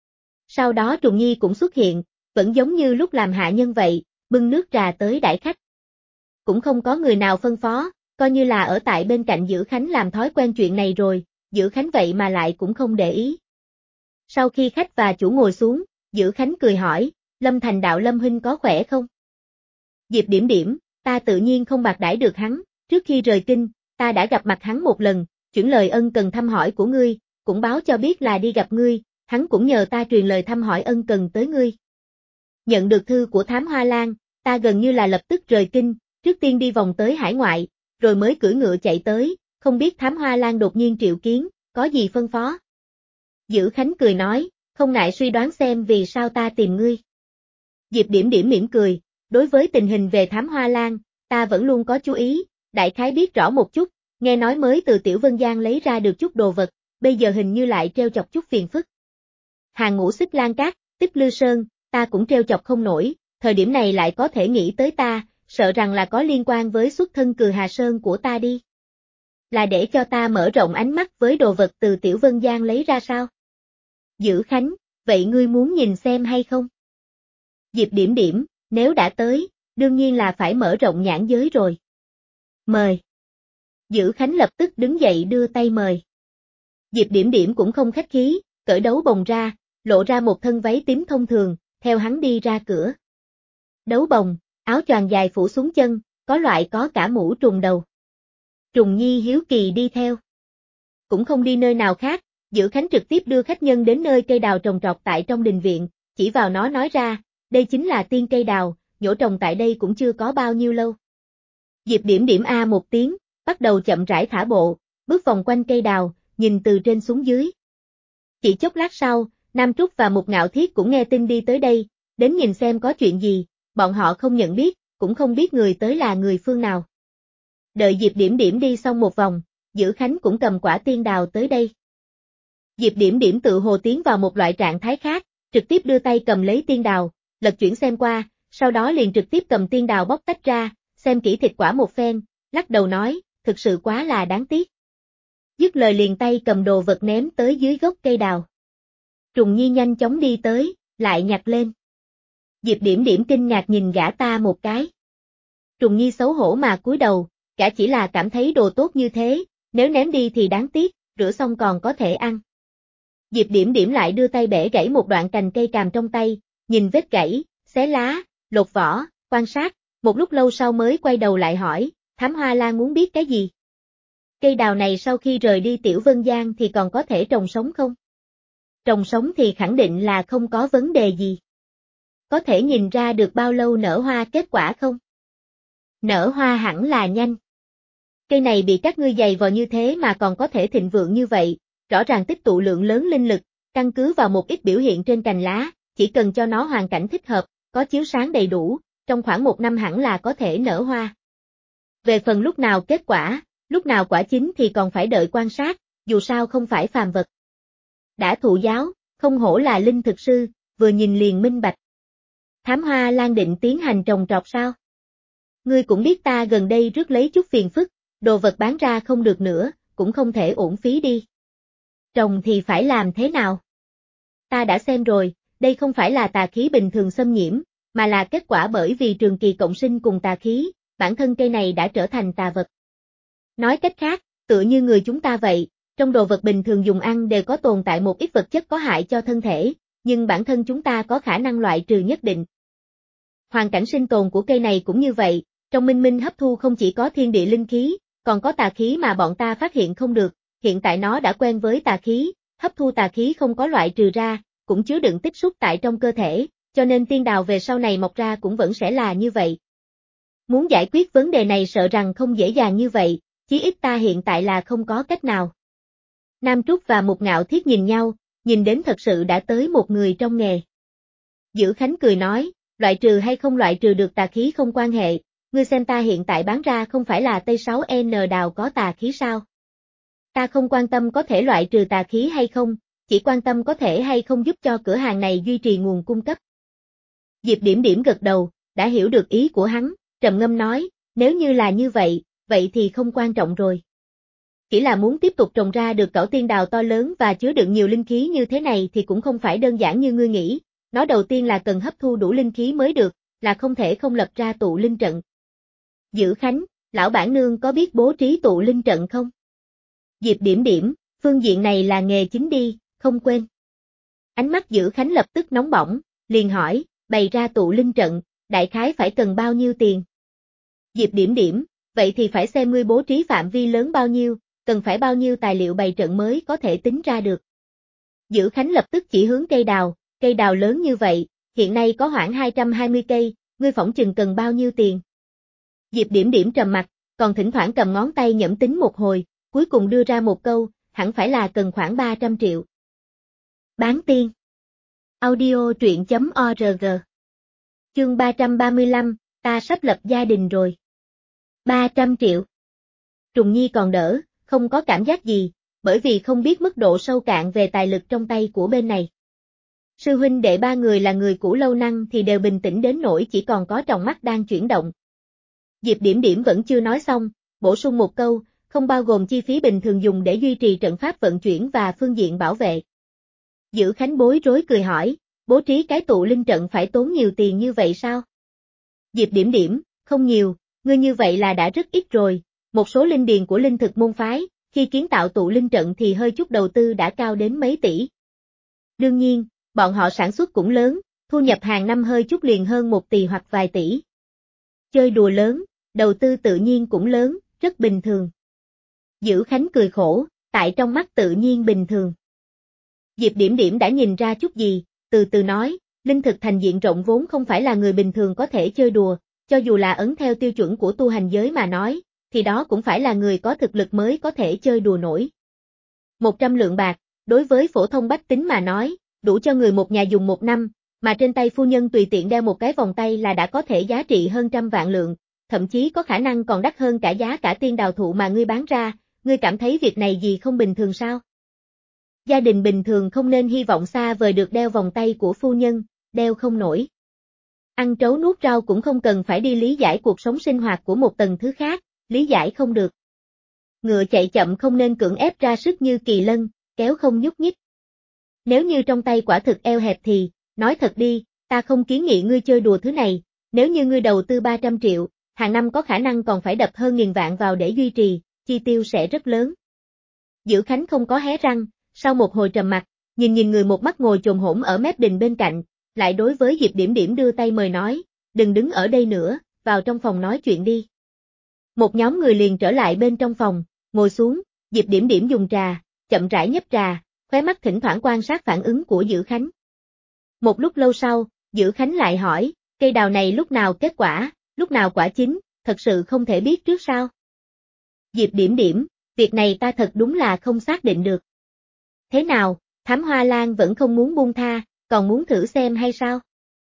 Sau đó Trùng Nhi cũng xuất hiện, vẫn giống như lúc làm hạ nhân vậy, bưng nước trà tới đãi khách. Cũng không có người nào phân phó, coi như là ở tại bên cạnh Dữ Khánh làm thói quen chuyện này rồi, Dữ Khánh vậy mà lại cũng không để ý. Sau khi khách và chủ ngồi xuống, Dữ Khánh cười hỏi, Lâm Thành đạo Lâm huynh có khỏe không? Diệp Điểm Điểm, ta tự nhiên không bạc đãi được hắn, trước khi rời kinh, ta đã gặp mặt hắn một lần, chuyển lời ân cần thăm hỏi của ngươi, cũng báo cho biết là đi gặp ngươi, hắn cũng nhờ ta truyền lời thăm hỏi ân cần tới ngươi. Nhận được thư của Thám Hoa Lan, ta gần như là lập tức rời kinh, trước tiên đi vòng tới hải ngoại, rồi mới cưỡi ngựa chạy tới, không biết Thám Hoa Lan đột nhiên triệu kiến, có gì phân phó? Dữ Khánh cười nói, không ngại suy đoán xem vì sao ta tìm ngươi. Diệp Điểm Điểm mỉm cười, đối với tình hình về Thám Hoa Lan, ta vẫn luôn có chú ý, đại khái biết rõ một chút, nghe nói mới từ Tiểu Vân Giang lấy ra được chút đồ vật, bây giờ hình như lại treo chọc chút phiền phức. Hàng Ngũ Xích Lan Cát, Tích Lư Sơn, ta cũng treo chọc không nổi, thời điểm này lại có thể nghĩ tới ta, sợ rằng là có liên quan với xuất thân Cừ Hà Sơn của ta đi. Là để cho ta mở rộng ánh mắt với đồ vật từ Tiểu Vân Giang lấy ra sao? Dữ Khánh, vậy ngươi muốn nhìn xem hay không? Diệp Điểm Điểm, nếu đã tới, đương nhiên là phải mở rộng nhãn giới rồi. Mời. Dữ Khánh lập tức đứng dậy đưa tay mời. Diệp Điểm Điểm cũng không khách khí, cởi đấu bồng ra, lộ ra một thân váy tím thông thường, theo hắn đi ra cửa. Đấu bồng, áo choàng dài phủ xuống chân, có loại có cả mũ trùng đầu. Trùng Nhi hiếu kỳ đi theo. Cũng không đi nơi nào khác, Dữ Khánh trực tiếp đưa khách nhân đến nơi cây đào trồng trọt tại trong đình viện, chỉ vào nó nói ra, đây chính là tiên cây đào, nhổ trồng tại đây cũng chưa có bao nhiêu lâu. Diệp Điểm Điểm a một tiếng, bắt đầu chậm rãi thả bộ, bước vòng quanh cây đào, nhìn từ trên xuống dưới. Chỉ chốc lát sau, Nam Trúc và Mục Ngạo Thiết cũng nghe tin đi tới đây, đến nhìn xem có chuyện gì, bọn họ không nhận biết, cũng không biết người tới là người phương nào. Đợi Diệp Điểm Điểm đi xong một vòng, Dữ Khánh cũng cầm quả tiên đào tới đây. Diệp Điểm Điểm tự hồ tiến vào một loại trạng thái khác, trực tiếp đưa tay cầm lấy tiên đào, lật chuyển xem qua, sau đó liền trực tiếp cầm tiên đào bóc tách ra, xem kỹ thịt quả một phen, lắc đầu nói, thực sự quá là đáng tiếc. Dứt lời liền tay cầm đồ vật ném tới dưới gốc cây đào. Trùng Nhi nhanh chóng đi tới, lại nhặt lên. Diệp Điểm Điểm kinh ngạc nhìn gã ta một cái. Trùng Nhi xấu hổ mà cúi đầu, gã chỉ là cảm thấy đồ tốt như thế, nếu ném đi thì đáng tiếc, rửa xong còn có thể ăn. Diệp Điểm Điểm lại đưa tay bẻ gãy một đoạn cành cây càm trong tay, nhìn vết gãy, xé lá, lột vỏ, quan sát, một lúc lâu sau mới quay đầu lại hỏi, Thám Hoa Lan muốn biết cái gì? Cây đào này sau khi rời đi Tiểu Vân Giang thì còn có thể trồng sống không? Trồng sống thì khẳng định là không có vấn đề gì. Có thể nhìn ra được bao lâu nở hoa kết quả không? Nở hoa hẳn là nhanh. Cây này bị các ngươi giày vò như thế mà còn có thể thịnh vượng như vậy, rõ ràng tích tụ lượng lớn linh lực, căn cứ vào một ít biểu hiện trên cành lá, chỉ cần cho nó hoàn cảnh thích hợp, có chiếu sáng đầy đủ, trong khoảng 1 năm hẳn là có thể nở hoa. Về phần lúc nào kết quả, lúc nào quả chín thì còn phải đợi quan sát, dù sao không phải phàm vật. Đã thụ giáo, không hổ là linh thực sư, vừa nhìn liền minh bạch. Thám Hoa Lan định tiến hành trồng trọt sao? Ngươi cũng biết ta gần đây rước lấy chút phiền phức, đồ vật bán ra không được nữa, cũng không thể uổng phí đi. Trồng thì phải làm thế nào? Ta đã xem rồi, đây không phải là tà khí bình thường xâm nhiễm, mà là kết quả bởi vì trường kỳ cộng sinh cùng tà khí, bản thân cây này đã trở thành tà vật. Nói cách khác, tựa như người chúng ta vậy, trong đồ vật bình thường dùng ăn đều có tồn tại một ít vật chất có hại cho thân thể, nhưng bản thân chúng ta có khả năng loại trừ nhất định. Hoàn cảnh sinh tồn của cây này cũng như vậy, trong minh minh hấp thu không chỉ có thiên địa linh khí, còn có tà khí mà bọn ta phát hiện không được, hiện tại nó đã quen với tà khí, hấp thu tà khí không có loại trừ ra, cũng chứa đựng tích xúc tại trong cơ thể, cho nên tiên đào về sau này mọc ra cũng vẫn sẽ là như vậy. Muốn giải quyết vấn đề này sợ rằng không dễ dàng như vậy, chí ít ta hiện tại là không có cách nào. Nam Trúc và Mục Ngạo Thiết nhìn nhau, nhìn đến thật sự đã tới một người trong nghề. Dữ Khánh cười nói, loại trừ hay không loại trừ được tà khí không quan hệ, ngươi xem ta hiện tại bán ra không phải là Tây 6N đào có tà khí sao? Ta không quan tâm có thể loại trừ tà khí hay không, chỉ quan tâm có thể hay không giúp cho cửa hàng này duy trì nguồn cung cấp. Diệp Điểm Điểm gật đầu, đã hiểu được ý của hắn, trầm ngâm nói, nếu như là như vậy, vậy thì không quan trọng rồi. Chỉ là muốn tiếp tục trồng ra được cẩu tiên đào to lớn và chứa đựng nhiều linh khí như thế này thì cũng không phải đơn giản như ngươi nghĩ, nó đầu tiên là cần hấp thu đủ linh khí mới được, là không thể không lập ra tụ linh trận. Dữ Khánh, lão bản nương có biết bố trí tụ linh trận không? Diệp Điểm Điểm, phương diện này là nghề chính đi, không quên. Ánh mắt Dữ Khánh lập tức nóng bỏng, liền hỏi, bày ra tụ linh trận, đại khái phải cần bao nhiêu tiền? Diệp Điểm Điểm, vậy thì phải xem ngươi bố trí phạm vi lớn bao nhiêu, cần phải bao nhiêu tài liệu bày trận mới có thể tính ra được. Dữ Khánh lập tức chỉ hướng cây đào lớn như vậy, hiện nay có khoảng 220 cây, ngươi phỏng chừng cần bao nhiêu tiền? Diệp Điểm Điểm trầm mặt, còn thỉnh thoảng cầm ngón tay nhẩm tính một hồi, cuối cùng đưa ra một câu, hẳn phải là cần khoảng 300 triệu. Bán tiên. Audio truyện.org. Chương 335, ta sắp lập gia đình rồi. 300 triệu. Trùng Nhi còn đỡ, không có cảm giác gì, bởi vì không biết mức độ sâu cạn về tài lực trong tay của bên này. Sư huynh đệ ba người là người cũ lâu năm thì đều bình tĩnh đến nỗi chỉ còn có tròng mắt đang chuyển động. Diệp Điểm Điểm vẫn chưa nói xong, bổ sung một câu, không bao gồm chi phí bình thường dùng để duy trì trận pháp vận chuyển và phương diện bảo vệ. Dữ Khánh bối rối cười hỏi, bố trí cái tụ linh trận phải tốn nhiều tiền như vậy sao? Diệp Điểm Điểm, không nhiều, ngươi như vậy là đã rất ít rồi, một số linh điền của linh thực môn phái, khi kiến tạo tụ linh trận thì hơi chút đầu tư đã cao đến mấy tỷ. Đương nhiên, bọn họ sản xuất cũng lớn, thu nhập hàng năm hơi chút liền hơn 1 tỷ hoặc vài tỷ. Chơi đùa lớn, đầu tư tự nhiên cũng lớn, rất bình thường. Dữ Khánh cười khổ, tại trong mắt tự nhiên bình thường. Diệp Điểm Điểm đã nhìn ra chút gì, từ từ nói, linh thực thành diện rộng vốn không phải là người bình thường có thể chơi đùa, cho dù là ấn theo tiêu chuẩn của tu hành giới mà nói, thì đó cũng phải là người có thực lực mới có thể chơi đùa nổi. 100 lượng bạc, đối với phổ thông bách tính mà nói, đủ cho người một nhà dùng 1 năm, mà trên tay phu nhân tùy tiện đeo một cái vòng tay là đã có thể giá trị hơn 100 vạn lượng, thậm chí có khả năng còn đắt hơn cả giá cả tiên đào thụ mà ngươi bán ra, ngươi cảm thấy việc này gì không bình thường sao? Gia đình bình thường không nên hy vọng xa vời được đeo vòng tay của phu nhân, đeo không nổi. Ăn trấu nuốt rau cũng không cần phải đi lý giải cuộc sống sinh hoạt của một tầng thứ khác, lý giải không được. Ngựa chạy chậm không nên cưỡng ép ra sức như kỳ lân, kéo không nhúc nhích. Nếu như trong tay quả thực eo hẹp thì, nói thật đi, ta không kiến nghị ngươi chơi đùa thứ này, nếu như ngươi đầu tư 300 triệu, hàng năm có khả năng còn phải đập hơn 1000 vạn vào để duy trì, chi tiêu sẽ rất lớn. Dữ Khánh không có hé răng, sau một hồi trầm mặc, nhìn người một mắt ngồi chồm hổm ở mép đình bên cạnh, lại đối với Diệp Điểm Điểm đưa tay mời nói, đừng đứng ở đây nữa, vào trong phòng nói chuyện đi. Một nhóm người liền trở lại bên trong phòng, ngồi xuống, Diệp Điểm Điểm dùng trà, chậm rãi nhấp trà, khóe mắt thỉnh thoảng quan sát phản ứng của Dữ Khánh. Một lúc lâu sau, Dữ Khánh lại hỏi, cây đào này lúc nào kết quả, lúc nào quả chín, thật sự không thể biết trước sao? Diệp Điểm Điểm, việc này ta thật đúng là không xác định được. Thế nào, Thám Hoa Lan vẫn không muốn buông tha, còn muốn thử xem hay sao?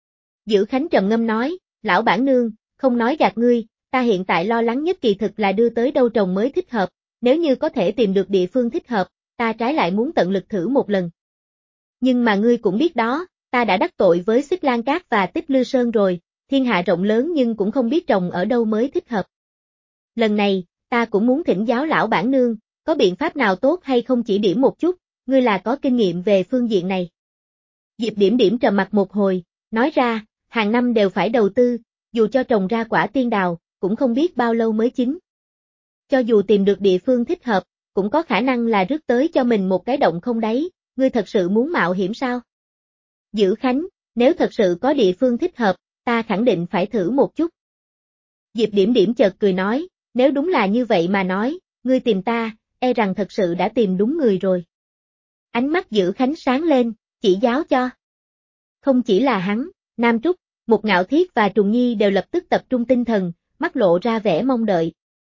Dữ Khánh trầm ngâm nói, lão bản nương, không nói gạt ngươi, ta hiện tại lo lắng nhất kỳ thực là đưa tới đâu trồng mới thích hợp, nếu như có thể tìm được địa phương thích hợp, ta trái lại muốn tận lực thử một lần. Nhưng mà ngươi cũng biết đó, ta đã đắc tội với Xích Lan Cát và Tích Lư Sơn rồi, thiên hạ rộng lớn nhưng cũng không biết trồng ở đâu mới thích hợp. Lần này, ta cũng muốn thỉnh giáo lão bản nương, có biện pháp nào tốt hay không chỉ điểm một chút, ngươi là có kinh nghiệm về phương diện này. Diệp Điểm Điểm trầm mặc một hồi, nói ra, hàng năm đều phải đầu tư, dù cho trồng ra quả tiên đào, cũng không biết bao lâu mới chín. Cho dù tìm được địa phương thích hợp, cũng có khả năng là rước tới cho mình một cái động không đáy, ngươi thật sự muốn mạo hiểm sao? Dữ Khánh, nếu thật sự có địa phương thích hợp, ta khẳng định phải thử một chút. Diệp Điểm Điểm chợt cười nói, nếu đúng là như vậy mà nói, ngươi tìm ta, e rằng thật sự đã tìm đúng người rồi. Ánh mắt Dữ Khánh sáng lên, chỉ giáo cho. Không chỉ là hắn, Nam Trúc, Mục Ngạo Thiết và Trùng Nhi đều lập tức tập trung tinh thần, mắt lộ ra vẻ mong đợi.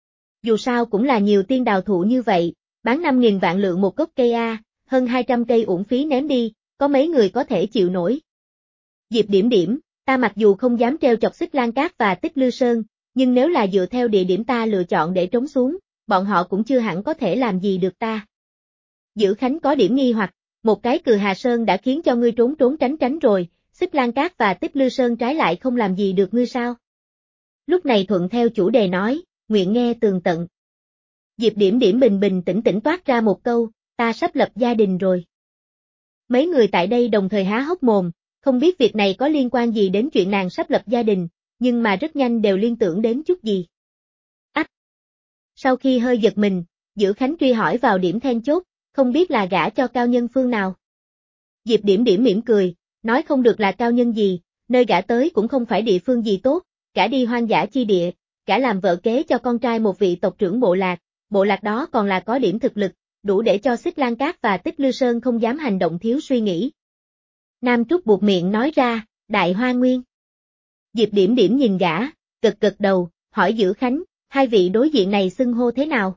Dù sao cũng là nhiều tiên đào thụ như vậy, bán 5.000 vạn lượng một gốc cây A, hơn 200 cây uổng phí ném đi, có mấy người có thể chịu nổi. Diệp Điểm Điểm, ta mặc dù không dám treo chọc Xích Lan Cát và Tích Lư Sơn, nhưng nếu là dựa theo địa điểm ta lựa chọn để trống xuống, bọn họ cũng chưa hẳn có thể làm gì được ta. Dữ Khánh có điểm nghi hoặc, một cái Cừ Hà Sơn đã khiến cho ngươi trốn trốn tránh tránh rồi, Xích Lan Cát và Tích Lư Sơn trái lại không làm gì được ngươi sao? Lúc này thuận theo chủ đề nói, nguyện nghe tường tận. Diệp Điểm Điểm bình bình tĩnh tĩnh toát ra một câu, ta sắp lập gia đình rồi. Mấy người tại đây đồng thời há hốc mồm, không biết việc này có liên quan gì đến chuyện nàng sắp lập gia đình, nhưng mà rất nhanh đều liên tưởng đến chút gì. Ách! Sau khi hơi giật mình, Dữ Khánh truy hỏi vào điểm then chốt, không biết là gả cho cao nhân phương nào. Diệp Điểm Điểm mỉm cười, nói không được là cao nhân gì, nơi gả tới cũng không phải địa phương gì tốt, gả đi hoang dã chi địa, gả làm vợ kế cho con trai một vị tộc trưởng bộ lạc đó còn là có điểm thực lực, đủ để cho Xích Lan Cát và Tích Lư Sơn không dám hành động thiếu suy nghĩ. Nam Trúc buột miệng nói ra, Đại Hoa Nguyên. Diệp Điểm Điểm nhìn gã, gật đầu, hỏi Dữ Khánh, hai vị đối diện này xưng hô thế nào?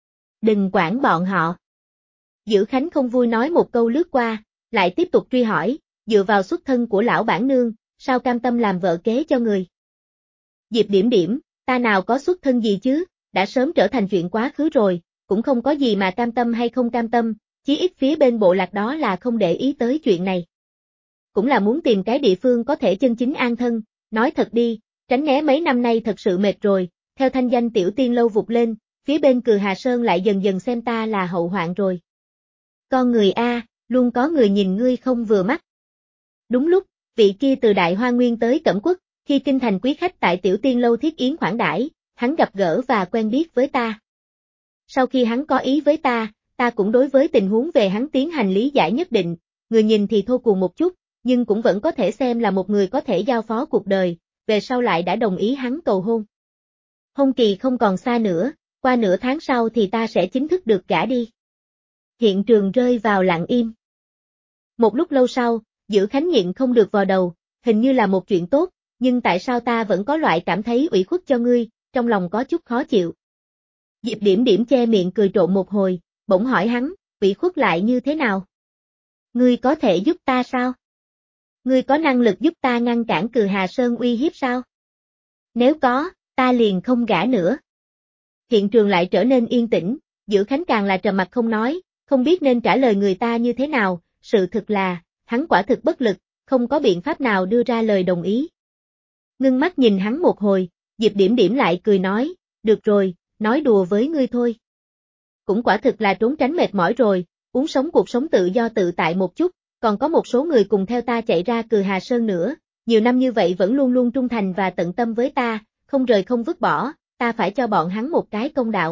Đừng quản bọn họ. Dữ Khánh không vui nói một câu lướt qua, lại tiếp tục truy hỏi, dựa vào xuất thân của lão bản nương, sao cam tâm làm vợ kế cho người. Diệp Điểm Điểm, ta nào có xuất thân gì chứ, đã sớm trở thành chuyện quá khứ rồi, cũng không có gì mà cam tâm hay không cam tâm, chí ít phía bên bộ lạc đó là không để ý tới chuyện này. Cũng là muốn tìm cái địa phương có thể chân chính an thân, nói thật đi, tránh né mấy năm nay thật sự mệt rồi, theo thanh danh Tiểu Tiên lâu vụt lên, phía bên Cừ Hà Sơn lại dần dần xem ta là hậu hoạn rồi. Con người A, luôn có người nhìn ngươi không vừa mắt. Đúng lúc, vị kia từ Đại Hoa Nguyên tới Cẩm Quốc, khi kinh thành quý khách tại Tiểu Tiên lâu thiết yến khoản đãi, hắn gặp gỡ và quen biết với ta. Sau khi hắn có ý với ta cũng đối với tình huống về hắn tiến hành lý giải nhất định, người nhìn thì thô cuồng một chút, nhưng cũng vẫn có thể xem là một người có thể giao phó cuộc đời, về sau lại đã đồng ý hắn cầu hôn. Hôn kỳ không còn xa nữa, qua nửa tháng sau thì ta sẽ chính thức được gả đi. Hiện trường rơi vào lặng im. Một lúc lâu sau, Dữ Khánh nhịn không được vào đầu, hình như là một chuyện tốt, nhưng tại sao ta vẫn có loại cảm thấy ủy khuất cho ngươi, trong lòng có chút khó chịu. Diệp Điểm Điểm che miệng cười trộn một hồi, bỗng hỏi hắn, ủy khuất lại như thế nào? Ngươi có thể giúp ta sao? Ngươi có năng lực giúp ta ngăn cản Cừ Hà Sơn uy hiếp sao? Nếu có, ta liền không gả nữa. Hiện trường lại trở nên yên tĩnh, Dữ Khánh càng là trầm mặc không nói, không biết nên trả lời người ta như thế nào, sự thực là, hắn quả thực bất lực, không có biện pháp nào đưa ra lời đồng ý. Ngưng mắt nhìn hắn một hồi, Diệp Điểm Điểm lại cười nói, được rồi, nói đùa với ngươi thôi. Cũng quả thực là trốn tránh mệt mỏi rồi, uống sống cuộc sống tự do tự tại một chút, còn có một số người cùng theo ta chạy ra Cừ Hà Sơn nữa, nhiều năm như vậy vẫn luôn luôn trung thành và tận tâm với ta, không rời không vứt bỏ, ta phải cho bọn hắn một cái công đạo.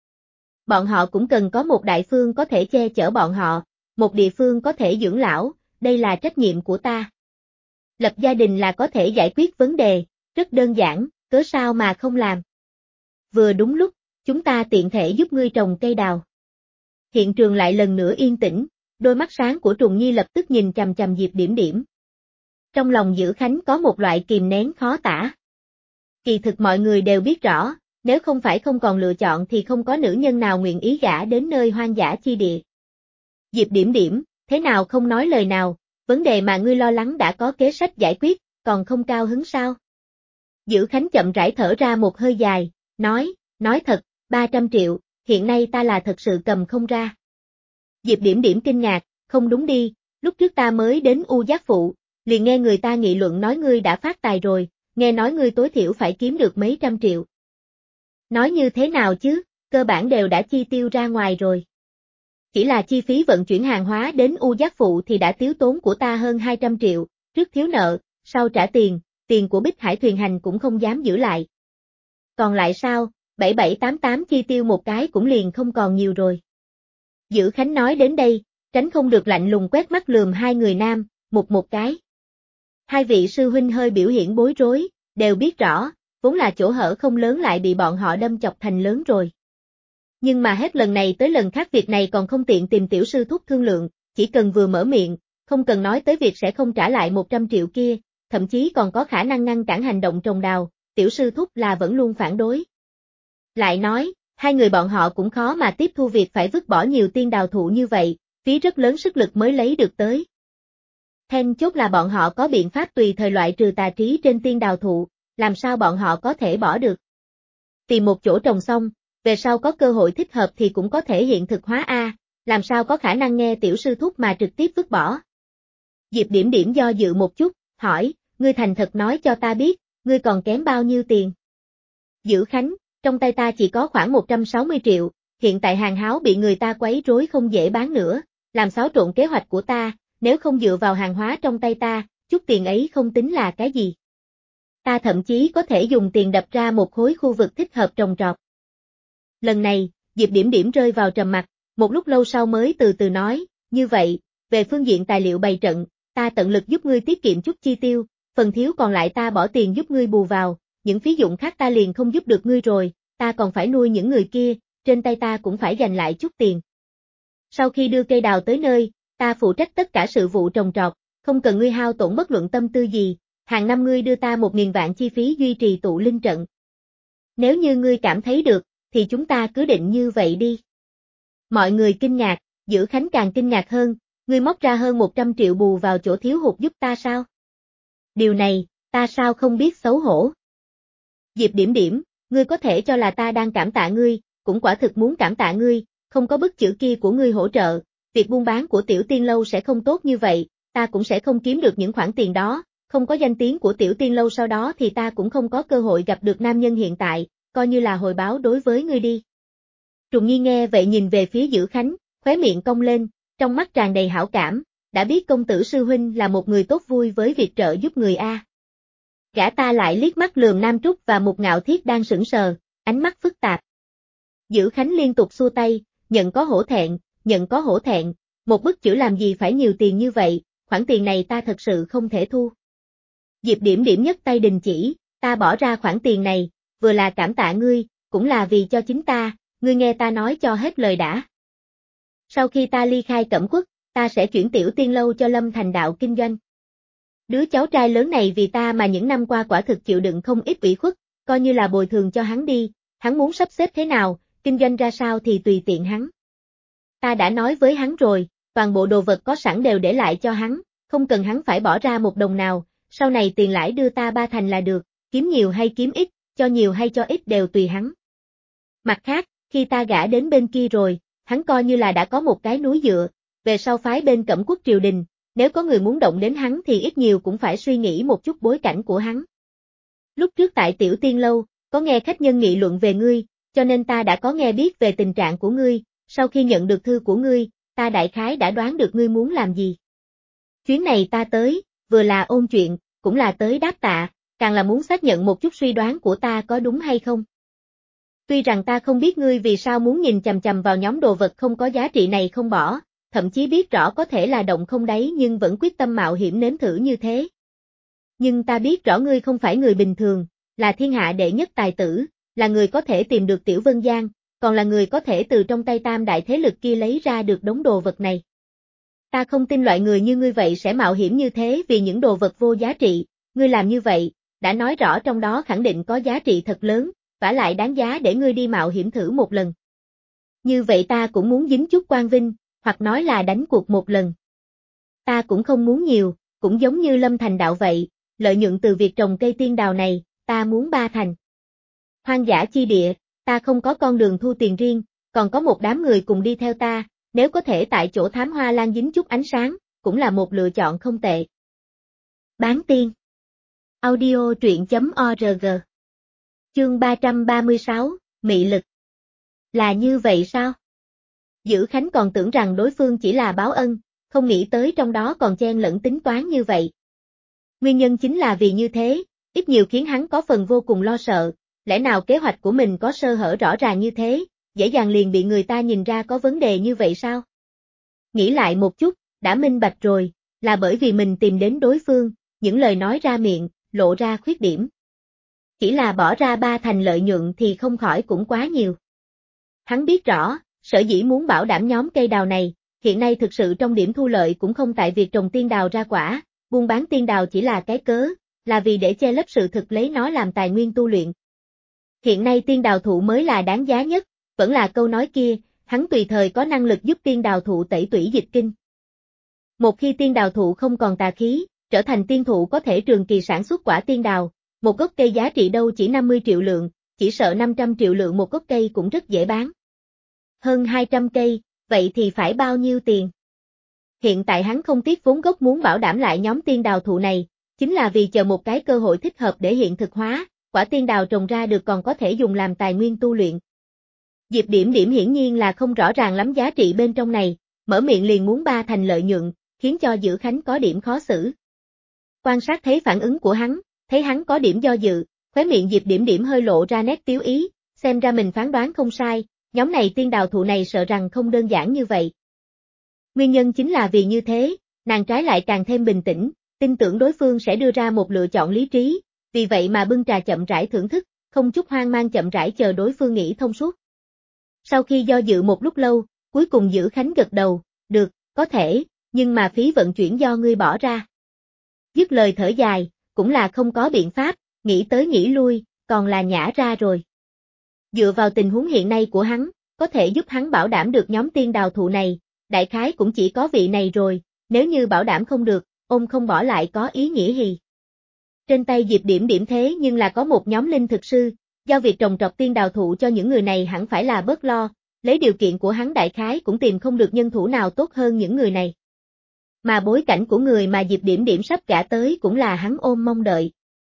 Bọn họ cũng cần có một đại phương có thể che chở bọn họ, một địa phương có thể dưỡng lão, đây là trách nhiệm của ta. Lập gia đình là có thể giải quyết vấn đề, rất đơn giản, cớ sao mà không làm. Vừa đúng lúc, chúng ta tiện thể giúp ngươi trồng cây đào. Hiện trường lại lần nữa yên tĩnh, đôi mắt sáng của Trùng Nhi lập tức nhìn chằm chằm Diệp Điểm Điểm. Trong lòng Dữ Khánh có một loại kìm nén khó tả. Kỳ thực mọi người đều biết rõ, nếu không phải không còn lựa chọn thì không có nữ nhân nào nguyện ý gả đến nơi hoang dã chi địa. Diệp Điểm Điểm, thế nào không nói lời nào, vấn đề mà ngươi lo lắng đã có kế sách giải quyết, còn không cao hứng sao? Dữ Khánh chậm rãi thở ra một hơi dài, nói thật, 300 triệu, hiện nay ta là thật sự cầm không ra. Diệp Điểm Điểm kinh ngạc, không đúng đi, lúc trước ta mới đến U Giác Phụ, liền nghe người ta nghị luận nói ngươi đã phát tài rồi, nghe nói ngươi tối thiểu phải kiếm được mấy trăm triệu. Nói như thế nào chứ, cơ bản đều đã chi tiêu ra ngoài rồi. Chỉ là chi phí vận chuyển hàng hóa đến U Giác Phụ thì đã tiếu tốn của ta hơn 200 triệu, trước thiếu nợ, sau trả tiền của Bích Hải thuyền hành cũng không dám giữ lại. Còn lại sao, 7788 chi tiêu một cái cũng liền không còn nhiều rồi. Dữ Khánh nói đến đây, tránh không được lạnh lùng quét mắt lườm hai người nam, một cái. Hai vị sư huynh hơi biểu hiện bối rối, đều biết rõ, vốn là chỗ hở không lớn lại bị bọn họ đâm chọc thành lớn rồi. Nhưng mà hết lần này tới lần khác việc này còn không tiện tìm tiểu sư thúc thương lượng, chỉ cần vừa mở miệng, không cần nói tới việc sẽ không trả lại 100 triệu kia, thậm chí còn có khả năng ngăn cản hành động trồng đào, tiểu sư thúc là vẫn luôn phản đối. Lại nói, hai người bọn họ cũng khó mà tiếp thu việc phải vứt bỏ nhiều tiên đào thụ như vậy, phí rất lớn sức lực mới lấy được tới. Then chốt là bọn họ có biện pháp tùy thời loại trừ tà trí trên tiên đào thụ, làm sao bọn họ có thể bỏ được. Tìm một chỗ trồng xong, về sau có cơ hội thích hợp thì cũng có thể hiện thực hóa làm sao có khả năng nghe tiểu sư thúc mà trực tiếp vứt bỏ. Diệp Điểm Điểm do dự một chút, hỏi, ngươi thành thật nói cho ta biết, ngươi còn kém bao nhiêu tiền? Dữ Khánh, trong tay ta chỉ có khoảng 160 triệu, hiện tại hàng háo bị người ta quấy rối không dễ bán nữa, làm xáo trộn kế hoạch của ta, nếu không dựa vào hàng hóa trong tay ta, chút tiền ấy không tính là cái gì. Ta thậm chí có thể dùng tiền đập ra một khối khu vực thích hợp trồng trọt. Lần này, Diệp Điểm Điểm rơi vào trầm mặc, một lúc lâu sau mới từ từ nói, như vậy, về phương diện tài liệu bày trận, ta tận lực giúp ngươi tiết kiệm chút chi tiêu, phần thiếu còn lại ta bỏ tiền giúp ngươi bù vào, những phí dụng khác ta liền không giúp được ngươi rồi, ta còn phải nuôi những người kia, trên tay ta cũng phải dành lại chút tiền. Sau khi đưa cây đào tới nơi, ta phụ trách tất cả sự vụ trồng trọt, không cần ngươi hao tổn bất luận tâm tư gì, hàng năm ngươi đưa ta 1.000 vạn chi phí duy trì tụ linh trận. Nếu như ngươi cảm thấy được, thì chúng ta cứ định như vậy đi. Mọi người kinh ngạc, Dữ Khánh càng kinh ngạc hơn, Ngươi móc ra hơn 100 triệu bù vào chỗ thiếu hụt giúp ta sao? Điều này, ta sao không biết xấu hổ? Diệp Điểm Điểm, ngươi có thể cho là ta đang cảm tạ ngươi, cũng quả thực muốn cảm tạ ngươi, không có bức chữ kia của ngươi hỗ trợ, việc buôn bán của Tiểu Tiên Lâu sẽ không tốt như vậy, ta cũng sẽ không kiếm được những khoản tiền đó, không có danh tiếng của Tiểu Tiên Lâu sau đó thì ta cũng không có cơ hội gặp được nam nhân hiện tại, coi như là hồi báo đối với ngươi đi. Trùng Nhi nghe vậy nhìn về phía Dữ Khánh, khóe miệng cong lên, trong mắt tràn đầy hảo cảm, đã biết công tử sư huynh là một người tốt vui với việc trợ giúp người A. Gã ta lại liếc mắt lườm Nam Trúc và Mục Ngạo Thiết đang sững sờ, ánh mắt phức tạp. Dữ Khánh liên tục xua tay, nhận có hổ thẹn, một bức chữ làm gì phải nhiều tiền như vậy, khoản tiền này ta thật sự không thể thu. Diệp Điểm Điểm nhấc tay đình chỉ, ta bỏ ra khoản tiền này, vừa là cảm tạ ngươi, cũng là vì cho chính ta, ngươi nghe ta nói cho hết lời đã. Sau khi ta ly khai Cẩm Quốc, ta sẽ chuyển Tiểu Tiên Lâu cho Lâm Thành Đạo kinh doanh. Đứa cháu trai lớn này vì ta mà những năm qua quả thực chịu đựng không ít ủy khuất, coi như là bồi thường cho hắn đi, hắn muốn sắp xếp thế nào, kinh doanh ra sao thì tùy tiện hắn. Ta đã nói với hắn rồi, toàn bộ đồ vật có sẵn đều để lại cho hắn, không cần hắn phải bỏ ra một đồng nào, sau này tiền lãi đưa ta 3 thành là được, kiếm nhiều hay kiếm ít, cho nhiều hay cho ít đều tùy hắn. Mặt khác, khi ta gả đến bên kia rồi, hắn coi như là đã có một cái núi dựa, về sau phái bên Cẩm Quốc triều đình, nếu có người muốn động đến hắn thì ít nhiều cũng phải suy nghĩ một chút bối cảnh của hắn. Lúc trước tại Tiểu Tiên Lâu, có nghe khách nhân nghị luận về ngươi, cho nên ta đã có nghe biết về tình trạng của ngươi, sau khi nhận được thư của ngươi, ta đại khái đã đoán được ngươi muốn làm gì. Chuyến này ta tới, vừa là ôn chuyện, cũng là tới đáp tạ, càng là muốn xác nhận một chút suy đoán của ta có đúng hay không. Tuy rằng ta không biết ngươi vì sao muốn nhìn chằm chằm vào nhóm đồ vật không có giá trị này không bỏ, thậm chí biết rõ có thể là động không đáy nhưng vẫn quyết tâm mạo hiểm nếm thử như thế. Nhưng ta biết rõ ngươi không phải người bình thường, là thiên hạ đệ nhất tài tử, là người có thể tìm được Tiểu Vân Giang, còn là người có thể từ trong tay tam đại thế lực kia lấy ra được đống đồ vật này. Ta không tin loại người như ngươi vậy sẽ mạo hiểm như thế vì những đồ vật vô giá trị, ngươi làm như vậy, đã nói rõ trong đó khẳng định có giá trị thật lớn, vả lại đáng giá để ngươi đi mạo hiểm thử một lần. Như vậy ta cũng muốn dính chút quang vinh, hoặc nói là đánh cuộc một lần. Ta cũng không muốn nhiều, cũng giống như Lâm Thành Đạo vậy, lợi nhuận từ việc trồng cây tiên đào này, ta muốn 3 thành. Hoang dã chi địa, ta không có con đường thu tiền riêng, còn có một đám người cùng đi theo ta, nếu có thể tại chỗ thám hoa lan dính chút ánh sáng, cũng là một lựa chọn không tệ. Bán tiên. Audio truyện.org. Chương 336, Mị lực. Là như vậy sao? Dữ Khánh còn tưởng rằng đối phương chỉ là báo ân, không nghĩ tới trong đó còn chen lẫn tính toán như vậy. Nguyên nhân chính là vì như thế, ít nhiều khiến hắn có phần vô cùng lo sợ, lẽ nào kế hoạch của mình có sơ hở rõ ràng như thế, dễ dàng liền bị người ta nhìn ra có vấn đề như vậy sao? Nghĩ lại một chút, đã minh bạch rồi, là bởi vì mình tìm đến đối phương, những lời nói ra miệng, lộ ra khuyết điểm. Chỉ là bỏ ra 3 thành lợi nhuận thì không khỏi cũng quá nhiều. Hắn biết rõ, sở dĩ muốn bảo đảm nhóm cây đào này, hiện nay thực sự trong điểm thu lợi cũng không tại việc trồng tiên đào ra quả, buôn bán tiên đào chỉ là cái cớ, là vì để che lấp sự thực lấy nó làm tài nguyên tu luyện. Hiện nay tiên đào thụ mới là đáng giá nhất, vẫn là câu nói kia, hắn tùy thời có năng lực giúp tiên đào thụ tẩy tủy dịch kinh. Một khi tiên đào thụ không còn tà khí, trở thành tiên thụ có thể trường kỳ sản xuất quả tiên đào, một gốc cây giá trị đâu chỉ 50 triệu lượng, chỉ sợ 500 triệu lượng một gốc cây cũng rất dễ bán. Hơn 200 cây, vậy thì phải bao nhiêu tiền? Hiện tại hắn không tiếc vốn gốc muốn bảo đảm lại nhóm tiên đào thụ này, chính là vì chờ một cái cơ hội thích hợp để hiện thực hóa, quả tiên đào trồng ra được còn có thể dùng làm tài nguyên tu luyện. Diệp Điểm Điểm hiển nhiên là không rõ ràng lắm giá trị bên trong này, mở miệng liền muốn 3 thành lợi nhuận, khiến cho Dữ Khánh có điểm khó xử. Quan sát thấy phản ứng của hắn, thấy hắn có điểm do dự, khóe miệng Diệp Điểm Điểm hơi lộ ra nét tiếu ý, xem ra mình phán đoán không sai, nhóm này tiên đào thụ này sợ rằng không đơn giản như vậy. Nguyên nhân chính là vì như thế, nàng trái lại càng thêm bình tĩnh, tin tưởng đối phương sẽ đưa ra một lựa chọn lý trí, vì vậy mà bưng trà chậm rãi thưởng thức, không chút hoang mang chậm rãi chờ đối phương nghĩ thông suốt. Sau khi do dự một lúc lâu, cuối cùng Dữ Khánh gật đầu, được, có thể, nhưng mà phí vận chuyển do ngươi bỏ ra. Dứt lời thở dài, cũng là không có biện pháp, nghĩ tới nghĩ lui, còn là nhả ra rồi. Dựa vào tình huống hiện nay của hắn, có thể giúp hắn bảo đảm được nhóm tiên đào thụ này, đại khái cũng chỉ có vị này rồi, nếu như bảo đảm không được, ông không bỏ lại có ý nghĩa gì. Trên tay Diệp Điểm Điểm thế nhưng là có một nhóm linh thực sư, giao việc trồng trọt tiên đào thụ cho những người này hẳn phải là bớt lo, lấy điều kiện của hắn đại khái cũng tìm không được nhân thủ nào tốt hơn những người này. Mà bối cảnh của người mà Diệp Điểm Điểm sắp gả tới cũng là hắn ôm mong đợi.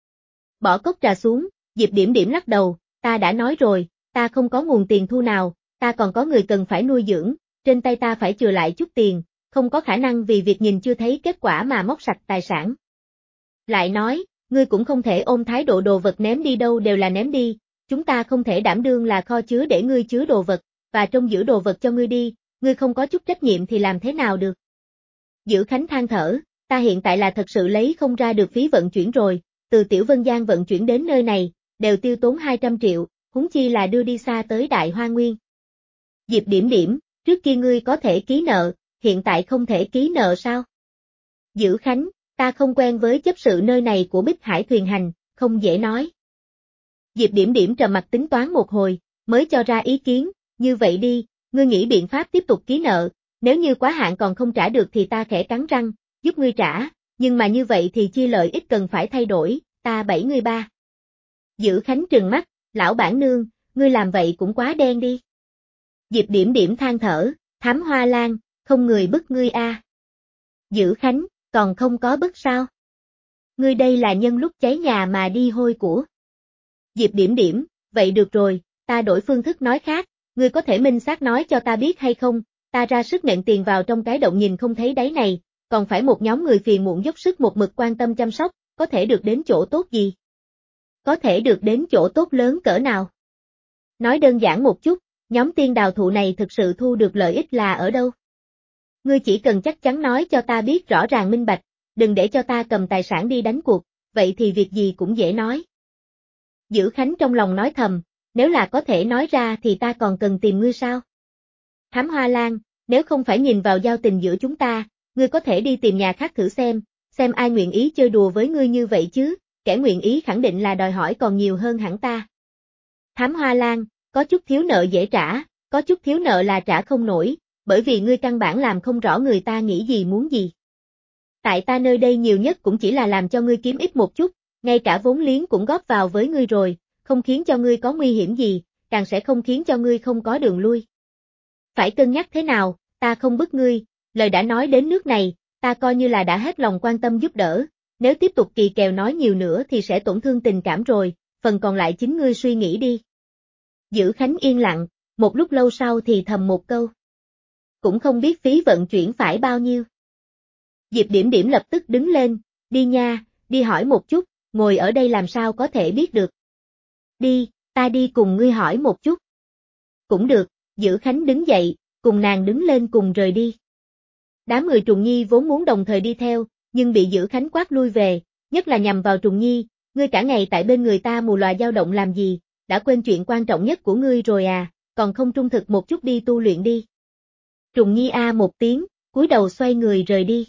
Bỏ cốc trà xuống, Diệp Điểm Điểm lắc đầu, ta đã nói rồi, ta không có nguồn tiền thu nào, ta còn có người cần phải nuôi dưỡng, trên tay ta phải chừa lại chút tiền, không có khả năng vì việc nhìn chưa thấy kết quả mà móc sạch tài sản. Lại nói, ngươi cũng không thể ôm thái độ đồ vật ném đi đâu đều là ném đi, chúng ta không thể đảm đương là kho chứa để ngươi chứa đồ vật, và trông giữ đồ vật cho ngươi đi, ngươi không có chút trách nhiệm thì làm thế nào được. Dữ Khánh than thở, ta hiện tại là thật sự lấy không ra được phí vận chuyển rồi, từ Tiểu Vân Giang vận chuyển đến nơi này, đều tiêu tốn 200 triệu, huống chi là đưa đi xa tới Đại Hoa Nguyên. Diệp Điểm Điểm, trước kia ngươi có thể ký nợ, hiện tại không thể ký nợ sao? Dữ Khánh, ta không quen với chấp sự nơi này của Bích Hải Thuyền Hành, không dễ nói. Diệp Điểm Điểm trầm mặt tính toán một hồi, mới cho ra ý kiến, như vậy đi, ngươi nghĩ biện pháp tiếp tục ký nợ, nếu như quá hạn còn không trả được thì ta khẽ cắn răng, giúp ngươi trả, nhưng mà như vậy thì chia lợi ích cần phải thay đổi, ta 73. Dữ Khánh trừng mắt, lão bản nương, ngươi làm vậy cũng quá đen đi. Diệp Điểm Điểm than thở, Thám Hoa Lan, không người bức ngươi a. Dữ Khánh, còn không có bức sao? Ngươi đây là nhân lúc cháy nhà mà đi hôi của. Diệp Điểm Điểm, vậy được rồi, ta đổi phương thức nói khác, ngươi có thể minh xác nói cho ta biết hay không, ta ra sức nện tiền vào trong cái động nhìn không thấy đáy này, còn phải một nhóm người phiền muộn dốc sức một mực quan tâm chăm sóc, có thể được đến chỗ tốt gì? Có thể được đến chỗ tốt lớn cỡ nào? Nói đơn giản một chút, nhóm tiên đào thụ này thực sự thu được lợi ích là ở đâu? Ngươi chỉ cần chắc chắn nói cho ta biết rõ ràng minh bạch, đừng để cho ta cầm tài sản đi đánh cuộc, vậy thì việc gì cũng dễ nói. Dữ Khánh trong lòng nói thầm, nếu là có thể nói ra thì ta còn cần tìm ngươi sao? Thám Hoa Lan, nếu không phải nhìn vào giao tình giữa chúng ta, ngươi có thể đi tìm nhà khác thử xem ai nguyện ý chơi đùa với ngươi như vậy chứ, kẻ nguyện ý khẳng định là đòi hỏi còn nhiều hơn hẳn ta. Thám Hoa Lan, có chút thiếu nợ dễ trả, có chút thiếu nợ là trả không nổi, bởi vì ngươi căn bản làm không rõ người ta nghĩ gì muốn gì. Tại ta nơi đây nhiều nhất cũng chỉ là làm cho ngươi kiếm ít một chút, ngay cả vốn liếng cũng góp vào với ngươi rồi, không khiến cho ngươi có nguy hiểm gì, càng sẽ không khiến cho ngươi không có đường lui. Phải cân nhắc thế nào, ta không bức ngươi, lời đã nói đến nước này, ta coi như là đã hết lòng quan tâm giúp đỡ, nếu tiếp tục kỳ kèo nói nhiều nữa thì sẽ tổn thương tình cảm rồi, phần còn lại chính ngươi suy nghĩ đi. Dữ Khánh yên lặng, một lúc lâu sau thì thầm một câu. Cũng không biết phí vận chuyển phải bao nhiêu. Diệp Điểm Điểm lập tức đứng lên, đi nha, đi hỏi một chút, ngồi ở đây làm sao có thể biết được. Đi, ta đi cùng ngươi hỏi một chút. Cũng được, Dữ Khánh đứng dậy, cùng nàng đứng lên cùng rời đi. Đám người Trùng Nhi vốn muốn đồng thời đi theo, nhưng bị Dữ Khánh quát lui về, nhất là nhằm vào Trùng Nhi, ngươi cả ngày tại bên người ta mù lòa dao động làm gì, đã quên chuyện quan trọng nhất của ngươi rồi à, còn không trung thực một chút đi tu luyện đi. Trùng Nhi a một tiếng, cúi đầu xoay người rời đi.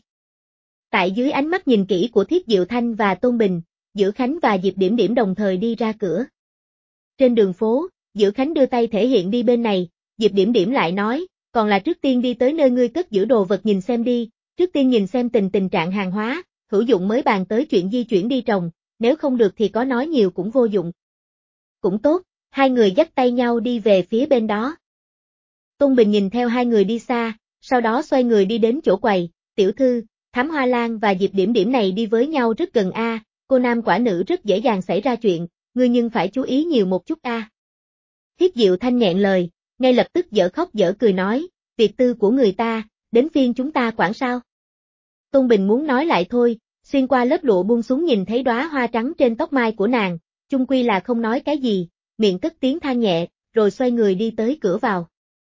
Tại dưới ánh mắt nhìn kỹ của Thiết Diệu Thanh và Tôn Bình, Dữ Khánh và Diệp Điểm Điểm đồng thời đi ra cửa. Trên đường phố, Dữ Khánh đưa tay thể hiện đi bên này, Diệp Điểm Điểm lại nói, còn là trước tiên đi tới nơi ngươi cất giữ đồ vật nhìn xem đi, trước tiên nhìn xem tình trạng hàng hóa, hữu dụng mới bàn tới chuyện di chuyển đi trồng, nếu không được thì có nói nhiều cũng vô dụng. Cũng tốt, hai người dắt tay nhau đi về phía bên đó. Tôn Bình nhìn theo hai người đi xa, sau đó xoay người đi đến chỗ quầy, tiểu thư, Thám Hoa Lan và Diệp Điểm Điểm này đi với nhau rất gần a, cô nam quả nữ rất dễ dàng xảy ra chuyện, ngươi nhưng phải chú ý nhiều một chút a. Thiết Diệu Thanh nghẹn lời, ngay lập tức dở khóc dở cười nói, việc tư của người ta, đến phiên chúng ta quản sao? Tôn Bình muốn nói lại thôi, xuyên qua lớp lụa buông xuống nhìn thấy đóa hoa trắng trên tóc mai của nàng, chung quy là không nói cái gì, miệng cất tiếng than nhẹ, rồi xoay người đi tới cửa vào.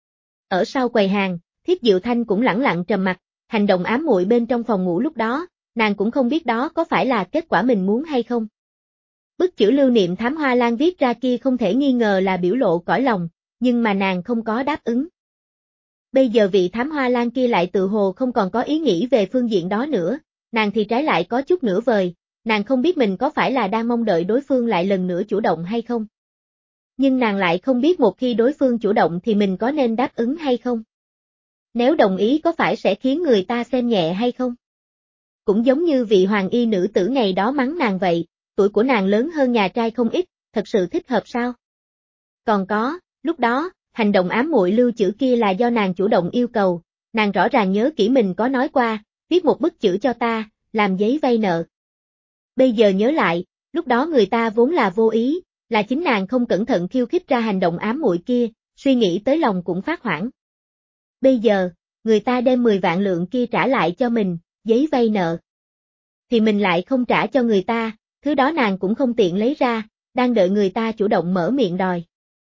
Ở sau quầy hàng, Thiết Diệu Thanh cũng lẳng lặng trầm mặc, hành động ám muội bên trong phòng ngủ lúc đó, nàng cũng không biết đó có phải là kết quả mình muốn hay không. Bức chữ lưu niệm Thám Hoa Lan viết ra kia không thể nghi ngờ là biểu lộ cõi lòng, nhưng mà nàng không có đáp ứng. Bây giờ vị Thám Hoa Lan kia lại tự hồ không còn có ý nghĩ về phương diện đó nữa, nàng thì trái lại có chút nửa vời, nàng không biết mình có phải là đang mong đợi đối phương lại lần nữa chủ động hay không. Nhưng nàng lại không biết một khi đối phương chủ động thì mình có nên đáp ứng hay không. Nếu đồng ý có phải sẽ khiến người ta xem nhẹ hay không? Cũng giống như vị hoàng y nữ tử ngày đó mắng nàng vậy, tuổi của nàng lớn hơn nhà trai không ít, thật sự thích hợp sao? Còn có, lúc đó, hành động ám muội lưu chữ kia là do nàng chủ động yêu cầu, nàng rõ ràng nhớ kỹ mình có nói qua, viết một bức chữ cho ta, làm giấy vay nợ. Bây giờ nhớ lại, lúc đó người ta vốn là vô ý, là chính nàng không cẩn thận khiêu khích ra hành động ám muội kia, suy nghĩ tới lòng cũng phát hoảng. Bây giờ, người ta đem 10 vạn lượng kia trả lại cho mình, giấy vay nợ. Thì mình lại không trả cho người ta, thứ đó nàng cũng không tiện lấy ra, đang đợi người ta chủ động mở miệng đòi.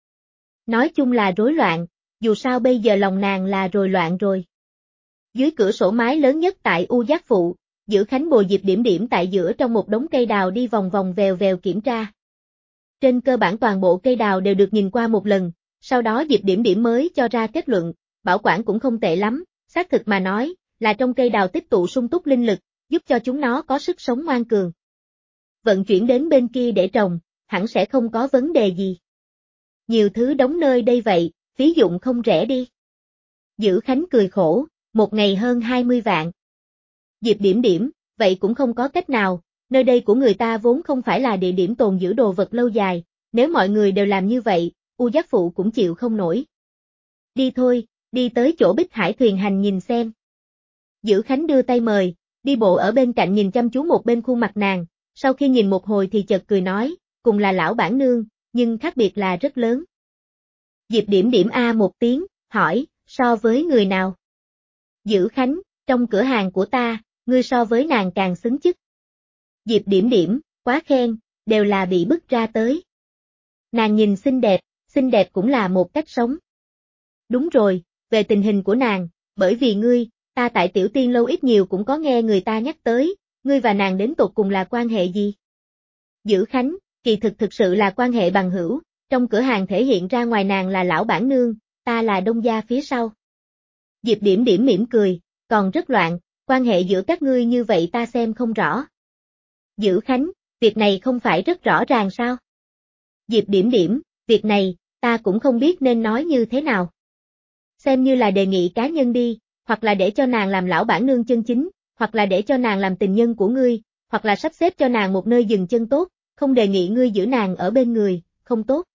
Nói chung là rối loạn, dù sao bây giờ lòng nàng là rồi loạn rồi. Dưới cửa sổ mái lớn nhất tại U Giác Phụ, Dữ Khánh bồi Diệp Điểm Điểm tại giữa trong một đống cây đào đi vòng vòng vèo vèo kiểm tra. Trên cơ bản toàn bộ cây đào đều được nhìn qua một lần, sau đó Diệp Điểm Điểm mới cho ra kết luận, bảo quản cũng không tệ lắm, xác thực mà nói, là trong cây đào tích tụ sung túc linh lực, giúp cho chúng nó có sức sống ngoan cường. Vận chuyển đến bên kia để trồng, hẳn sẽ không có vấn đề gì. Nhiều thứ đóng nơi đây vậy, phí dụng không rẻ đi. Dữ Khánh cười khổ, một ngày hơn 20 vạn. Diệp Điểm Điểm, vậy cũng không có cách nào, nơi đây của người ta vốn không phải là địa điểm tồn giữ đồ vật lâu dài, nếu mọi người đều làm như vậy, U Giác Phụ cũng chịu không nổi. Đi thôi, đi tới chỗ Bích Hải thuyền hành nhìn xem. Dữ Khánh đưa tay mời, đi bộ ở bên cạnh nhìn chăm chú một bên khuôn mặt nàng, sau khi nhìn một hồi thì chợt cười nói, cùng là lão bản nương, nhưng khác biệt là rất lớn. Diệp Điểm Điểm a một tiếng, hỏi, so với người nào? Dữ Khánh, trong cửa hàng của ta, ngươi so với nàng càng xứng chức. Diệp Điểm Điểm, quá khen, đều là bị bức ra tới. Nàng nhìn xinh đẹp cũng là một cách sống. Đúng rồi, về tình hình của nàng, bởi vì ngươi, ta tại Tiểu Tiên Lâu ít nhiều cũng có nghe người ta nhắc tới, ngươi và nàng đến tột cùng là quan hệ gì? Dữ Khánh, kỳ thực sự là quan hệ bằng hữu, trong cửa hàng thể hiện ra ngoài nàng là lão bản nương, ta là đông gia phía sau. Diệp Điểm Điểm mỉm cười, còn rất loạn, quan hệ giữa các ngươi như vậy ta xem không rõ. Dữ Khánh, việc này không phải rất rõ ràng sao? Diệp Điểm Điểm, việc này, ta cũng không biết nên nói như thế nào. Xem như là đề nghị cá nhân đi, hoặc là để cho nàng làm lão bản nương chân chính, hoặc là để cho nàng làm tình nhân của ngươi, hoặc là sắp xếp cho nàng một nơi dừng chân tốt, không đề nghị ngươi giữ nàng ở bên người, không tốt.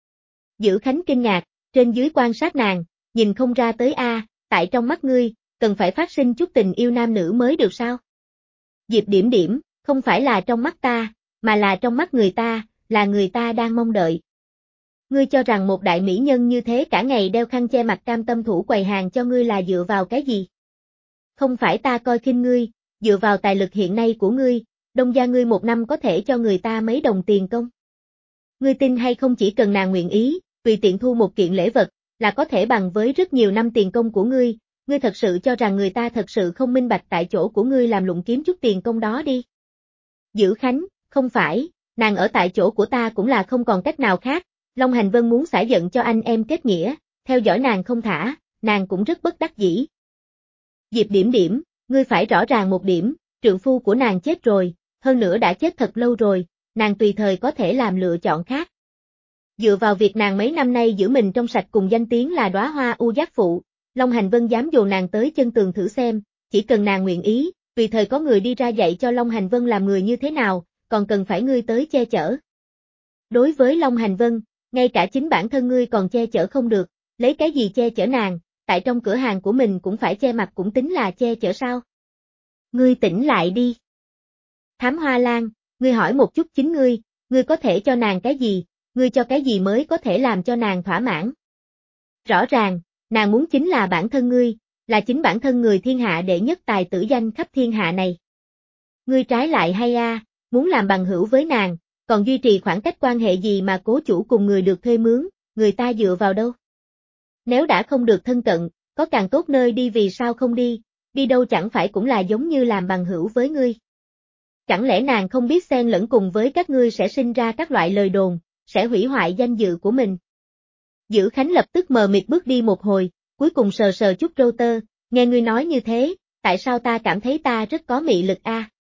Dữ Khánh kinh ngạc, trên dưới quan sát nàng, nhìn không ra tới tại trong mắt ngươi, cần phải phát sinh chút tình yêu nam nữ mới được sao? Diệp Điểm Điểm, không phải là trong mắt ta, mà là trong mắt người ta, là người ta đang mong đợi. Ngươi cho rằng một đại mỹ nhân như thế cả ngày đeo khăn che mặt cam tâm thủ quầy hàng cho ngươi là dựa vào cái gì? Không phải ta coi khinh ngươi, dựa vào tài lực hiện nay của ngươi, đông gia ngươi một năm có thể cho người ta mấy đồng tiền công. Ngươi tin hay không chỉ cần nàng nguyện ý, tùy tiện thu một kiện lễ vật, là có thể bằng với rất nhiều năm tiền công của ngươi thật sự cho rằng người ta thật sự không minh bạch tại chỗ của ngươi làm lụng kiếm chút tiền công đó đi. Dữ Khánh, không phải, nàng ở tại chỗ của ta cũng là không còn cách nào khác, Long Hành Vân muốn xả giận cho anh em kết nghĩa, theo dõi nàng không thả, nàng cũng rất bất đắc dĩ. Diệp Điểm Điểm, ngươi phải rõ ràng một điểm, trượng phu của nàng chết rồi, hơn nữa đã chết thật lâu rồi, nàng tùy thời có thể làm lựa chọn khác. Dựa vào việc nàng mấy năm nay giữ mình trong sạch cùng danh tiếng là đóa hoa U Giác Phụ, Long Hành Vân dám dồn nàng tới chân tường thử xem, chỉ cần nàng nguyện ý, tùy thời có người đi ra dạy cho Long Hành Vân làm người như thế nào, còn cần phải ngươi tới che chở. Đối với Long Hành Vân, ngay cả chính bản thân ngươi còn che chở không được, lấy cái gì che chở nàng, tại trong cửa hàng của mình cũng phải che mặt cũng tính là che chở sao? Ngươi tỉnh lại đi. Thám Hoa Lan, ngươi hỏi một chút chính ngươi có thể cho nàng cái gì, ngươi cho cái gì mới có thể làm cho nàng thỏa mãn? Rõ ràng, nàng muốn chính là bản thân ngươi, là chính bản thân người thiên hạ đệ nhất tài tử danh khắp thiên hạ này. Ngươi trái lại hay muốn làm bằng hữu với nàng, còn duy trì khoảng cách quan hệ gì mà cố chủ cùng người được thuê mướn, người ta dựa vào đâu? Nếu đã không được thân cận, có càng tốt nơi đi vì sao không đi, đi đâu chẳng phải cũng là giống như làm bằng hữu với ngươi. Chẳng lẽ nàng không biết xen lẫn cùng với các ngươi sẽ sinh ra các loại lời đồn, sẽ hủy hoại danh dự của mình. Dữ Khánh lập tức mờ mịt bước đi một hồi, cuối cùng sờ sờ chút râu tơ, nghe ngươi nói như thế, tại sao ta cảm thấy ta rất có mị lực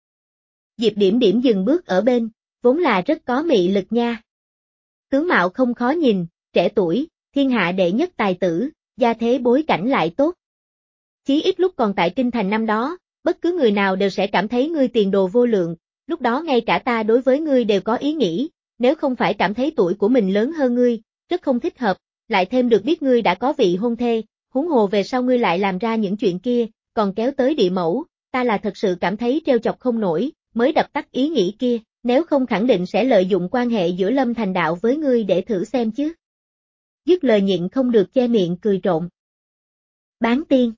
Diệp Điểm Điểm dừng bước ở bên, vốn là rất có mị lực nha. Tướng mạo không khó nhìn, trẻ tuổi, thiên hạ đệ nhất tài tử, gia thế bối cảnh lại tốt. Chí ít lúc còn tại Kinh Thành năm đó, bất cứ người nào đều sẽ cảm thấy ngươi tiền đồ vô lượng, lúc đó ngay cả ta đối với ngươi đều có ý nghĩ, nếu không phải cảm thấy tuổi của mình lớn hơn ngươi, rất không thích hợp, lại thêm được biết ngươi đã có vị hôn thê, huống hồ về sau ngươi lại làm ra những chuyện kia, còn kéo tới địa mẫu, ta là thật sự cảm thấy trêu chọc không nổi, mới đập tắt ý nghĩ kia, nếu không khẳng định sẽ lợi dụng quan hệ giữa Lâm Thành Đạo với ngươi để thử xem chứ. Dứt lời nhịn không được che miệng cười trộn. Bán tiên.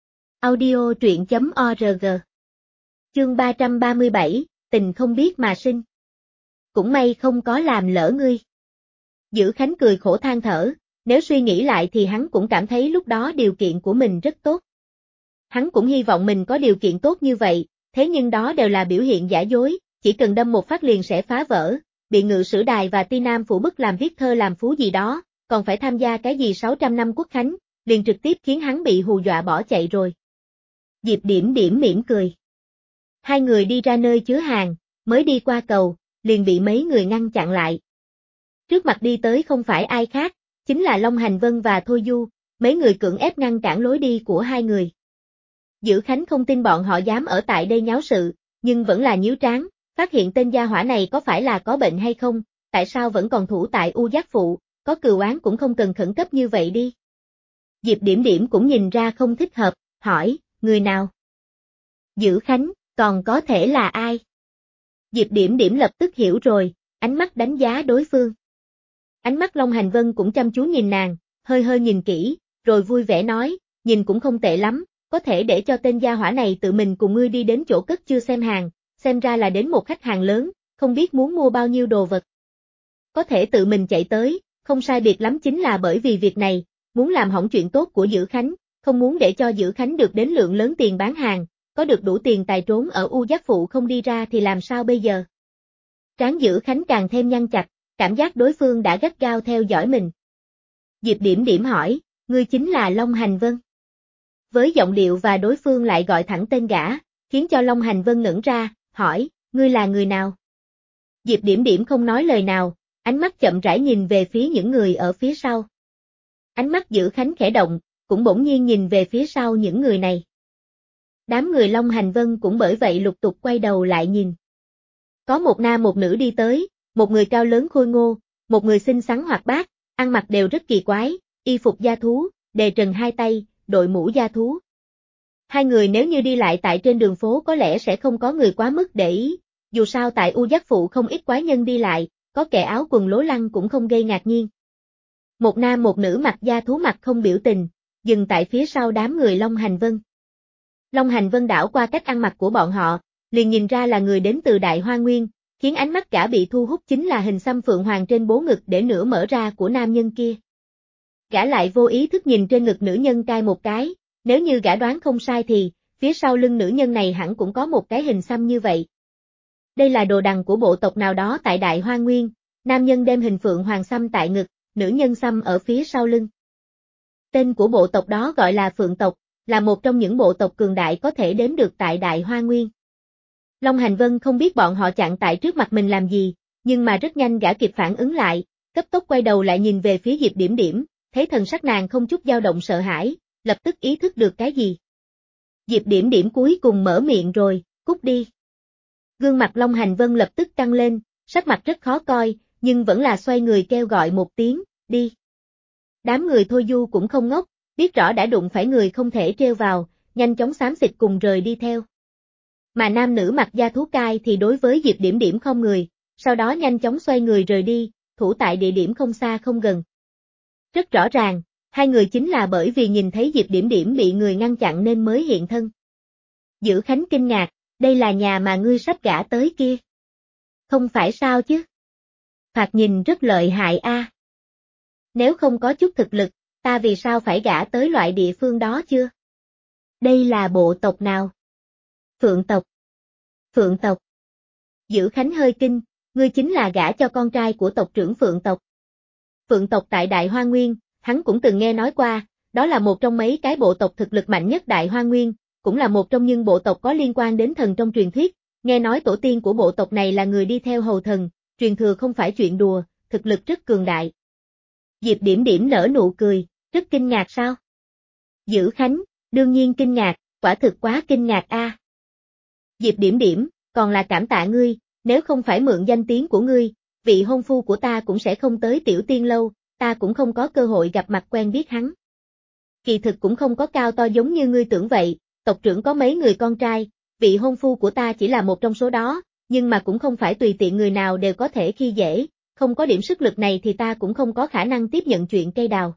Audio truyện.org. Chương 337, tình không biết mà sinh. Cũng may không có làm lỡ ngươi. Dữ Khánh cười khổ than thở, nếu suy nghĩ lại thì hắn cũng cảm thấy lúc đó điều kiện của mình rất tốt. Hắn cũng hy vọng mình có điều kiện tốt như vậy, thế nhưng đó đều là biểu hiện giả dối, chỉ cần đâm một phát liền sẽ phá vỡ, bị Ngự Sử Đài và Ti Nam Phủ bức làm viết thơ làm phú gì đó, còn phải tham gia cái gì 600 năm quốc khánh, liền trực tiếp khiến hắn bị hù dọa bỏ chạy rồi. Diệp Điểm Điểm mỉm cười. Hai người đi ra nơi chứa hàng, mới đi qua cầu, liền bị mấy người ngăn chặn lại. Trước mặt đi tới không phải ai khác, chính là Long Hành Vân và Thôi Du, mấy người cưỡng ép ngăn cản lối đi của hai người. Dữ Khánh không tin bọn họ dám ở tại đây nháo sự, nhưng vẫn là nhíu trán, phát hiện tên gia hỏa này có phải là có bệnh hay không, tại sao vẫn còn thủ tại U Giác Phụ, có cừu oán cũng không cần khẩn cấp như vậy đi. Diệp Điểm Điểm cũng nhìn ra không thích hợp, hỏi, người nào? Dữ Khánh, còn có thể là ai? Diệp Điểm Điểm lập tức hiểu rồi, ánh mắt đánh giá đối phương. Ánh mắt Long Hành Vân cũng chăm chú nhìn nàng, hơi hơi nhìn kỹ, rồi vui vẻ nói, nhìn cũng không tệ lắm, có thể để cho tên gia hỏa này tự mình cùng ngươi đi đến chỗ cất chưa xem hàng, xem ra là đến một khách hàng lớn, không biết muốn mua bao nhiêu đồ vật. Có thể tự mình chạy tới, không sai biệt lắm chính là bởi vì việc này, muốn làm hỏng chuyện tốt của Dữ Khánh, không muốn để cho Dữ Khánh được đến lượng lớn tiền bán hàng, có được đủ tiền tài trốn ở U Giác Phụ không đi ra thì làm sao bây giờ? Trán Dữ Khánh càng thêm nhăn chặt, cảm giác đối phương đã gắt gao theo dõi mình. Diệp Điểm Điểm hỏi, ngươi chính là Long Hành Vân. Với giọng điệu và đối phương lại gọi thẳng tên gã, khiến cho Long Hành Vân ngẩn ra, hỏi, ngươi là người nào? Diệp Điểm Điểm không nói lời nào, ánh mắt chậm rãi nhìn về phía những người ở phía sau. Ánh mắt Dữ Khánh khẽ động, cũng bỗng nhiên nhìn về phía sau những người này. Đám người Long Hành Vân cũng bởi vậy lục tục quay đầu lại nhìn. Có một nam một nữ đi tới, một người cao lớn khôi ngô, một người xinh xắn hoạt bát, ăn mặc đều rất kỳ quái, y phục da thú, đề trần hai tay, đội mũ da thú. Hai người nếu như đi lại tại trên đường phố có lẽ sẽ không có người quá mức để ý, dù sao tại U Giác Phụ không ít quái nhân đi lại, có kẻ áo quần lố lăng cũng không gây ngạc nhiên. Một nam một nữ mặc da thú mặt không biểu tình, dừng tại phía sau đám người Long Hành Vân. Long Hành Vân đảo qua cách ăn mặc của bọn họ, liền nhìn ra là người đến từ Đại Hoa Nguyên, khiến ánh mắt gã bị thu hút chính là hình xăm phượng hoàng trên bố ngực để nửa mở ra của nam nhân kia. Gã lại vô ý thức nhìn trên ngực nữ nhân cai một cái, nếu như gã đoán không sai thì, phía sau lưng nữ nhân này hẳn cũng có một cái hình xăm như vậy. Đây là đồ đằng của bộ tộc nào đó tại Đại Hoa Nguyên, nam nhân đem hình phượng hoàng xăm tại ngực, nữ nhân xăm ở phía sau lưng. Tên của bộ tộc đó gọi là Phượng tộc, là một trong những bộ tộc cường đại có thể đếm được tại Đại Hoa Nguyên. Long Hành Vân không biết bọn họ chặn tại trước mặt mình làm gì, nhưng mà rất nhanh gã kịp phản ứng lại, cấp tốc quay đầu lại nhìn về phía Diệp Điểm Điểm, thấy thần sắc nàng không chút dao động sợ hãi, lập tức ý thức được cái gì. Diệp Điểm Điểm cuối cùng mở miệng rồi, cút đi. Gương mặt Long Hành Vân lập tức căng lên, sắc mặt rất khó coi, nhưng vẫn là xoay người kêu gọi một tiếng, đi. Đám người Thôi Du cũng không ngốc, biết rõ đã đụng phải người không thể trêu vào, nhanh chóng xám xịt cùng rời đi theo. Mà nam nữ mặc da thú cai thì đối với Diệp Điểm Điểm không người, sau đó nhanh chóng xoay người rời đi, thủ tại địa điểm không xa không gần. Rất rõ ràng, hai người chính là bởi vì nhìn thấy Diệp Điểm Điểm bị người ngăn chặn nên mới hiện thân. Dữ Khánh kinh ngạc, đây là nhà mà ngươi sắp gả tới kia. Không phải sao chứ? Thoạt nhìn rất lợi hại a. Nếu không có chút thực lực, ta vì sao phải gả tới loại địa phương đó chưa? Đây là bộ tộc nào? Phượng tộc. Phượng tộc. Dữ Khánh hơi kinh, ngươi chính là gả cho con trai của tộc trưởng Phượng tộc. Phượng tộc tại Đại Hoa Nguyên, hắn cũng từng nghe nói qua, đó là một trong mấy cái bộ tộc thực lực mạnh nhất Đại Hoa Nguyên, cũng là một trong những bộ tộc có liên quan đến thần trong truyền thuyết, nghe nói tổ tiên của bộ tộc này là người đi theo hầu thần, truyền thừa không phải chuyện đùa, thực lực rất cường đại. Diệp Điểm Điểm nở nụ cười, rất kinh ngạc sao? Dữ Khánh, Đương nhiên kinh ngạc, quả thực quá kinh ngạc a. Diệp Điểm Điểm, còn là cảm tạ ngươi, nếu không phải mượn danh tiếng của ngươi, vị hôn phu của ta cũng sẽ không tới Tiểu Tiên lâu, ta cũng không có cơ hội gặp mặt quen biết hắn. Kỳ thực cũng không có cao to giống như ngươi tưởng vậy, tộc trưởng có mấy người con trai, vị hôn phu của ta chỉ là một trong số đó, nhưng mà cũng không phải tùy tiện người nào đều có thể khi dễ, không có điểm sức lực này thì ta cũng không có khả năng tiếp nhận chuyện cây đào.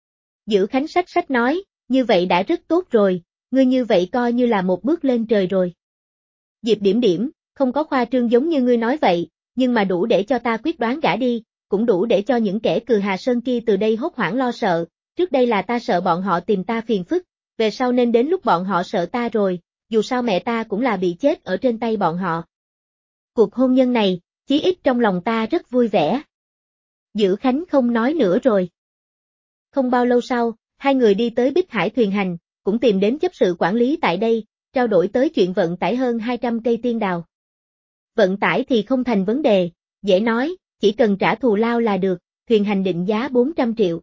Dữ Khánh sách nói, như vậy đã rất tốt rồi, ngươi như vậy coi như là một bước lên trời rồi. Diệp Điểm Điểm, không có khoa trương giống như ngươi nói vậy, nhưng mà đủ để cho ta quyết đoán gả đi, cũng đủ để cho những kẻ cừ Hà Sơn kia từ đây hốt hoảng lo sợ, trước đây là ta sợ bọn họ tìm ta phiền phức, về sau nên đến lúc bọn họ sợ ta rồi, dù sao mẹ ta cũng là bị chết ở trên tay bọn họ. Cuộc hôn nhân này, chí ít trong lòng ta rất vui vẻ. Dữ Khánh không nói nữa rồi. Không bao lâu sau, hai người đi tới Bích Hải thuyền hành, cũng tìm đến chấp sự quản lý tại đây, trao đổi tới chuyện vận tải hơn 200 cây tiên đào. Vận tải thì không thành vấn đề, dễ nói, chỉ cần trả thù lao là được, thuyền hành định giá 400 triệu.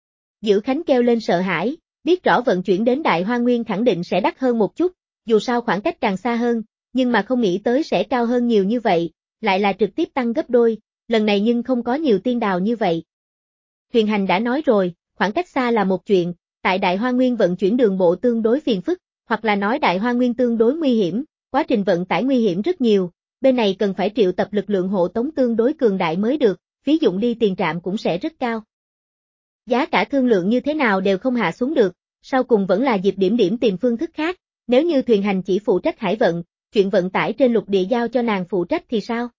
Dữ Khánh kêu lên sợ hãi, biết rõ vận chuyển đến Đại Hoa Nguyên khẳng định sẽ đắt hơn một chút, dù sao khoảng cách càng xa hơn, nhưng mà không nghĩ tới sẽ cao hơn nhiều như vậy, lại là trực tiếp tăng gấp đôi, lần này nhưng không có nhiều tiên đào như vậy. Thuyền hành đã nói rồi, khoảng cách xa là một chuyện, tại Đại Hoa Nguyên vận chuyển đường bộ tương đối phiền phức, hoặc là nói Đại Hoa Nguyên tương đối nguy hiểm, quá trình vận tải nguy hiểm rất nhiều, bên này cần phải triệu tập lực lượng hộ tống tương đối cường đại mới được, phí dụng đi tiền trạm cũng sẽ rất cao. Giá cả thương lượng như thế nào đều không hạ xuống được, sau cùng vẫn là Diệp Điểm Điểm tìm phương thức khác, nếu như thuyền hành chỉ phụ trách hải vận, chuyện vận tải trên lục địa giao cho nàng phụ trách thì sao?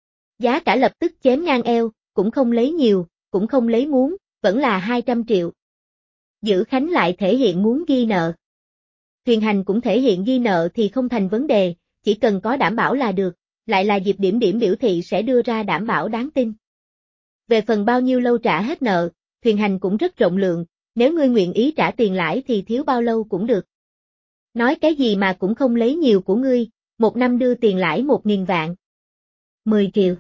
Giá cả lập tức chém ngang eo, cũng không lấy nhiều, cũng không lấy muốn, vẫn là 200 triệu. Dữ Khánh lại thể hiện muốn ghi nợ. Thuyền hành cũng thể hiện ghi nợ thì không thành vấn đề, chỉ cần có đảm bảo là được, lại là Diệp Điểm Điểm biểu thị sẽ đưa ra đảm bảo đáng tin. Về phần bao nhiêu lâu trả hết nợ, thuyền hành cũng rất rộng lượng, nếu ngươi nguyện ý trả tiền lãi thì thiếu bao lâu cũng được. Nói cái gì mà cũng không lấy nhiều của ngươi, một năm đưa tiền lãi 1.000 vạn. 10 triệu.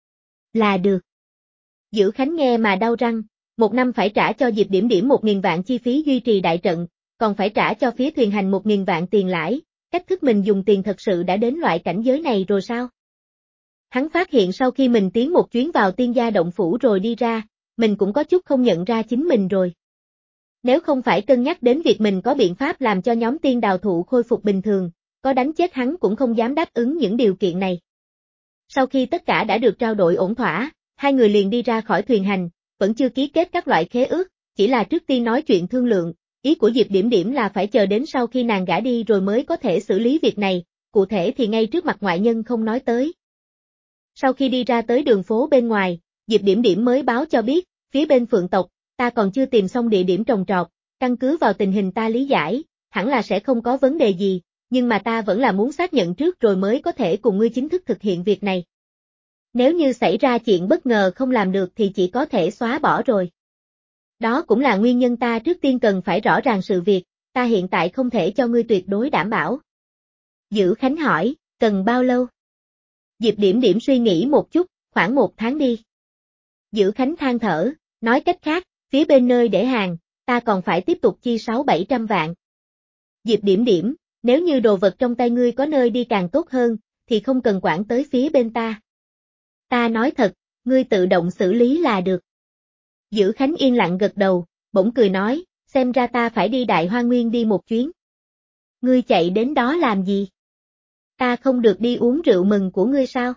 Là được. Dữ Khánh nghe mà đau răng, một năm phải trả cho Diệp Điểm Điểm 1.000 vạn chi phí duy trì đại trận, còn phải trả cho phía thuyền hành 1.000 vạn tiền lãi, cách thức mình dùng tiền thật sự đã đến loại cảnh giới này rồi sao? Hắn phát hiện sau khi mình tiến một chuyến vào tiên gia động phủ rồi đi ra, mình cũng có chút không nhận ra chính mình rồi. Nếu không phải cân nhắc đến việc mình có biện pháp làm cho nhóm tiên đào thụ khôi phục bình thường, có đánh chết hắn cũng không dám đáp ứng những điều kiện này. Sau khi tất cả đã được trao đổi ổn thỏa, hai người liền đi ra khỏi thuyền hành, vẫn chưa ký kết các loại khế ước, chỉ là trước tiên nói chuyện thương lượng, ý của Diệp Điểm Điểm là phải chờ đến sau khi nàng gả đi rồi mới có thể xử lý việc này, cụ thể thì ngay trước mặt ngoại nhân không nói tới. Sau khi đi ra tới đường phố bên ngoài, Diệp Điểm Điểm mới báo cho biết, phía bên Phượng tộc, ta còn chưa tìm xong địa điểm trồng trọt, căn cứ vào tình hình ta lý giải, hẳn là sẽ không có vấn đề gì, nhưng mà ta vẫn là muốn xác nhận trước rồi mới có thể cùng ngươi chính thức thực hiện việc này. Nếu như xảy ra chuyện bất ngờ không làm được thì chỉ có thể xóa bỏ rồi. Đó cũng là nguyên nhân ta trước tiên cần phải rõ ràng sự việc, ta hiện tại không thể cho ngươi tuyệt đối đảm bảo. Dữ Khánh hỏi, cần bao lâu? Diệp Điểm Điểm suy nghĩ một chút, khoảng 1 tháng đi. Dữ Khánh than thở, nói cách khác, phía bên nơi để hàng, ta còn phải tiếp tục chi 600-700 vạn. Diệp Điểm Điểm, nếu như đồ vật trong tay ngươi có nơi đi càng tốt hơn, thì không cần quản tới phía bên ta. Ta nói thật, ngươi tự động xử lý là được. Dữ Khánh yên lặng gật đầu, bỗng cười nói, xem ra ta phải đi Đại Hoa Nguyên đi một chuyến. Ngươi chạy đến đó làm gì? Ta không được đi uống rượu mừng của ngươi sao?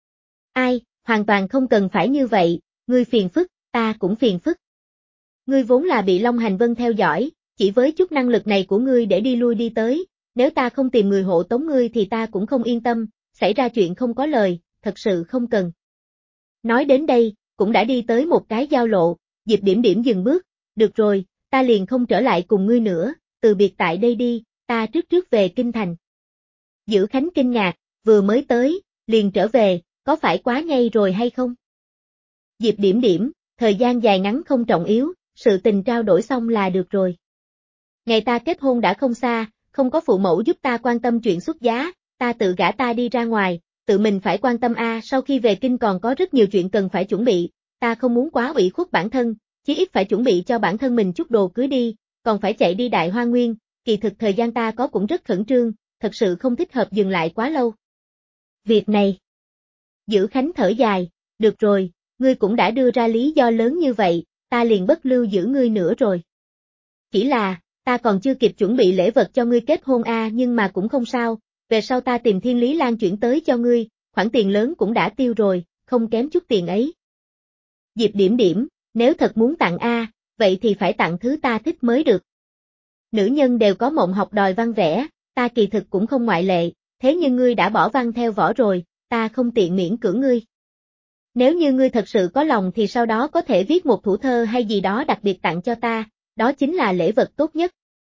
Ai, hoàn toàn không cần phải như vậy, ngươi phiền phức, ta cũng phiền phức. Ngươi vốn là bị Long Hành Vân theo dõi, chỉ với chút năng lực này của ngươi để đi lui đi tới, nếu ta không tìm người hộ tống ngươi thì ta cũng không yên tâm, xảy ra chuyện không có lời, thật sự không cần. Nói đến đây, cũng đã đi tới một cái giao lộ, Diệp Điểm Điểm dừng bước, được rồi, ta liền không trở lại cùng ngươi nữa, từ biệt tại đây đi, ta trước về Kinh Thành. Dữ Khánh kinh ngạc, vừa mới tới, liền trở về, có phải quá ngay rồi hay không? Diệp Điểm Điểm, thời gian dài ngắn không trọng yếu, sự tình trao đổi xong là được rồi. Ngày ta kết hôn đã không xa, không có phụ mẫu giúp ta quan tâm chuyện xuất giá, ta tự gả ta đi ra ngoài, tự mình phải quan tâm sau khi về kinh còn có rất nhiều chuyện cần phải chuẩn bị, ta không muốn quá ủy khuất bản thân, chí ít phải chuẩn bị cho bản thân mình chút đồ cưới đi, còn phải chạy đi Đại Hoa Nguyên, kỳ thực thời gian ta có cũng rất khẩn trương, thật sự không thích hợp dừng lại quá lâu. Việc này. Dữ Khánh thở dài, được rồi, ngươi cũng đã đưa ra lý do lớn như vậy, ta liền bất lưu giữ ngươi nữa rồi. Chỉ là, ta còn chưa kịp chuẩn bị lễ vật cho ngươi kết hôn nhưng mà cũng không sao, về sau ta tìm Thiên Lý Lan chuyển tới cho ngươi, khoản tiền lớn cũng đã tiêu rồi, không kém chút tiền ấy. Diệp Điểm Điểm, nếu thật muốn tặng vậy thì phải tặng thứ ta thích mới được. Nữ nhân đều có mộng học đòi văn vẽ, ta kỳ thực cũng không ngoại lệ, thế nhưng ngươi đã bỏ văn theo võ rồi, ta không tiện miễn cưỡng ngươi. Nếu như ngươi thật sự có lòng thì sau đó có thể viết một thủ thơ hay gì đó đặc biệt tặng cho ta, đó chính là lễ vật tốt nhất.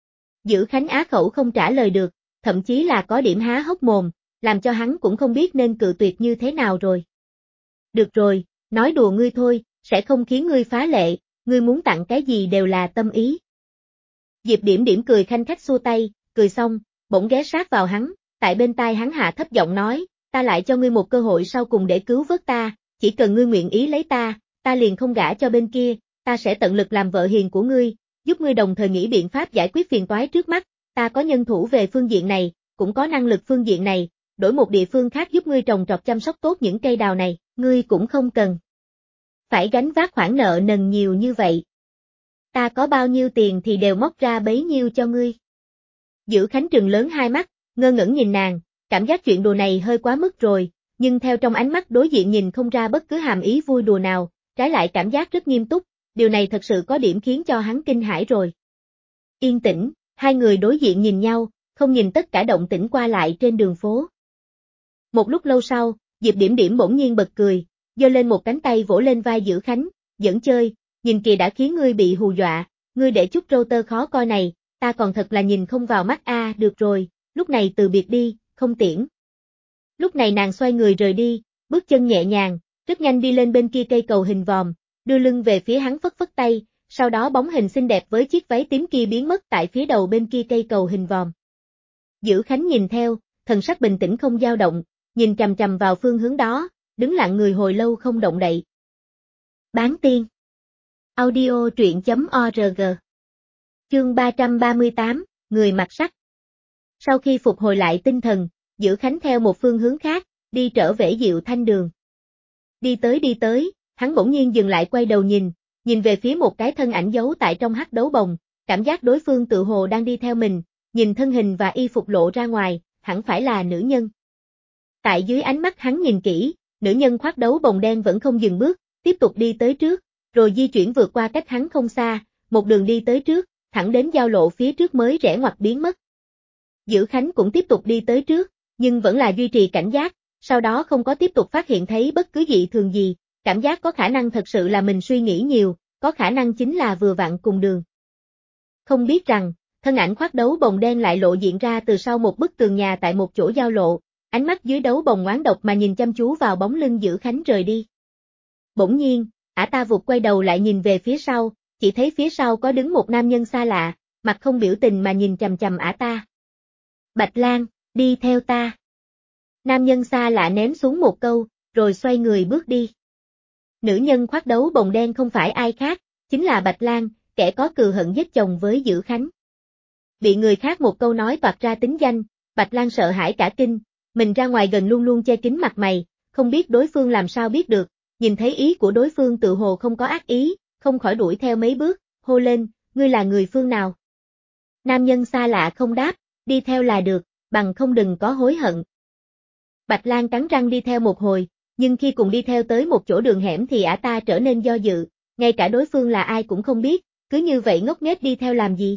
Dữ Khánh á khẩu không trả lời được, thậm chí là có điểm há hốc mồm, làm cho hắn cũng không biết nên cự tuyệt như thế nào rồi. Được rồi, nói đùa ngươi thôi, sẽ không khiến ngươi phá lệ, ngươi muốn tặng cái gì đều là tâm ý. Diệp Điểm Điểm cười khanh khách xua tay, cười xong, bỗng ghé sát vào hắn, tại bên tai hắn hạ thấp giọng nói, ta lại cho ngươi một cơ hội sau cùng để cứu vớt ta, chỉ cần ngươi nguyện ý lấy ta liền không gả cho bên kia, ta sẽ tận lực làm vợ hiền của ngươi, giúp ngươi đồng thời nghĩ biện pháp giải quyết phiền toái trước mắt, ta có nhân thủ về phương diện này, cũng có năng lực phương diện này, đổi một địa phương khác giúp ngươi trồng trọt chăm sóc tốt những cây đào này, ngươi cũng không cần phải gánh vác khoản nợ nần nhiều như vậy. Ta có bao nhiêu tiền thì đều móc ra bấy nhiêu cho ngươi. Dữ Khánh trừng lớn hai mắt, ngơ ngẩn nhìn nàng, cảm giác chuyện đùa này hơi quá mức rồi, nhưng theo trong ánh mắt đối diện nhìn không ra bất cứ hàm ý vui đùa nào, trái lại cảm giác rất nghiêm túc, điều này thật sự có điểm khiến cho hắn kinh hãi rồi. Yên tĩnh, hai người đối diện nhìn nhau, không nhìn tất cả động tĩnh qua lại trên đường phố. Một lúc lâu sau, Diệp Điểm Điểm bỗng nhiên bật cười, giơ lên một cánh tay vỗ lên vai Dữ Khánh, giỡn chơi, nhìn kìa đã khiến ngươi bị hù dọa, ngươi để chút râu tơ khó coi này, ta còn thật là nhìn không vào mắt được rồi, lúc này từ biệt đi, không tiễn. Lúc này nàng xoay người rời đi, bước chân nhẹ nhàng, rất nhanh đi lên bên kia cây cầu hình vòm, đưa lưng về phía hắn phất phất tay, sau đó bóng hình xinh đẹp với chiếc váy tím kia biến mất tại phía đầu bên kia cây cầu hình vòm. Dữ Khánh nhìn theo, thần sắc bình tĩnh không dao động, nhìn chằm chằm vào phương hướng đó, đứng lặng người hồi lâu không động đậy. Bán tiên. Audio truyện.org. Chương 338, người mặc sắc. Sau khi phục hồi lại tinh thần, Dữ Khánh theo một phương hướng khác, đi trở về Diệu Thanh đường. Đi tới, hắn bỗng nhiên dừng lại quay đầu nhìn về phía một cái thân ảnh giấu tại trong hắc đấu bồng, cảm giác đối phương tự hồ đang đi theo mình, nhìn thân hình và y phục lộ ra ngoài, hẳn phải là nữ nhân. Tại dưới ánh mắt hắn nhìn kỹ, nữ nhân khoác đấu bồng đen vẫn không dừng bước, tiếp tục đi tới trước, rồi di chuyển vượt qua cách hắn không xa, một đường đi tới trước, thẳng đến giao lộ phía trước mới rẽ ngoặt biến mất. Dữ Khánh cũng tiếp tục đi tới trước, nhưng vẫn là duy trì cảnh giác, sau đó không có tiếp tục phát hiện thấy bất cứ dị thường gì, cảm giác có khả năng thật sự là mình suy nghĩ nhiều, có khả năng chính là vừa vặn cùng đường. Không biết rằng, thân ảnh khoác đấu bồng đen lại lộ diện ra từ sau một bức tường nhà tại một chỗ giao lộ, ánh mắt dưới đấu bồng ngoán độc mà nhìn chăm chú vào bóng lưng Dữ Khánh rời đi. Bỗng nhiên, ả ta vụt quay đầu lại nhìn về phía sau, chỉ thấy phía sau có đứng một nam nhân xa lạ, mặt không biểu tình mà nhìn chằm chằm ả ta. Bạch Lan, đi theo ta. Nam nhân xa lạ ném xuống một câu, rồi xoay người bước đi. Nữ nhân khoác đấu bồng đen không phải ai khác, chính là Bạch Lan, kẻ có cừu hận giết chồng với Dữ Khánh. Bị người khác một câu nói toạc ra tính danh, Bạch Lan sợ hãi cả kinh, mình ra ngoài gần luôn luôn che kín mặt mày, không biết đối phương làm sao biết được, nhìn thấy ý của đối phương tự hồ không có ác ý, không khỏi đuổi theo mấy bước, hô lên, ngươi là người phương nào? Nam nhân xa lạ không đáp, đi theo là được, bằng không đừng có hối hận. Bạch Lan cắn răng đi theo một hồi, nhưng khi cùng đi theo tới một chỗ đường hẻm thì ả ta trở nên do dự, ngay cả đối phương là ai cũng không biết, cứ như vậy ngốc nghếch đi theo làm gì?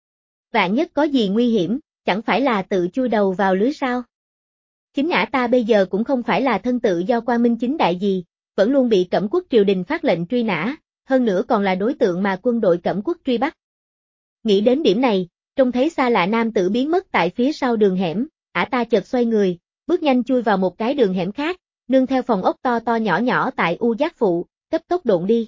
Vạn nhất có gì nguy hiểm, chẳng phải là tự chui đầu vào lưới sao? Chính ả ta bây giờ cũng không phải là thân tự do quang minh chính đại gì, vẫn luôn bị Cẩm Quốc triều đình phát lệnh truy nã, hơn nữa còn là đối tượng mà quân đội Cẩm Quốc truy bắt. Nghĩ đến điểm này, trông thấy xa lạ nam tử biến mất tại phía sau đường hẻm, ả ta chợt xoay người, bước nhanh chui vào một cái đường hẻm khác, nương theo phòng ốc to to nhỏ nhỏ tại U Giác Phụ, cấp tốc độn đi.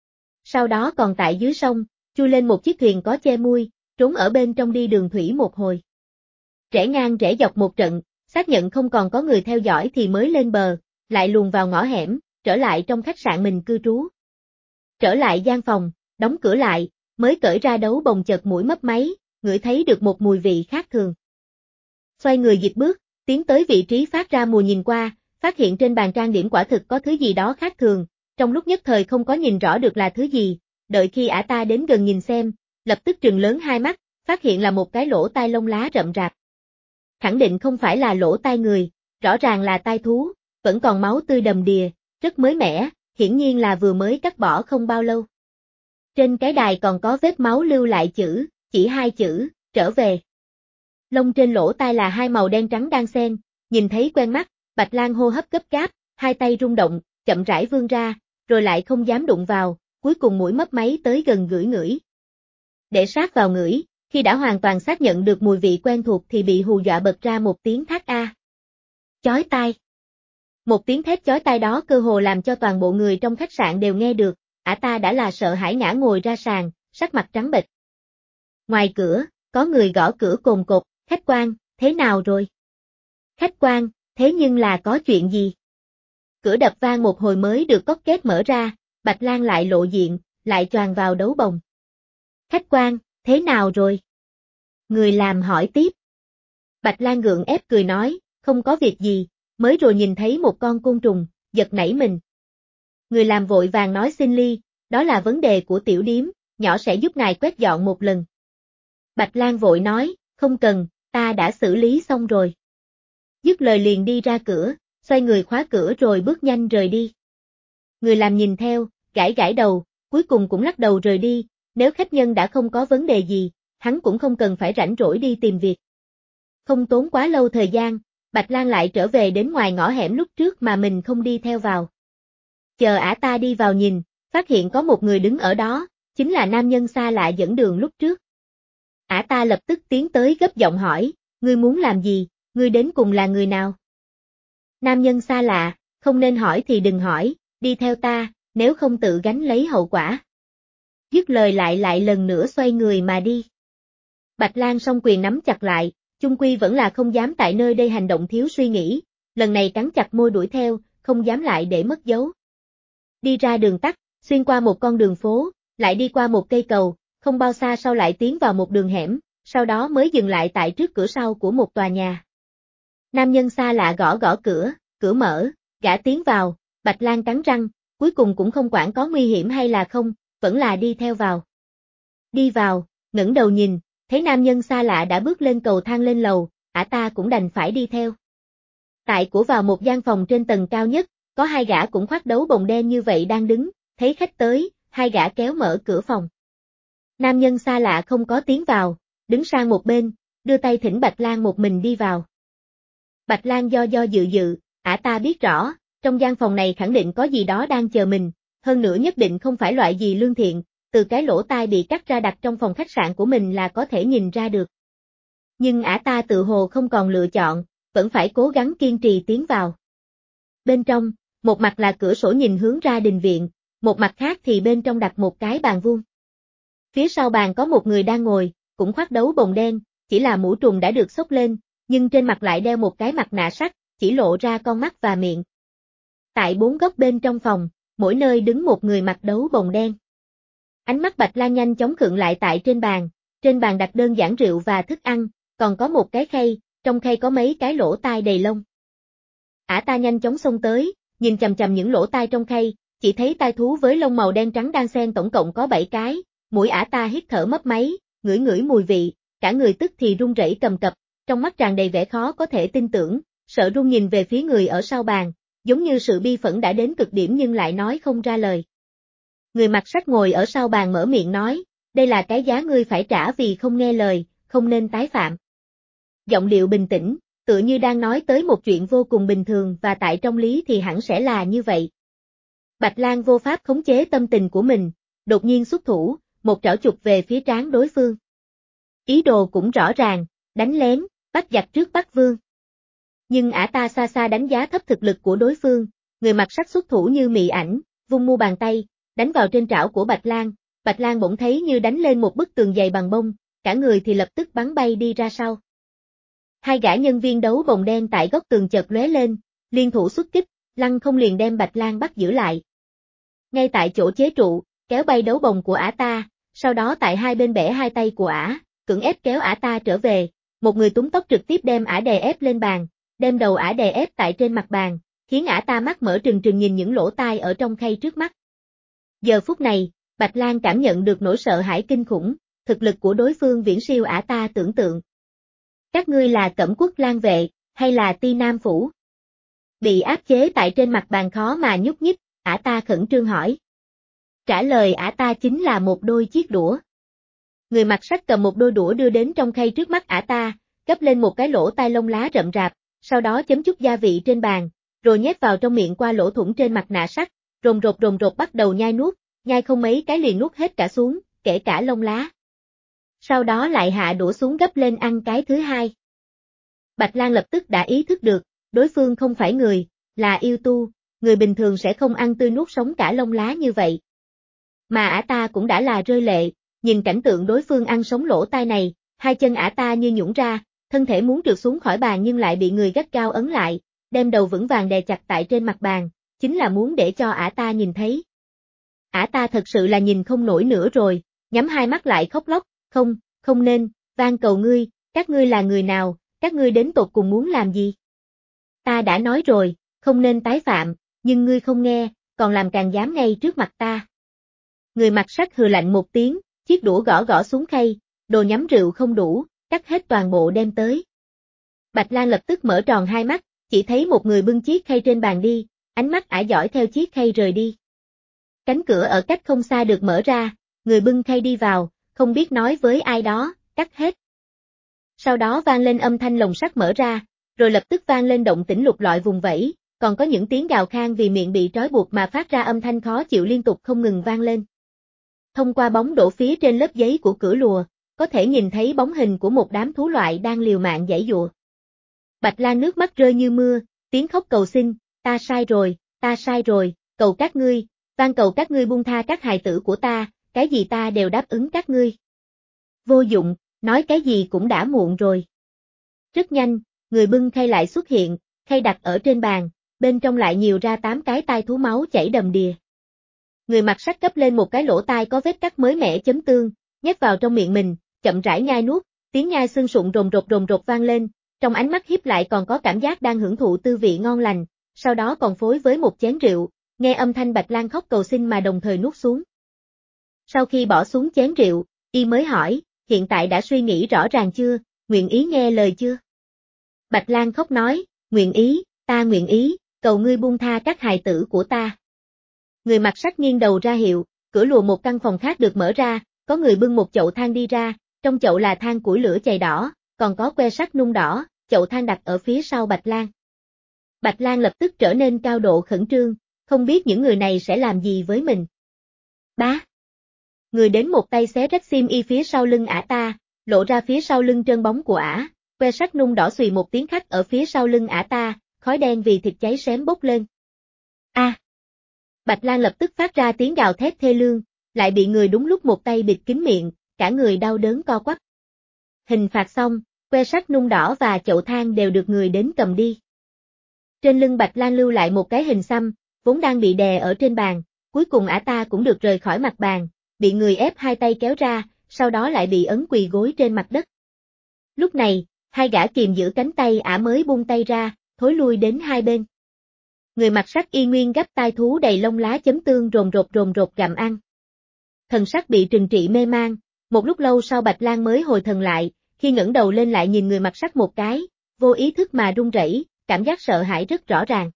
Sau đó còn tại dưới sông, chui lên một chiếc thuyền có che mui, trốn ở bên trong đi đường thủy một hồi. Rẽ ngang rẽ dọc một trận, xác nhận không còn có người theo dõi thì mới lên bờ, lại luồn vào ngõ hẻm, trở lại trong khách sạn mình cư trú. Trở lại gian phòng, đóng cửa lại, mới cởi ra đấu bồng chợt mũi mấp máy, ngửi thấy được một mùi vị khác thường. Xoay người dịch bước, tiến tới vị trí phát ra mùi nhìn qua, phát hiện trên bàn trang điểm quả thực có thứ gì đó khác thường, trong lúc nhất thời không có nhìn rõ được là thứ gì, đợi khi ả ta đến gần nhìn xem, lập tức trừng lớn hai mắt, phát hiện là một cái lỗ tai lông lá rậm rạp. Khẳng định không phải là lỗ tai người, rõ ràng là tai thú, vẫn còn máu tươi đầm đìa, rất mới mẻ, hiển nhiên là vừa mới cắt bỏ không bao lâu. Trên cái đài còn có vết máu lưu lại chỉ hai chữ, trở về. Lông trên lỗ tai là hai màu đen trắng đan xen, nhìn thấy quen mắt, Bạch Lang hô hấp gấp gáp, hai tay rung động, chậm rãi vươn ra, rồi lại không dám đụng vào, cuối cùng mũi mấp máy tới gần ngửi ngửi. Để sát vào ngửi, khi đã hoàn toàn xác nhận được mùi vị quen thuộc thì bị hù dọa bật ra một tiếng thét a. Chói tai. Một tiếng thét chói tai đó cơ hồ làm cho toàn bộ người trong khách sạn đều nghe được, ả ta đã là sợ hãi ngã ngồi ra sàn, sắc mặt trắng bệch. Ngoài cửa, có người gõ cửa cồn cột, khách quan, thế nào rồi? Khách quan, thế nhưng là có chuyện gì? Cửa đập vang một hồi mới được cót két mở ra, Bạch Lang lại lộ diện, lại choàng vào đấu bồng. Khách quan, thế nào rồi? Người làm hỏi tiếp. Bạch Lang gượng ép cười nói, không có việc gì, mới rồi nhìn thấy một con côn trùng, giật nảy mình. Người làm vội vàng nói xin ly, đó là vấn đề của tiểu điếm, nhỏ sẽ giúp ngài quét dọn một lần. Bạch Lang vội nói, không cần, ta đã xử lý xong rồi. Dứt lời liền đi ra cửa, xoay người khóa cửa rồi bước nhanh rời đi. Người làm nhìn theo, gãi gãi đầu, cuối cùng cũng lắc đầu rời đi, nếu khách nhân đã không có vấn đề gì, hắn cũng không cần phải rảnh rỗi đi tìm việc. Không tốn quá lâu thời gian, Bạch Lang lại trở về đến ngoài ngõ hẻm lúc trước mà mình không đi theo vào. Chờ ả ta đi vào nhìn, phát hiện có một người đứng ở đó, chính là nam nhân xa lạ dẫn đường lúc trước. Ả ta lập tức tiến tới gấp giọng hỏi, ngươi muốn làm gì, ngươi đến cùng là người nào? Nam nhân xa lạ, không nên hỏi thì đừng hỏi, đi theo ta, nếu không tự gánh lấy hậu quả. Dứt lời lại lần nữa xoay người mà đi. Bạch Lang song quyền nắm chặt lại, chung quy vẫn là không dám tại nơi đây hành động thiếu suy nghĩ, lần này cắn chặt môi đuổi theo, không dám lại để mất dấu. Đi ra đường tắt, xuyên qua một con đường phố, lại đi qua một cây cầu, không bao xa sau lại tiến vào một đường hẻm, sau đó mới dừng lại tại trước cửa sau của một tòa nhà. Nam nhân xa lạ gõ gõ cửa, cửa mở, gã tiến vào, Bạch Lang cắn răng, cuối cùng cũng không quản có nguy hiểm hay là không, vẫn là đi theo vào. Đi vào, ngẩng đầu nhìn, thấy nam nhân xa lạ đã bước lên cầu thang lên lầu, ả ta cũng đành phải đi theo. Tại của vào một gian phòng trên tầng cao nhất, có hai gã cũng khoác đấu bồng đen như vậy đang đứng, thấy khách tới, hai gã kéo mở cửa phòng. Nam nhân xa lạ không có tiến vào, đứng sang một bên, đưa tay thỉnh Bạch Lang một mình đi vào. Bạch Lang do dự, ả ta biết rõ, trong gian phòng này khẳng định có gì đó đang chờ mình, hơn nữa nhất định không phải loại gì lương thiện, từ cái lỗ tai bị cắt ra đặt trong phòng khách sạn của mình là có thể nhìn ra được. Nhưng ả ta tự hồ không còn lựa chọn, vẫn phải cố gắng kiên trì tiến vào. Bên trong, một mặt là cửa sổ nhìn hướng ra đình viện, một mặt khác thì bên trong đặt một cái bàn vuông. Phía sau bàn có một người đang ngồi, cũng khoác đấu bồng đen, chỉ là mũ trùm đã được xốc lên, nhưng trên mặt lại đeo một cái mặt nạ sắt, chỉ lộ ra con mắt và miệng. Tại bốn góc bên trong phòng, mỗi nơi đứng một người mặc đấu bồng đen. Ánh mắt Bạch Lang nhanh chóng khựng lại tại trên bàn đặt đơn giản rượu và thức ăn, còn có một cái khay, trong khay có mấy cái lỗ tai đầy lông. Ả ta nhanh chóng xông tới, nhìn chằm chằm những lỗ tai trong khay, chỉ thấy tai thú với lông màu đen trắng đan xen tổng cộng có 7 cái, mũi ả ta hít thở mấp máy, ngửi ngửi mùi vị, cả người tức thì run rẩy cầm cập, trong mắt tràn đầy vẻ khó có thể tin tưởng, sợ run nhìn về phía người ở sau bàn, giống như sự bi phẫn đã đến cực điểm nhưng lại nói không ra lời. Người mặc sắt ngồi ở sau bàn mở miệng nói, đây là cái giá ngươi phải trả vì không nghe lời, không nên tái phạm. Giọng điệu bình tĩnh, tựa như đang nói tới một chuyện vô cùng bình thường và tại trong lý thì hẳn sẽ là như vậy. Bạch Lang vô pháp khống chế tâm tình của mình, đột nhiên xuất thủ, một trảo chụp về phía trán đối phương. Ý đồ cũng rõ ràng, đánh lén, bắt giặc trước bắt vương. Nhưng ả ta xa xa đánh giá thấp thực lực của đối phương, người mặc sắt xuất thủ như mị ảnh, vung mu bàn tay, đánh vào trên trảo của Bạch Lang bỗng thấy như đánh lên một bức tường dày bằng bông, cả người thì lập tức bắn bay đi ra sau. Hai gã nhân viên đấu bồng đen tại góc tường chợt lóe lên, liên thủ xuất kích, lăng không liền đem Bạch Lang bắt giữ lại. Ngay tại chỗ chế trụ, kéo bay đấu bồng của ả ta, sau đó tại hai bên bẻ hai tay của ả, cưỡng ép kéo ả ta trở về, một người túm tóc trực tiếp đem ả đè ép lên bàn, đem đầu ả đè ép tại trên mặt bàn, khiến ả ta mắt mở trừng trừng nhìn những lỗ tai ở trong khay trước mắt. Giờ phút này, Bạch Lang cảm nhận được nỗi sợ hãi kinh khủng, thực lực của đối phương viễn siêu ả ta tưởng tượng. Các ngươi là Cẩm Quốc Lang vệ, hay là Ti Nam Phủ? Bị áp chế tại trên mặt bàn khó mà nhúc nhích, ả ta khẩn trương hỏi. Trả lời ả ta chính là một đôi chiếc đũa. Người mặc sắt cầm một đôi đũa đưa đến trong khay trước mắt ả ta, gấp lên một cái lỗ tai lông lá rậm rạp, sau đó chấm chút gia vị trên bàn, rồi nhét vào trong miệng qua lỗ thủng trên mặt nạ sắt, rồng rột bắt đầu nhai nuốt, nhai không mấy cái liền nuốt hết cả xuống, kể cả lông lá. Sau đó lại hạ đũa xuống gấp lên ăn cái thứ hai. Bạch Lang lập tức đã ý thức được, đối phương không phải người, là yêu tu, người bình thường sẽ không ăn tươi nuốt sống cả lông lá như vậy. Mà ả ta cũng đã là rơi lệ, nhìn cảnh tượng đối phương ăn sống lỗ tai này, hai chân ả ta như nhũn ra, thân thể muốn trượt xuống khỏi bàn nhưng lại bị người gắt gao ấn lại, đem đầu vững vàng đè chặt tại trên mặt bàn, chính là muốn để cho ả ta nhìn thấy. Ả ta thật sự là nhìn không nổi nữa rồi, nhắm hai mắt lại khóc lóc, không nên, van cầu ngươi, các ngươi là người nào, các ngươi đến tột cùng muốn làm gì? Ta đã nói rồi, không nên tái phạm, nhưng ngươi không nghe, còn làm càng dám ngay trước mặt ta. Người mặc sắt hừ lạnh một tiếng, chiếc đũa gõ xuống khay, đồ nhắm rượu không đủ, cắt hết toàn bộ đem tới. Bạch Lang lập tức mở tròn hai mắt, chỉ thấy một người bưng chiếc khay trên bàn đi, ánh mắt ả dõi theo chiếc khay rời đi. Cánh cửa ở cách không xa được mở ra, người bưng khay đi vào, không biết nói với ai đó, cắt hết. Sau đó vang lên âm thanh lồng sắt mở ra, rồi lập tức vang lên động tĩnh lục lọi vùng vẫy, còn có những tiếng gào khan vì miệng bị trói buộc mà phát ra âm thanh khó chịu liên tục không ngừng vang lên. Thông qua bóng đổ phía trên lớp giấy của cửa lùa, có thể nhìn thấy bóng hình của một đám thú loại đang liều mạng giãy giụa. Bạch Lang nước mắt rơi như mưa, tiếng khóc cầu xin, ta sai rồi, cầu các ngươi, van cầu các ngươi buông tha các hài tử của ta, cái gì ta đều đáp ứng các ngươi. Vô dụng, nói cái gì cũng đã muộn rồi. Rất nhanh, người bưng khay lại xuất hiện, khay đặt ở trên bàn, bên trong lại nhiều ra 8 cái tai thú máu chảy đầm đìa. Người mặc sắt gấp lên một cái lỗ tai có vết cắt mới mẻ chấm tương, nhét vào trong miệng mình, chậm rãi nhai nuốt, tiếng nhai xương sụn rồng rột vang lên, trong ánh mắt hiếp lại còn có cảm giác đang hưởng thụ tư vị ngon lành, sau đó còn phối với một chén rượu, nghe âm thanh Bạch Lang khóc cầu xin mà đồng thời nuốt xuống. Sau khi bỏ xuống chén rượu, y mới hỏi, hiện tại đã suy nghĩ rõ ràng chưa, nguyện ý nghe lời chưa? Bạch Lang khóc nói, ta nguyện ý, cầu ngươi buông tha các hài tử của ta. Người mặc sắt nghiêng đầu ra hiệu, cửa lùa một căn phòng khác được mở ra, có người bưng một chậu than đi ra, trong chậu là than củi lửa chày đỏ, còn có que sắt nung đỏ, chậu than đặt ở phía sau Bạch Lang. Bạch Lang lập tức trở nên cao độ khẩn trương, không biết những người này sẽ làm gì với mình. Bá! Người đến một tay xé rách xiêm y phía sau lưng ả ta, lộ ra phía sau lưng trơn bóng của ả, que sắt nung đỏ xùy một tiếng khắc ở phía sau lưng ả ta, khói đen vì thịt cháy xém bốc lên. A! Bạch Lang lập tức phát ra tiếng gào thét thê lương, lại bị người đúng lúc một tay bịt kín miệng, cả người đau đớn co quắp. Hình phạt xong, que sắt nung đỏ và chậu than đều được người đến cầm đi. Trên lưng Bạch Lang lưu lại một cái hình xăm, vốn đang bị đè ở trên bàn, cuối cùng ả ta cũng được rời khỏi mặt bàn, bị người ép hai tay kéo ra, sau đó lại bị ấn quỳ gối trên mặt đất. Lúc này, hai gã kìm giữ cánh tay ả mới buông tay ra, thối lui đến hai bên. Người mặc sắt y nguyên gấp tai thú đầy lông lá chấm tương rồn rột gặm ăn. Thần sắc bị trừng trị mê man, một lúc lâu sau Bạch Lang mới hồi thần lại, khi ngẩng đầu lên lại nhìn người mặc sắt một cái, vô ý thức mà run rẩy, cảm giác sợ hãi rất rõ ràng.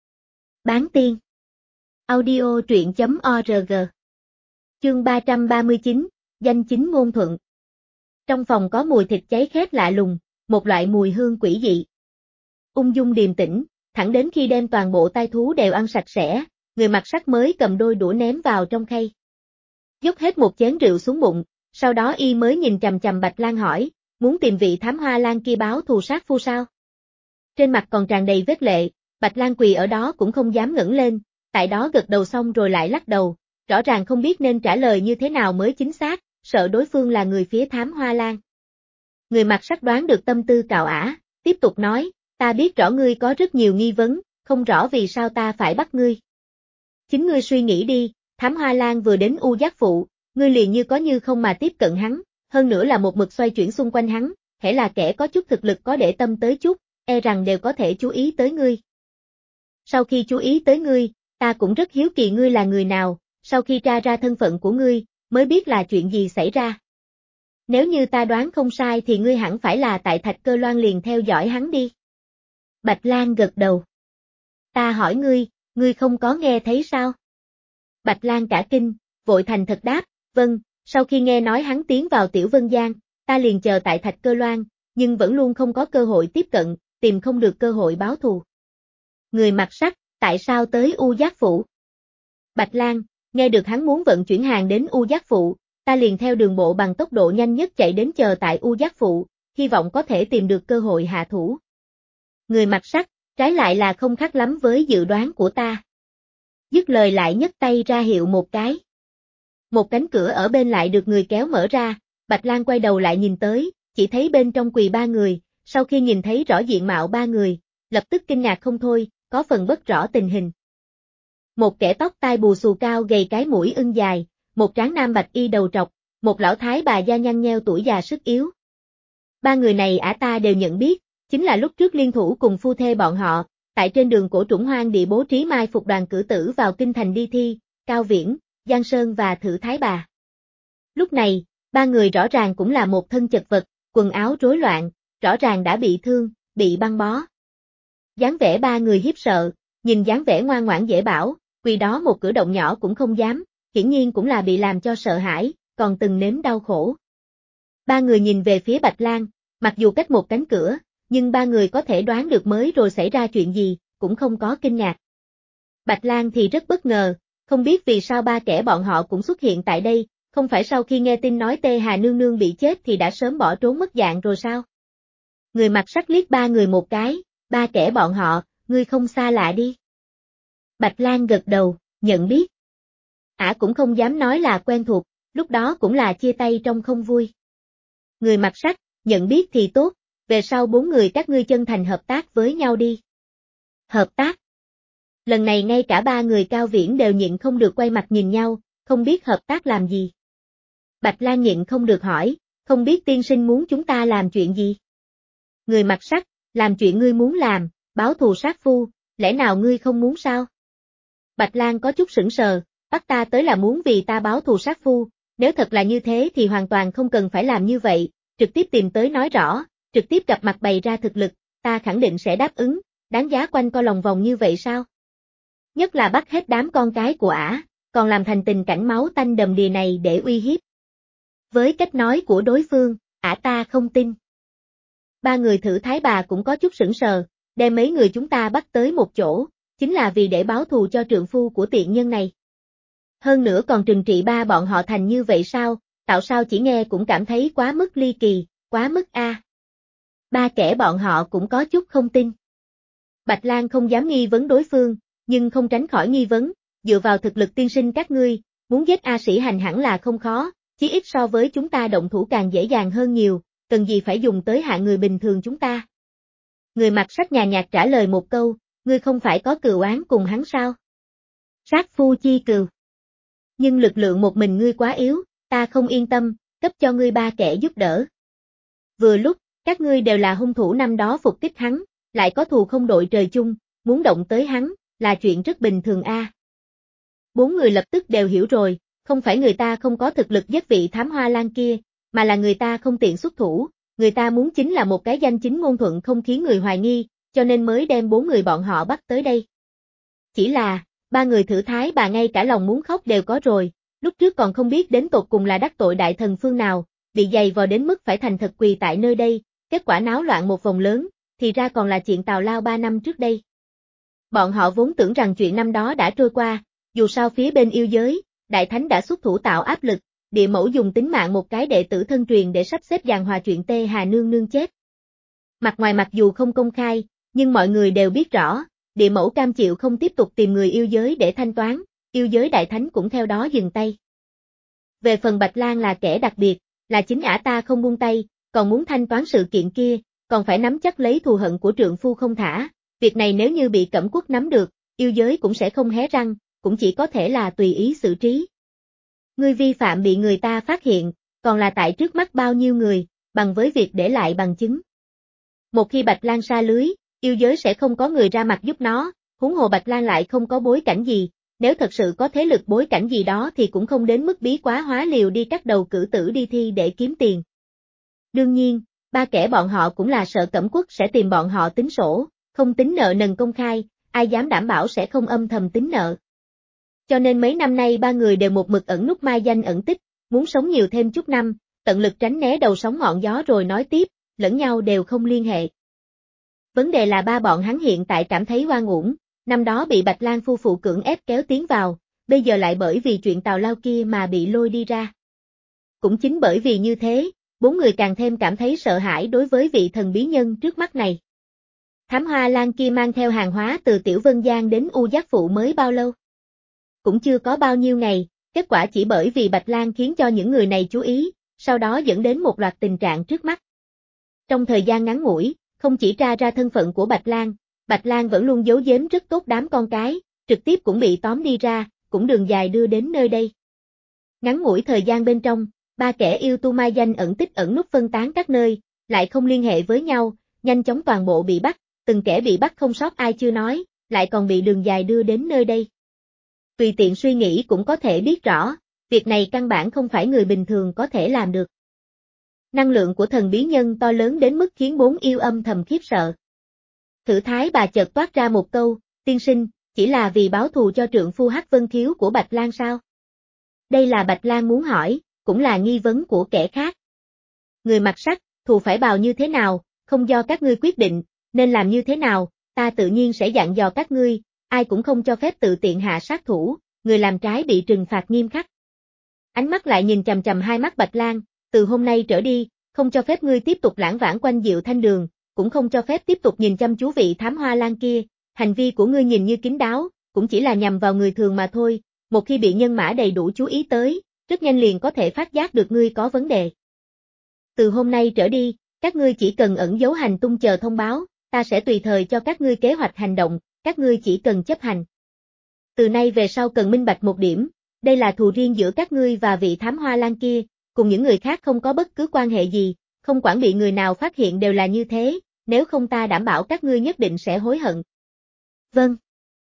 Bán tiên. Audio truyện.org. Chương 339, danh chính ngôn thuận. Trong phòng có mùi thịt cháy khét lạ lùng, một loại mùi hương quỷ dị. Ung dung điềm tĩnh, thẳng đến khi đem toàn bộ tai thú đều ăn sạch sẽ, người mặc sắt mới cầm đôi đũa ném vào trong khay. Dốc hết một chén rượu xuống bụng, sau đó y mới nhìn chằm chằm Bạch Lang hỏi, muốn tìm vị thám hoa lang kia báo thù sát phu sao? Trên mặt còn tràn đầy vết lệ, Bạch Lang quỳ ở đó cũng không dám ngẩng lên, tại đó gật đầu xong rồi lại lắc đầu, rõ ràng không biết nên trả lời như thế nào mới chính xác, sợ đối phương là người phía thám hoa lang. Người mặc sắt đoán được tâm tư cào ả, tiếp tục nói, ta biết rõ ngươi có rất nhiều nghi vấn, không rõ vì sao ta phải bắt ngươi. Chính ngươi suy nghĩ đi, thám hoa lang vừa đến U Giác Phụ, ngươi liền như có như không mà tiếp cận hắn, hơn nữa là một mực xoay chuyển xung quanh hắn, hễ là kẻ có chút thực lực có để tâm tới chút, e rằng đều có thể chú ý tới ngươi. Sau khi chú ý tới ngươi, ta cũng rất hiếu kỳ ngươi là người nào, sau khi tra ra thân phận của ngươi, mới biết là chuyện gì xảy ra. Nếu như ta đoán không sai thì ngươi hẳn phải là tại Thạch Cơ Loan liền theo dõi hắn đi. Bạch Lang gật đầu. Ta hỏi ngươi không có nghe thấy sao? Bạch Lang cả kinh, vội thành thật đáp, vâng, sau khi nghe nói hắn tiến vào Tiểu Vân Giang, ta liền chờ tại Thạch Cơ Loan, nhưng vẫn luôn không có cơ hội tiếp cận, tìm không được cơ hội báo thù. Người mặc sắt, tại sao tới U Giác Phụ? Bạch Lang, nghe được hắn muốn vận chuyển hàng đến U Giác Phụ, ta liền theo đường bộ bằng tốc độ nhanh nhất chạy đến chờ tại U Giác Phụ, hy vọng có thể tìm được cơ hội hạ thủ. Người mặc sắt, trái lại là không khác lắm với dự đoán của ta. Dứt lời lại nhấc tay ra hiệu một cái. Một cánh cửa ở bên lại được người kéo mở ra, Bạch Lang quay đầu lại nhìn tới, chỉ thấy bên trong quỳ ba người, sau khi nhìn thấy rõ diện mạo ba người, lập tức kinh ngạc không thôi, có phần bất rõ tình hình. Một kẻ tóc tai bù xù cao gầy cái mũi ưng dài, một tráng nam bạch y đầu trọc, một lão thái bà da nhăn nheo tuổi già sức yếu. Ba người này ả ta đều nhận biết, chính là lúc trước liên thủ cùng phu thê bọn họ, tại trên đường cổ Trũng Hoang địa bố trí mai phục đoàn cử tử vào kinh thành đi thi, Cao Viễn, Giang Sơn và Thử Thái Bà. Lúc này, ba người rõ ràng cũng là một thân chật vật, quần áo rối loạn, rõ ràng đã bị thương, bị băng bó. Dáng vẻ ba người hiếp sợ, nhìn dáng vẻ ngoan ngoãn dễ bảo, vì đó một cử động nhỏ cũng không dám, hiển nhiên cũng là bị làm cho sợ hãi, còn từng nếm đau khổ. Ba người nhìn về phía Bạch Lang, mặc dù cách một cánh cửa, nhưng ba người có thể đoán được mới rồi xảy ra chuyện gì, cũng không có kinh ngạc. Bạch Lang thì rất bất ngờ, không biết vì sao ba kẻ bọn họ cũng xuất hiện tại đây, không phải sau khi nghe tin nói Tê Hà Nương Nương bị chết thì đã sớm bỏ trốn mất dạng rồi sao? Người mặc sắt liếc ba người một cái, ba kẻ bọn họ, ngươi không xa lạ đi. Bạch Lang gật đầu, nhận biết. Ả cũng không dám nói là quen thuộc, lúc đó cũng là chia tay trong không vui. Người mặc sắt, nhận biết thì tốt, về sau bốn người các ngươi chân thành hợp tác với nhau đi. Hợp tác. Lần này ngay cả ba người Cao Viễn đều nhịn không được quay mặt nhìn nhau, không biết hợp tác làm gì. Bạch Lang nhịn không được hỏi, không biết tiên sinh muốn chúng ta làm chuyện gì? Người mặc sắt, làm chuyện ngươi muốn làm, báo thù sát phu, lẽ nào ngươi không muốn sao? Bạch Lang có chút sững sờ, bắt ta tới là muốn vì ta báo thù sát phu, nếu thật là như thế thì hoàn toàn không cần phải làm như vậy, trực tiếp tìm tới nói rõ, trực tiếp gặp mặt bày ra thực lực, ta khẳng định sẽ đáp ứng, đáng giá quanh co lòng vòng như vậy sao? Nhất là bắt hết đám con cái của ả, còn làm thành tình cảnh máu tanh đầm đìa này để uy hiếp. Với cách nói của đối phương, ả ta không tin. Ba người Thử Thái Bà cũng có chút sững sờ, đem mấy người chúng ta bắt tới một chỗ, chính là vì để báo thù cho trượng phu của tiện nhân này. Hơn nữa còn trừng trị ba bọn họ thành như vậy sao, tạo sao chỉ nghe cũng cảm thấy quá mức ly kỳ, quá mức a. Ba kẻ bọn họ cũng có chút không tin. Bạch Lang không dám nghi vấn đối phương, nhưng không tránh khỏi nghi vấn, dựa vào thực lực tiên sinh các ngươi, muốn giết A Sĩ Hành hẳn là không khó, chí ít so với chúng ta động thủ càng dễ dàng hơn nhiều, cần gì phải dùng tới hạng người bình thường chúng ta. Người mặc sắt nhàn nhạt trả lời một câu, ngươi không phải có cừu oán cùng hắn sao? Sát phu chi cừu. Nhưng lực lượng một mình ngươi quá yếu, ta không yên tâm, cấp cho ngươi ba kẻ giúp đỡ. Vừa lúc, các ngươi đều là hung thủ năm đó phục kích hắn, lại có thù không đội trời chung, muốn động tới hắn, là chuyện rất bình thường a. Bốn người lập tức đều hiểu rồi, không phải người ta không có thực lực giết vị thám hoa lan kia, mà là người ta không tiện xuất thủ, người ta muốn chính là một cái danh chính ngôn thuận không khiến người hoài nghi, cho nên mới đem bốn người bọn họ bắt tới đây. Chỉ là, ba người Thử Thái Bà ngay cả lòng muốn khóc đều có rồi, lúc trước còn không biết đến tột cùng là đắc tội đại thần phương nào, bị dày vò đến mức phải thành thật quỳ tại nơi đây, kết quả náo loạn một vòng lớn, thì ra còn là chuyện tào lao 3 năm trước đây. Bọn họ vốn tưởng rằng chuyện năm đó đã trôi qua, dù sao phía bên yêu giới, Đại Thánh đã xuất thủ tạo áp lực, địa mẫu dùng tính mạng một cái đệ tử thân truyền để sắp xếp giàn hòa chuyện Tê Hà Nương Nương chết. Mặt ngoài mặc dù không công khai, nhưng mọi người đều biết rõ, địa mẫu cam chịu không tiếp tục tìm người yêu giới để thanh toán, yêu giới Đại Thánh cũng theo đó dừng tay. Về phần Bạch Lang là kẻ đặc biệt, là chính ả ta không buông tay, còn muốn thanh toán sự kiện kia, còn phải nắm chắc lấy thù hận của trượng phu không thả, việc này nếu như bị Cẩm Quốc nắm được, yêu giới cũng sẽ không hé răng, cũng chỉ có thể là tùy ý xử trí. Ngươi vi phạm bị người ta phát hiện, còn là tại trước mắt bao nhiêu người, bằng với việc để lại bằng chứng. Một khi Bạch Lang sa lưới, yêu giới sẽ không có người ra mặt giúp nó, huống hồ Bạch Lang lại không có bối cảnh gì, nếu thật sự có thế lực bối cảnh gì đó thì cũng không đến mức bí quá hóa liều đi cắt đầu cử tử đi thi để kiếm tiền. Đương nhiên, ba kẻ bọn họ cũng là sợ Cẩm Quốc sẽ tìm bọn họ tính sổ, không tính nợ nần công khai, ai dám đảm bảo sẽ không âm thầm tính nợ. Cho nên mấy năm nay ba người đều một mực ẩn nút mai danh ẩn tích, muốn sống nhiều thêm chút năm, tận lực tránh né đầu sóng ngọn gió rồi nói tiếp, lẫn nhau đều không liên hệ. Vấn đề là ba bọn hắn hiện tại cảm thấy oan uổng, năm đó bị Bạch Lang phu phụ cưỡng ép kéo tiến vào, bây giờ lại bởi vì chuyện tào lao kia mà bị lôi đi ra. Cũng chính bởi vì như thế, bốn người càng thêm cảm thấy sợ hãi đối với vị thần bí nhân trước mắt này. Thám Hoa Lan kia mang theo hàng hóa từ Tiểu Vân Giang đến U Giác Phụ mới bao lâu? Cũng chưa có bao nhiêu ngày, kết quả chỉ bởi vì Bạch Lang khiến cho những người này chú ý, sau đó dẫn đến một loạt tình trạng trước mắt. Trong thời gian ngắn ngủi, không chỉ tra ra thân phận của Bạch Lang vẫn luôn giấu giếm rất tốt đám con cái, trực tiếp cũng bị tóm đi ra, cũng đường dài đưa đến nơi đây. Ngắn ngủi thời gian bên trong, ba kẻ yêu tu mai danh ẩn tích ẩn nút phân tán các nơi, lại không liên hệ với nhau, nhanh chóng toàn bộ bị bắt, từng kẻ bị bắt không sót ai chưa nói, lại còn bị đường dài đưa đến nơi đây. Tùy tiện suy nghĩ cũng có thể biết rõ, việc này căn bản không phải người bình thường có thể làm được. Năng lượng của thần bí nhân to lớn đến mức khiến bốn yêu âm thầm khiếp sợ. Thử Thái bà chợt toát ra một câu, tiên sinh, chỉ là vì báo thù cho trượng phu Hắc Vân Thiếu của Bạch Lang sao? Đây là Bạch Lang muốn hỏi, cũng là nghi vấn của kẻ khác. Người mặc sắc, thù phải bào như thế nào, không do các ngươi quyết định, nên làm như thế nào, ta tự nhiên sẽ dặn dò các ngươi, ai cũng không cho phép tự tiện hạ sát thủ, người làm trái bị trừng phạt nghiêm khắc. Ánh mắt lại nhìn chằm chằm hai mắt Bạch Lang, từ hôm nay trở đi, không cho phép ngươi tiếp tục lãng vãng quanh Diệu Thanh Đường, cũng không cho phép tiếp tục nhìn chăm chú vị Thám Hoa Lan kia, hành vi của ngươi nhìn như kín đáo, cũng chỉ là nhằm vào người thường mà thôi, một khi bị nhân mã đầy đủ chú ý tới, rất nhanh liền có thể phát giác được ngươi có vấn đề. Từ hôm nay trở đi, các ngươi chỉ cần ẩn giấu hành tung chờ thông báo, ta sẽ tùy thời cho các ngươi kế hoạch hành động, các ngươi chỉ cần chấp hành. Từ nay về sau cần minh bạch một điểm, đây là thù riêng giữa các ngươi và vị Thám Hoa Lan kia, cùng những người khác không có bất cứ quan hệ gì, không quản bị người nào phát hiện đều là như thế, nếu không ta đảm bảo các ngươi nhất định sẽ hối hận. Vâng.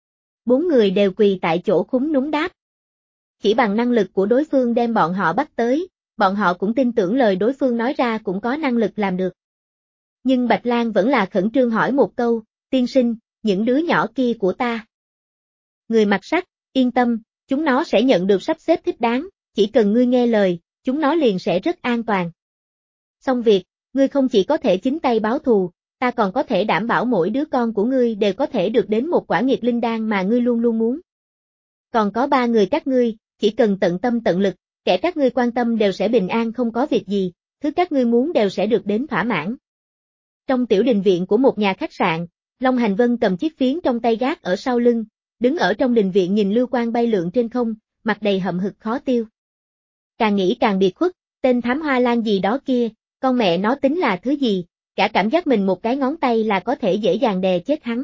Bốn người đều quỳ tại chỗ khúm núm đáp. Chỉ bằng năng lực của đối phương đem bọn họ bắt tới, bọn họ cũng tin tưởng lời đối phương nói ra cũng có năng lực làm được. Nhưng Bạch Lang vẫn là khẩn trương hỏi một câu, tiên sinh, những đứa nhỏ kia của ta. Người mặc sắc, yên tâm, chúng nó sẽ nhận được sắp xếp thích đáng, chỉ cần ngươi nghe lời, chúng nó liền sẽ rất an toàn. Xong việc, ngươi không chỉ có thể chính tay báo thù, ta còn có thể đảm bảo mỗi đứa con của ngươi đều có thể được đến một quả nghiệt linh đan mà ngươi luôn luôn muốn. Còn có ba người các ngươi, chỉ cần tận tâm tận lực, kẻ các ngươi quan tâm đều sẽ bình an không có việc gì, thứ các ngươi muốn đều sẽ được đến thỏa mãn. Trong tiểu đình viện của một nhà khách sạn, Long Hành Vân cầm chiếc phiến trong tay gác ở sau lưng, đứng ở trong đình viện nhìn lưu quang bay lượn trên không, mặt đầy hậm hực khó tiêu. Càng nghĩ càng biệt khuất, tên Thám Hoa Lan gì đó kia, con mẹ nó tính là thứ gì, cả cảm giác mình một cái ngón tay là có thể dễ dàng đè chết hắn.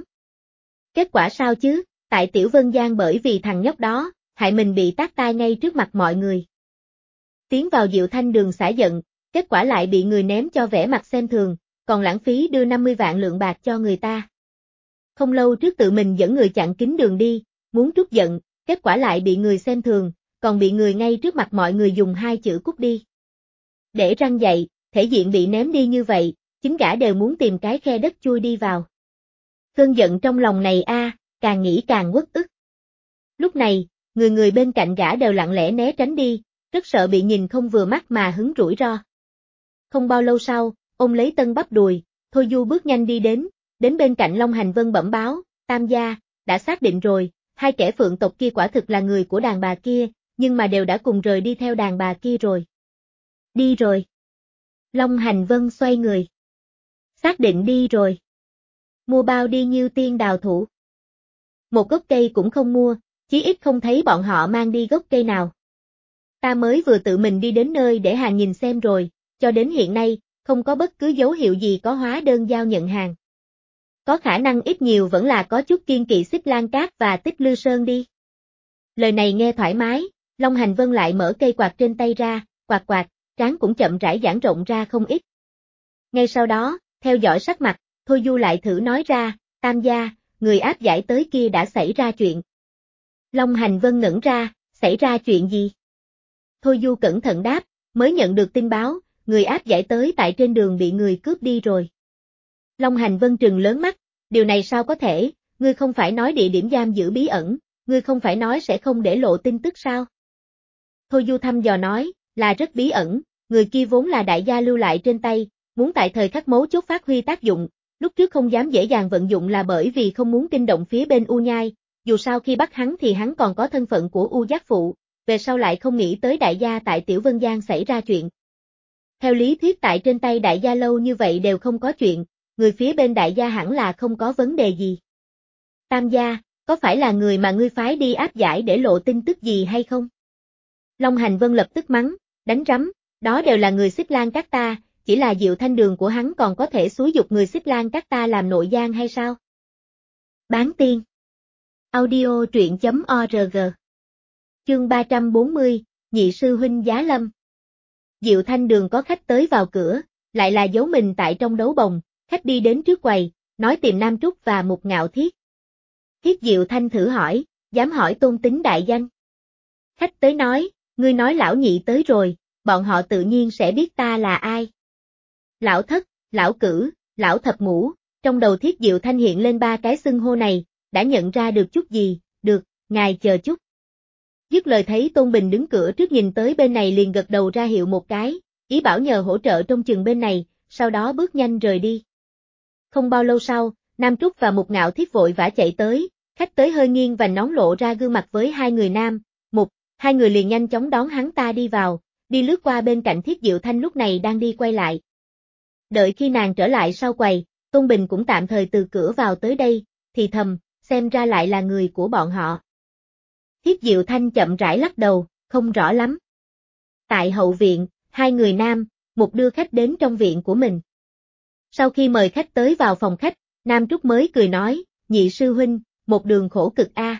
Kết quả sao chứ, tại Tiểu Vân Giang bởi vì thằng nhóc đó, hại mình bị tát tai ngay trước mặt mọi người. Tiến vào Diệu Thanh Đường xả giận, kết quả lại bị người ném cho vẻ mặt xem thường, còn lãng phí đưa 50 vạn lượng bạc cho người ta. Không lâu trước tự mình dẫn người chặn kín đường đi, muốn trút giận, kết quả lại bị người xem thường, còn bị người ngay trước mặt mọi người dùng hai chữ cút đi. Để răng dậy, thể diện bị ném đi như vậy, chính gã đều muốn tìm cái khe đất chui đi vào. Cơn giận trong lòng này càng nghĩ càng uất ức. Lúc này, người bên cạnh gã đều lặng lẽ né tránh đi, rất sợ bị nhìn không vừa mắt mà hứng rủi ro. Không bao lâu sau, ôm lấy tân bắp đùi, Thôi Du bước nhanh đi đến bên cạnh Long Hành Vân bẩm báo, Tam gia, đã xác định rồi, hai kẻ phượng tộc kia quả thực là người của đàn bà kia, nhưng mà đều đã cùng rời đi theo đàn bà kia rồi. Đi rồi. Long Hành Vân xoay người. Xác định đi rồi. Mua bao đi nhiêu tiên đào thủ. Một gốc cây cũng không mua, chí ít không thấy bọn họ mang đi gốc cây nào. Ta mới vừa tự mình đi đến nơi để hàng nhìn xem rồi, cho đến hiện nay, không có bất cứ dấu hiệu gì có hóa đơn giao nhận hàng. Có khả năng ít nhiều vẫn là có chút kiên kỵ Xích Lan Cát và Tích Lư Sơn đi. Lời này nghe thoải mái, Long Hành Vân lại mở cây quạt trên tay ra, quạt, trán cũng chậm rãi giãn rộng ra không ít. Ngay sau đó, theo dõi sắc mặt, Thôi Du lại thử nói ra, Tam gia, người áp giải tới kia đã xảy ra chuyện. Long Hành Vân ngẩn ra, xảy ra chuyện gì? Thôi Du cẩn thận đáp, mới nhận được tin báo, người áp giải tới tại trên đường bị người cướp đi rồi. Long Hành Vân trừng lớn mắt, điều này sao có thể, ngươi không phải nói địa điểm giam giữ bí ẩn, ngươi không phải nói sẽ không để lộ tin tức sao? Thôi Du thăm dò nói, là rất bí ẩn, người kia vốn là đại gia lưu lại trên tay, muốn tại thời khắc mấu chốt phát huy tác dụng, lúc trước không dám dễ dàng vận dụng là bởi vì không muốn kinh động phía bên U Nhai, dù sao khi bắt hắn thì hắn còn có thân phận của U Giác Phụ, về sau lại không nghĩ tới đại gia tại Tiểu Vân Giang xảy ra chuyện. Theo lý thuyết tại trên tay đại gia lâu như vậy đều không có chuyện, người phía bên đại gia hẳn là không có vấn đề gì. Tam gia, có phải là người mà ngươi phái đi áp giải để lộ tin tức gì hay không? Long Hành Vân lập tức mắng, đánh rắm, đó đều là người Xích Lan Các ta, chỉ là Diệu Thanh Đường của hắn còn có thể xúi giục người Xích Lan Các ta làm nội gian hay sao? Bán tiên. Audio truyện.org. Chương 340, Nhị sư huynh Giá Lâm. Diệu Thanh Đường có khách tới vào cửa, lại là giấu mình tại trong đấu bồng, khách đi đến trước quầy, nói tìm Nam Trúc và Mục Ngạo Thiết. Thiết Diệu Thanh thử hỏi, dám hỏi tôn tính đại danh. Khách tới nói, ngươi nói lão nhị tới rồi, bọn họ tự nhiên sẽ biết ta là ai. Lão thất, lão cử, lão thập ngũ, trong đầu Thiết Diệu Thanh hiện lên ba cái xưng hô này, đã nhận ra được chút gì, được, ngài chờ chút. Dứt lời thấy Tôn Bình đứng cửa trước nhìn tới bên này liền gật đầu ra hiệu một cái, ý bảo nhờ hỗ trợ trông chừng bên này, sau đó bước nhanh rời đi. Không bao lâu sau, Nam Trúc và Mục Ngạo Thiết vội vã chạy tới, khách tới hơi nghiêng và nón lộ ra gương mặt với hai người nam, Mục, hai người liền nhanh chóng đón hắn ta đi vào, đi lướt qua bên cạnh Thiết Diệu Thanh lúc này đang đi quay lại. Đợi khi nàng trở lại sau quầy, Tôn Bình cũng tạm thời từ cửa vào tới đây, thì thầm, xem ra lại là người của bọn họ. Thiết Diệu Thanh chậm rãi lắc đầu, không rõ lắm. Tại hậu viện, hai người nam, Mục đưa khách đến trong viện của mình. Sau khi mời khách tới vào phòng khách, Nam Trúc mới cười nói, nhị sư huynh, một đường khổ cực a.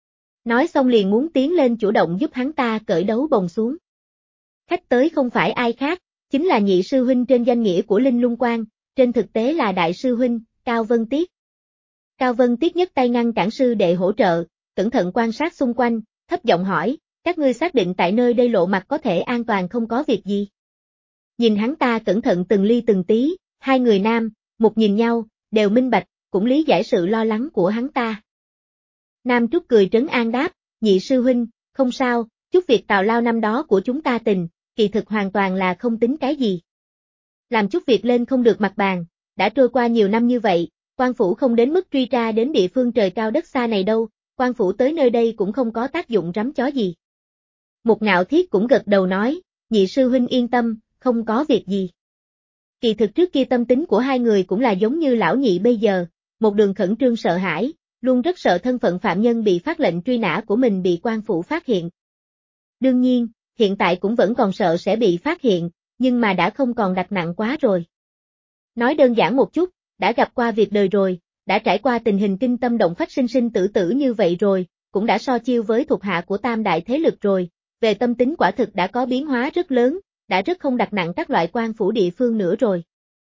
Nói xong liền muốn tiến lên chủ động giúp hắn ta cởi đấu bồng xuống. Khách tới không phải ai khác, chính là nhị sư huynh trên danh nghĩa của Linh Lung Quan, trên thực tế là đại sư huynh, Cao Vân Tiết. Cao Vân Tiết nhấc tay ngăn cản sư đệ hỗ trợ, cẩn thận quan sát xung quanh, thấp giọng hỏi, các ngươi xác định tại nơi đây lộ mặt có thể an toàn không có việc gì. Nhìn hắn ta cẩn thận từng ly từng tí, hai người nam, Mục nhìn nhau, đều minh bạch, cũng lý giải sự lo lắng của hắn ta. Nam Trúc cười trấn an đáp, nhị sư huynh, không sao, chút việc tào lao năm đó của chúng ta tình, kỳ thực hoàn toàn là không tính cái gì. Làm chút việc lên không được mặt bàn, đã trôi qua nhiều năm như vậy, quan phủ không đến mức truy tra đến địa phương trời cao đất xa này đâu, quan phủ tới nơi đây cũng không có tác dụng rắm chó gì. Mục Ngạo Thiết cũng gật đầu nói, nhị sư huynh yên tâm, không có việc gì. Kỳ thực trước kia tâm tính của hai người cũng là giống như lão nhị bây giờ, một đường khẩn trương sợ hãi, luôn rất sợ thân phận phạm nhân bị phát lệnh truy nã của mình bị quan phủ phát hiện. Đương nhiên, hiện tại cũng vẫn còn sợ sẽ bị phát hiện, nhưng mà đã không còn đặt nặng quá rồi. Nói đơn giản một chút, đã gặp qua việc đời rồi, đã trải qua tình hình kinh tâm động phách sinh sinh tử tử như vậy rồi, cũng đã so chiêu với thuộc hạ của tam đại thế lực rồi, về tâm tính quả thực đã có biến hóa rất lớn, đã rất không đặt nặng các loại quan phủ địa phương nữa rồi.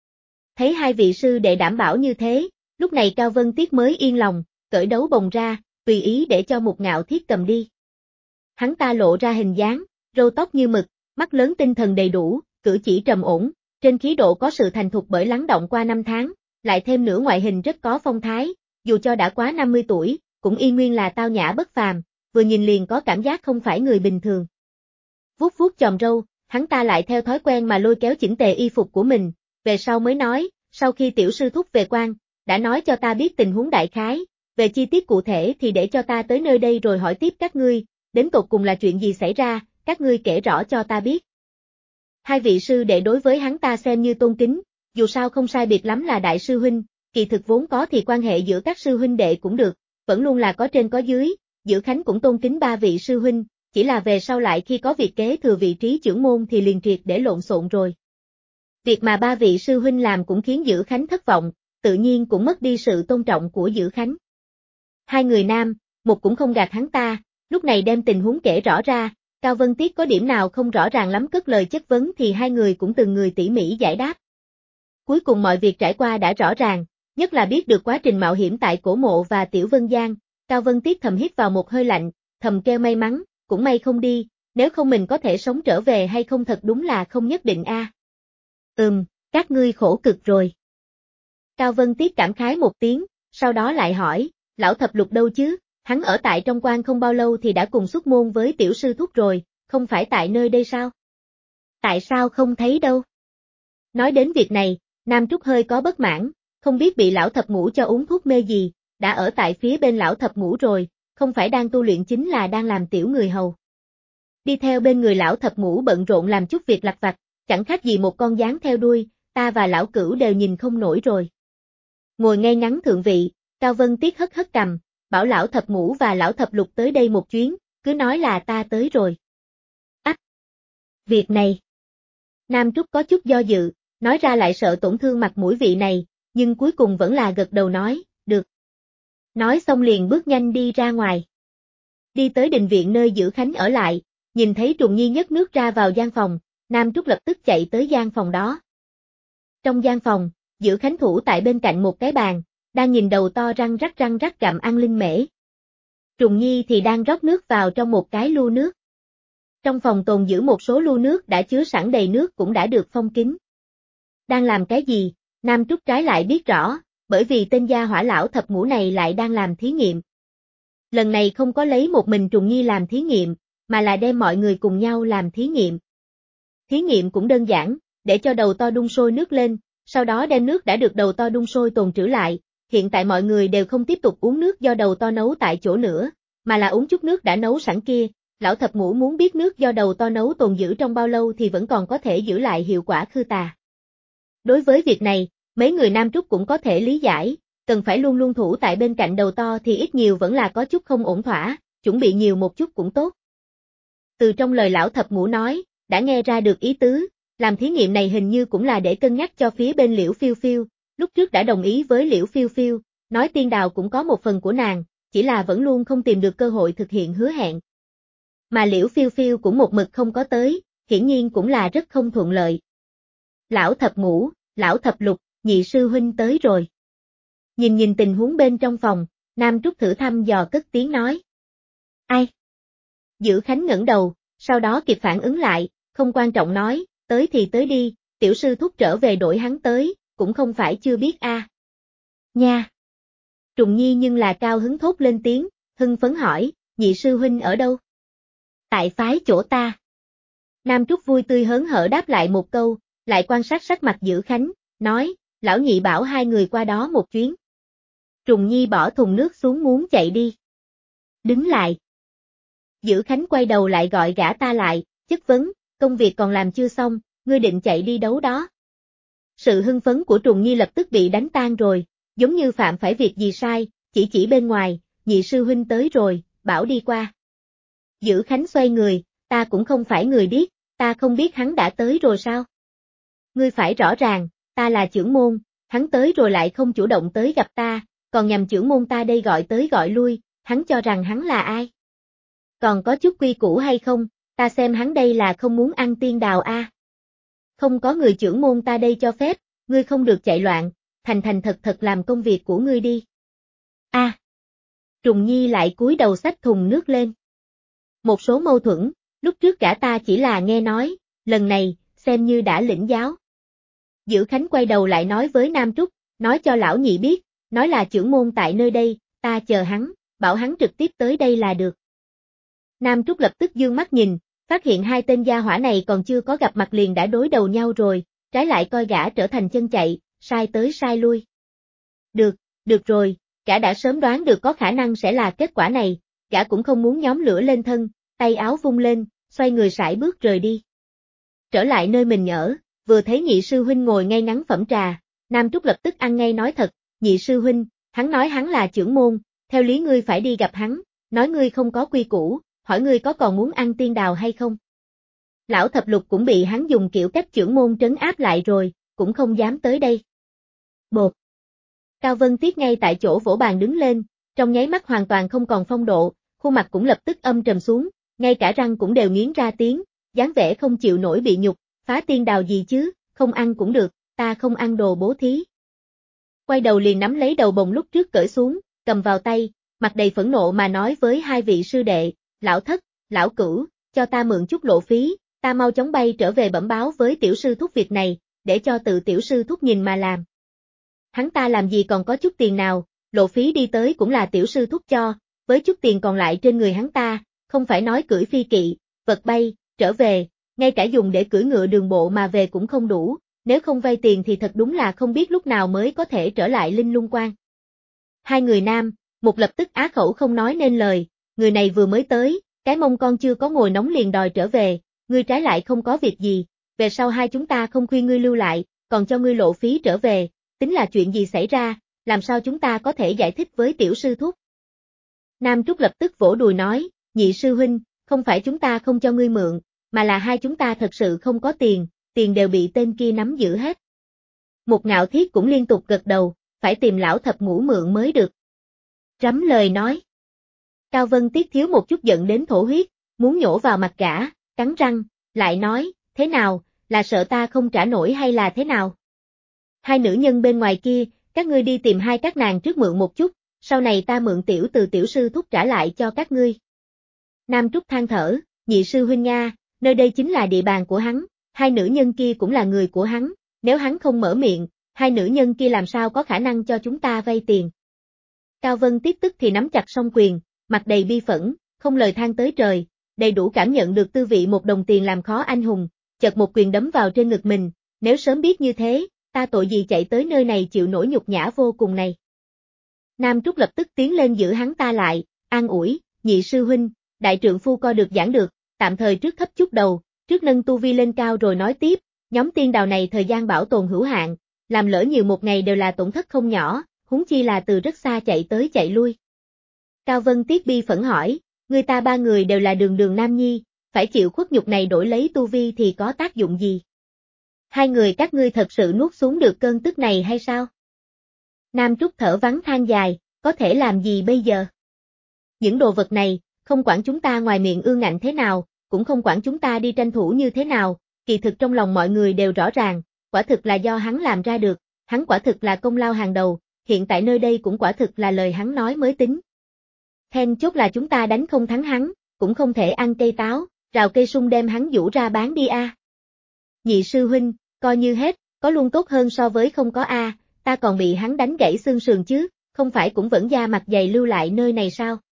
Thấy hai vị sư đệ đảm bảo như thế, lúc này Cao Vân Tiết mới yên lòng, cởi đấu bồng ra, tùy ý để cho Mục Ngạo Thiết cầm đi. Hắn ta lộ ra hình dáng, râu tóc như mực, mắt lớn tinh thần đầy đủ, cử chỉ trầm ổn, trên khí độ có sự thành thục bởi lắng động qua năm tháng, lại thêm nửa ngoại hình rất có phong thái, dù cho đã quá 50 tuổi, cũng y nguyên là tao nhã bất phàm, vừa nhìn liền có cảm giác không phải người bình thường. Vuốt vuốt chòm râu, hắn ta lại theo thói quen mà lôi kéo chỉnh tề y phục của mình, về sau mới nói, sau khi tiểu sư thúc về quan, đã nói cho ta biết tình huống đại khái, về chi tiết cụ thể thì để cho ta tới nơi đây rồi hỏi tiếp các ngươi, đến tột cùng là chuyện gì xảy ra, các ngươi kể rõ cho ta biết. Hai vị sư đệ đối với hắn ta xem như tôn kính, dù sao không sai biệt lắm là đại sư huynh, kỳ thực vốn có thì quan hệ giữa các sư huynh đệ cũng được, vẫn luôn là có trên có dưới, Giữ Khánh cũng tôn kính ba vị sư huynh, chỉ là về sau lại khi có việc kế thừa vị trí trưởng môn thì liền triệt để lộn xộn rồi. Việc mà ba vị sư huynh làm cũng khiến Giữ Khánh thất vọng, tự nhiên cũng mất đi sự tôn trọng của Giữ Khánh. Hai người nam, một cũng không gạt hắn ta, lúc này đem tình huống kể rõ ra, Cao Vân Tiết có điểm nào không rõ ràng lắm cất lời chất vấn thì hai người cũng từng người tỉ mỉ giải đáp. Cuối cùng mọi việc trải qua đã rõ ràng, nhất là biết được quá trình mạo hiểm tại cổ mộ và Tiểu Vân Giang, Cao Vân Tiết thầm hít vào một hơi lạnh, thầm kêu may mắn, cũng may không đi, nếu không mình có thể sống trở về hay không thật đúng là không nhất định a. Các ngươi khổ cực rồi. Cao Vân Tiết cảm khái một tiếng, sau đó lại hỏi, lão thập lục đâu chứ, hắn ở tại trong quan không bao lâu thì đã cùng xuất môn với tiểu sư thúc rồi, không phải tại nơi đây sao? Tại sao không thấy đâu? Nói đến việc này, Nam Trúc hơi có bất mãn, không biết bị lão thập ngũ cho uống thuốc mê gì, đã ở tại phía bên lão thập ngũ rồi, không phải đang tu luyện chính là đang làm tiểu người hầu. Đi theo bên người lão thập ngũ bận rộn làm chút việc lặt vặt, chẳng khác gì một con gián theo đuôi, ta và lão cửu đều nhìn không nổi rồi. Ngồi ngay ngắn thượng vị, Cao Vân Tiết hất hất cằm, bảo lão thập ngũ và lão thập lục tới đây một chuyến, cứ nói là ta tới rồi. Việc này. Nam Trúc có chút do dự, nói ra lại sợ tổn thương mặt mũi vị này, nhưng cuối cùng vẫn là gật đầu nói, được. Nói xong liền bước nhanh đi ra ngoài. Đi tới đình viện nơi Dữ Khánh ở lại, nhìn thấy Trùng Nhi nhấc nước ra vào gian phòng, Nam Trúc lập tức chạy tới gian phòng đó. Trong gian phòng, Dữ Khánh thủ tại bên cạnh một cái bàn, đang nhìn đầu to răng rắc gặm ăn linh mễ. Trùng Nhi thì đang rót nước vào trong một cái lu nước. Trong phòng tồn giữ một số lu nước đã chứa sẵn đầy nước cũng đã được phong kín. Đang làm cái gì, Nam Trúc trái lại biết rõ, bởi vì tên gia hỏa lão thập ngũ này lại đang làm thí nghiệm. Lần này không có lấy một mình Trùng Nhi làm thí nghiệm, mà là đem mọi người cùng nhau làm thí nghiệm. Thí nghiệm cũng đơn giản, để cho đầu to đun sôi nước lên, sau đó đem nước đã được đầu to đun sôi tồn trữ lại. Hiện tại mọi người đều không tiếp tục uống nước do đầu to nấu tại chỗ nữa, mà là uống chút nước đã nấu sẵn kia. Lão thập ngũ muốn biết nước do đầu to nấu tồn giữ trong bao lâu thì vẫn còn có thể giữ lại hiệu quả khư tà. Đối với việc này, mấy người Nam Trúc cũng có thể lý giải, cần phải luôn luôn thủ tại bên cạnh đầu to thì ít nhiều vẫn là có chút không ổn thỏa, chuẩn bị nhiều một chút cũng tốt. Từ trong lời lão thập ngũ nói, đã nghe ra được ý tứ, làm thí nghiệm này hình như cũng là để cân nhắc cho phía bên Liễu Phiêu Phiêu, lúc trước đã đồng ý với Liễu Phiêu Phiêu, nói tiên đào cũng có một phần của nàng, chỉ là vẫn luôn không tìm được cơ hội thực hiện hứa hẹn. Mà Liễu Phiêu Phiêu cũng một mực không có tới, hiển nhiên cũng là rất không thuận lợi. Lão thập ngũ, lão thập lục, nhị sư huynh tới rồi. Nhìn tình huống bên trong phòng, Nam Trúc thử thăm dò cất tiếng nói. Ai? Dữ Khánh ngẩng đầu, sau đó kịp phản ứng lại, không quan trọng nói, tới thì tới đi, tiểu sư thúc trở về đổi hắn tới, cũng không phải chưa biết a. Nha. Trùng Nhi nhưng là cao hứng thốt lên tiếng, hưng phấn hỏi, nhị sư huynh ở đâu? Tại phái chỗ ta. Nam Trúc vui tươi hớn hở đáp lại một câu, lại quan sát sắc mặt Dữ Khánh, nói, lão nhị bảo hai người qua đó một chuyến. Trùng Nhi bỏ thùng nước xuống muốn chạy đi. Đứng lại. Dữ Khánh quay đầu lại gọi gã ta lại, chất vấn, công việc còn làm chưa xong, ngươi định chạy đi đấu đó. Sự hưng phấn của Trùng Nhi lập tức bị đánh tan rồi, giống như phạm phải việc gì sai, chỉ bên ngoài, nhị sư huynh tới rồi, bảo đi qua. Dữ Khánh xoay người, ta cũng không phải người điếc, ta không biết hắn đã tới rồi sao? Ngươi phải rõ ràng, ta là trưởng môn, hắn tới rồi lại không chủ động tới gặp ta, còn nhằm trưởng môn ta đây gọi tới gọi lui, hắn cho rằng hắn là ai? Còn có chút quy củ hay không, ta xem hắn đây là không muốn ăn tiên đào a. Không có người trưởng môn ta đây cho phép, ngươi không được chạy loạn, thành thật làm công việc của ngươi đi. A. Trùng Nhi lại cúi đầu xách thùng nước lên. Một số mâu thuẫn, lúc trước cả ta chỉ là nghe nói, lần này, xem như đã lĩnh giáo. Dữ Khánh quay đầu lại nói với Nam Trúc, nói cho lão nhị biết, nói là trưởng môn tại nơi đây, ta chờ hắn, bảo hắn trực tiếp tới đây là được. Nam Trúc lập tức dương mắt nhìn, phát hiện hai tên gia hỏa này còn chưa có gặp mặt liền đã đối đầu nhau rồi, trái lại coi gã trở thành chân chạy, sai tới sai lui. Được rồi, gã đã sớm đoán được có khả năng sẽ là kết quả này, gã cũng không muốn nhóm lửa lên thân, tay áo vung lên, xoay người sải bước rời đi. Trở lại nơi mình ở, vừa thấy nhị sư huynh ngồi ngay ngắn phẩm trà, Nam Trúc lập tức ăn ngay nói thật, nhị sư huynh, hắn nói hắn là trưởng môn, theo lý ngươi phải đi gặp hắn, nói ngươi không có quy củ, hỏi ngươi có còn muốn ăn tiên đào hay không. Lão thập lục cũng bị hắn dùng kiểu cách trưởng môn trấn áp lại rồi, cũng không dám tới đây. Bột. Cao Vân Tiết ngay tại chỗ vỗ bàn đứng lên, trong nháy mắt hoàn toàn không còn phong độ, khuôn mặt cũng lập tức âm trầm xuống, ngay cả răng cũng đều nghiến ra tiếng, dáng vẻ không chịu nổi bị nhục, phá tiên đào gì chứ, không ăn cũng được, ta không ăn đồ bố thí. Quay đầu liền nắm lấy đầu bồng lúc trước cởi xuống, cầm vào tay, mặt đầy phẫn nộ mà nói với hai vị sư đệ, lão thất, lão cửu, cho ta mượn chút lộ phí, ta mau chóng bay trở về bẩm báo với tiểu sư thúc việc này, để cho tự tiểu sư thúc nhìn mà làm. Hắn ta làm gì còn có chút tiền nào, lộ phí đi tới cũng là tiểu sư thúc cho, với chút tiền còn lại trên người hắn ta, không phải nói cưỡi phi kỵ, vật bay, trở về, ngay cả dùng để cưỡi ngựa đường bộ mà về cũng không đủ, nếu không vay tiền thì thật đúng là không biết lúc nào mới có thể trở lại Linh Lung Quan. Hai người nam, một lập tức á khẩu không nói nên lời, người này vừa mới tới, cái mông con chưa có ngồi nóng liền đòi trở về, ngươi trái lại không có việc gì, về sau hai chúng ta không khuyên ngươi lưu lại, còn cho ngươi lộ phí trở về, tính là chuyện gì xảy ra, làm sao chúng ta có thể giải thích với tiểu sư thúc. Nam Trúc lập tức vỗ đùi nói, nhị sư huynh, không phải chúng ta không cho ngươi mượn, mà là hai chúng ta thật sự không có tiền, tiền đều bị tên kia nắm giữ hết. Một Ngạo Thiết cũng liên tục gật đầu, phải tìm lão thập ngũ mượn mới được. Rắm lời nói. Cao Vân Tiết thiếu một chút giận đến thổ huyết, muốn nhổ vào mặt gã, cắn răng, lại nói, thế nào, là sợ ta không trả nổi hay là thế nào? Hai nữ nhân bên ngoài kia, các ngươi đi tìm hai các nàng trước mượn một chút, sau này ta mượn tiểu từ tiểu sư thúc trả lại cho các ngươi. Nam Trúc than thở, nhị sư huynh Nga, nơi đây chính là địa bàn của hắn, hai nữ nhân kia cũng là người của hắn, nếu hắn không mở miệng, hai nữ nhân kia làm sao có khả năng cho chúng ta vay tiền. Cao Vân Tiết tức thì nắm chặt song quyền, mặt đầy bi phẫn, không lời than tới trời, đầy đủ cảm nhận được tư vị một đồng tiền làm khó anh hùng, chợt một quyền đấm vào trên ngực mình, nếu sớm biết như thế, ta tội gì chạy tới nơi này chịu nổi nhục nhã vô cùng này. Nam Trúc lập tức tiến lên giữ hắn ta lại, an ủi, nhị sư huynh, đại trượng phu coi được giảng được, tạm thời trước thấp chút đầu, trước nâng tu vi lên cao rồi nói tiếp, nhóm tiên đào này thời gian bảo tồn hữu hạn, làm lỡ nhiều một ngày đều là tổn thất không nhỏ, huống chi là từ rất xa chạy tới chạy lui. Cao Vân Tiết bi phẫn hỏi, người ta ba người đều là đường đường nam nhi, phải chịu khuất nhục này đổi lấy tu vi thì có tác dụng gì? Hai người các ngươi thật sự nuốt xuống được cơn tức này hay sao? Nam Trúc thở vắng than dài, có thể làm gì bây giờ? Những đồ vật này, không quản chúng ta ngoài miệng ương ngạnh thế nào, cũng không quản chúng ta đi tranh thủ như thế nào, kỳ thực trong lòng mọi người đều rõ ràng, quả thực là do hắn làm ra được, hắn quả thực là công lao hàng đầu, hiện tại nơi đây cũng quả thực là lời hắn nói mới tính. Then chốt là chúng ta đánh không thắng hắn, cũng không thể ăn cây táo, rào cây sung đem hắn vũ ra bán đi a. Nhị sư huynh, coi như hết, có luôn tốt hơn so với không có a, ta còn bị hắn đánh gãy xương sườn chứ, không phải cũng vẫn da mặt dày lưu lại nơi này sao?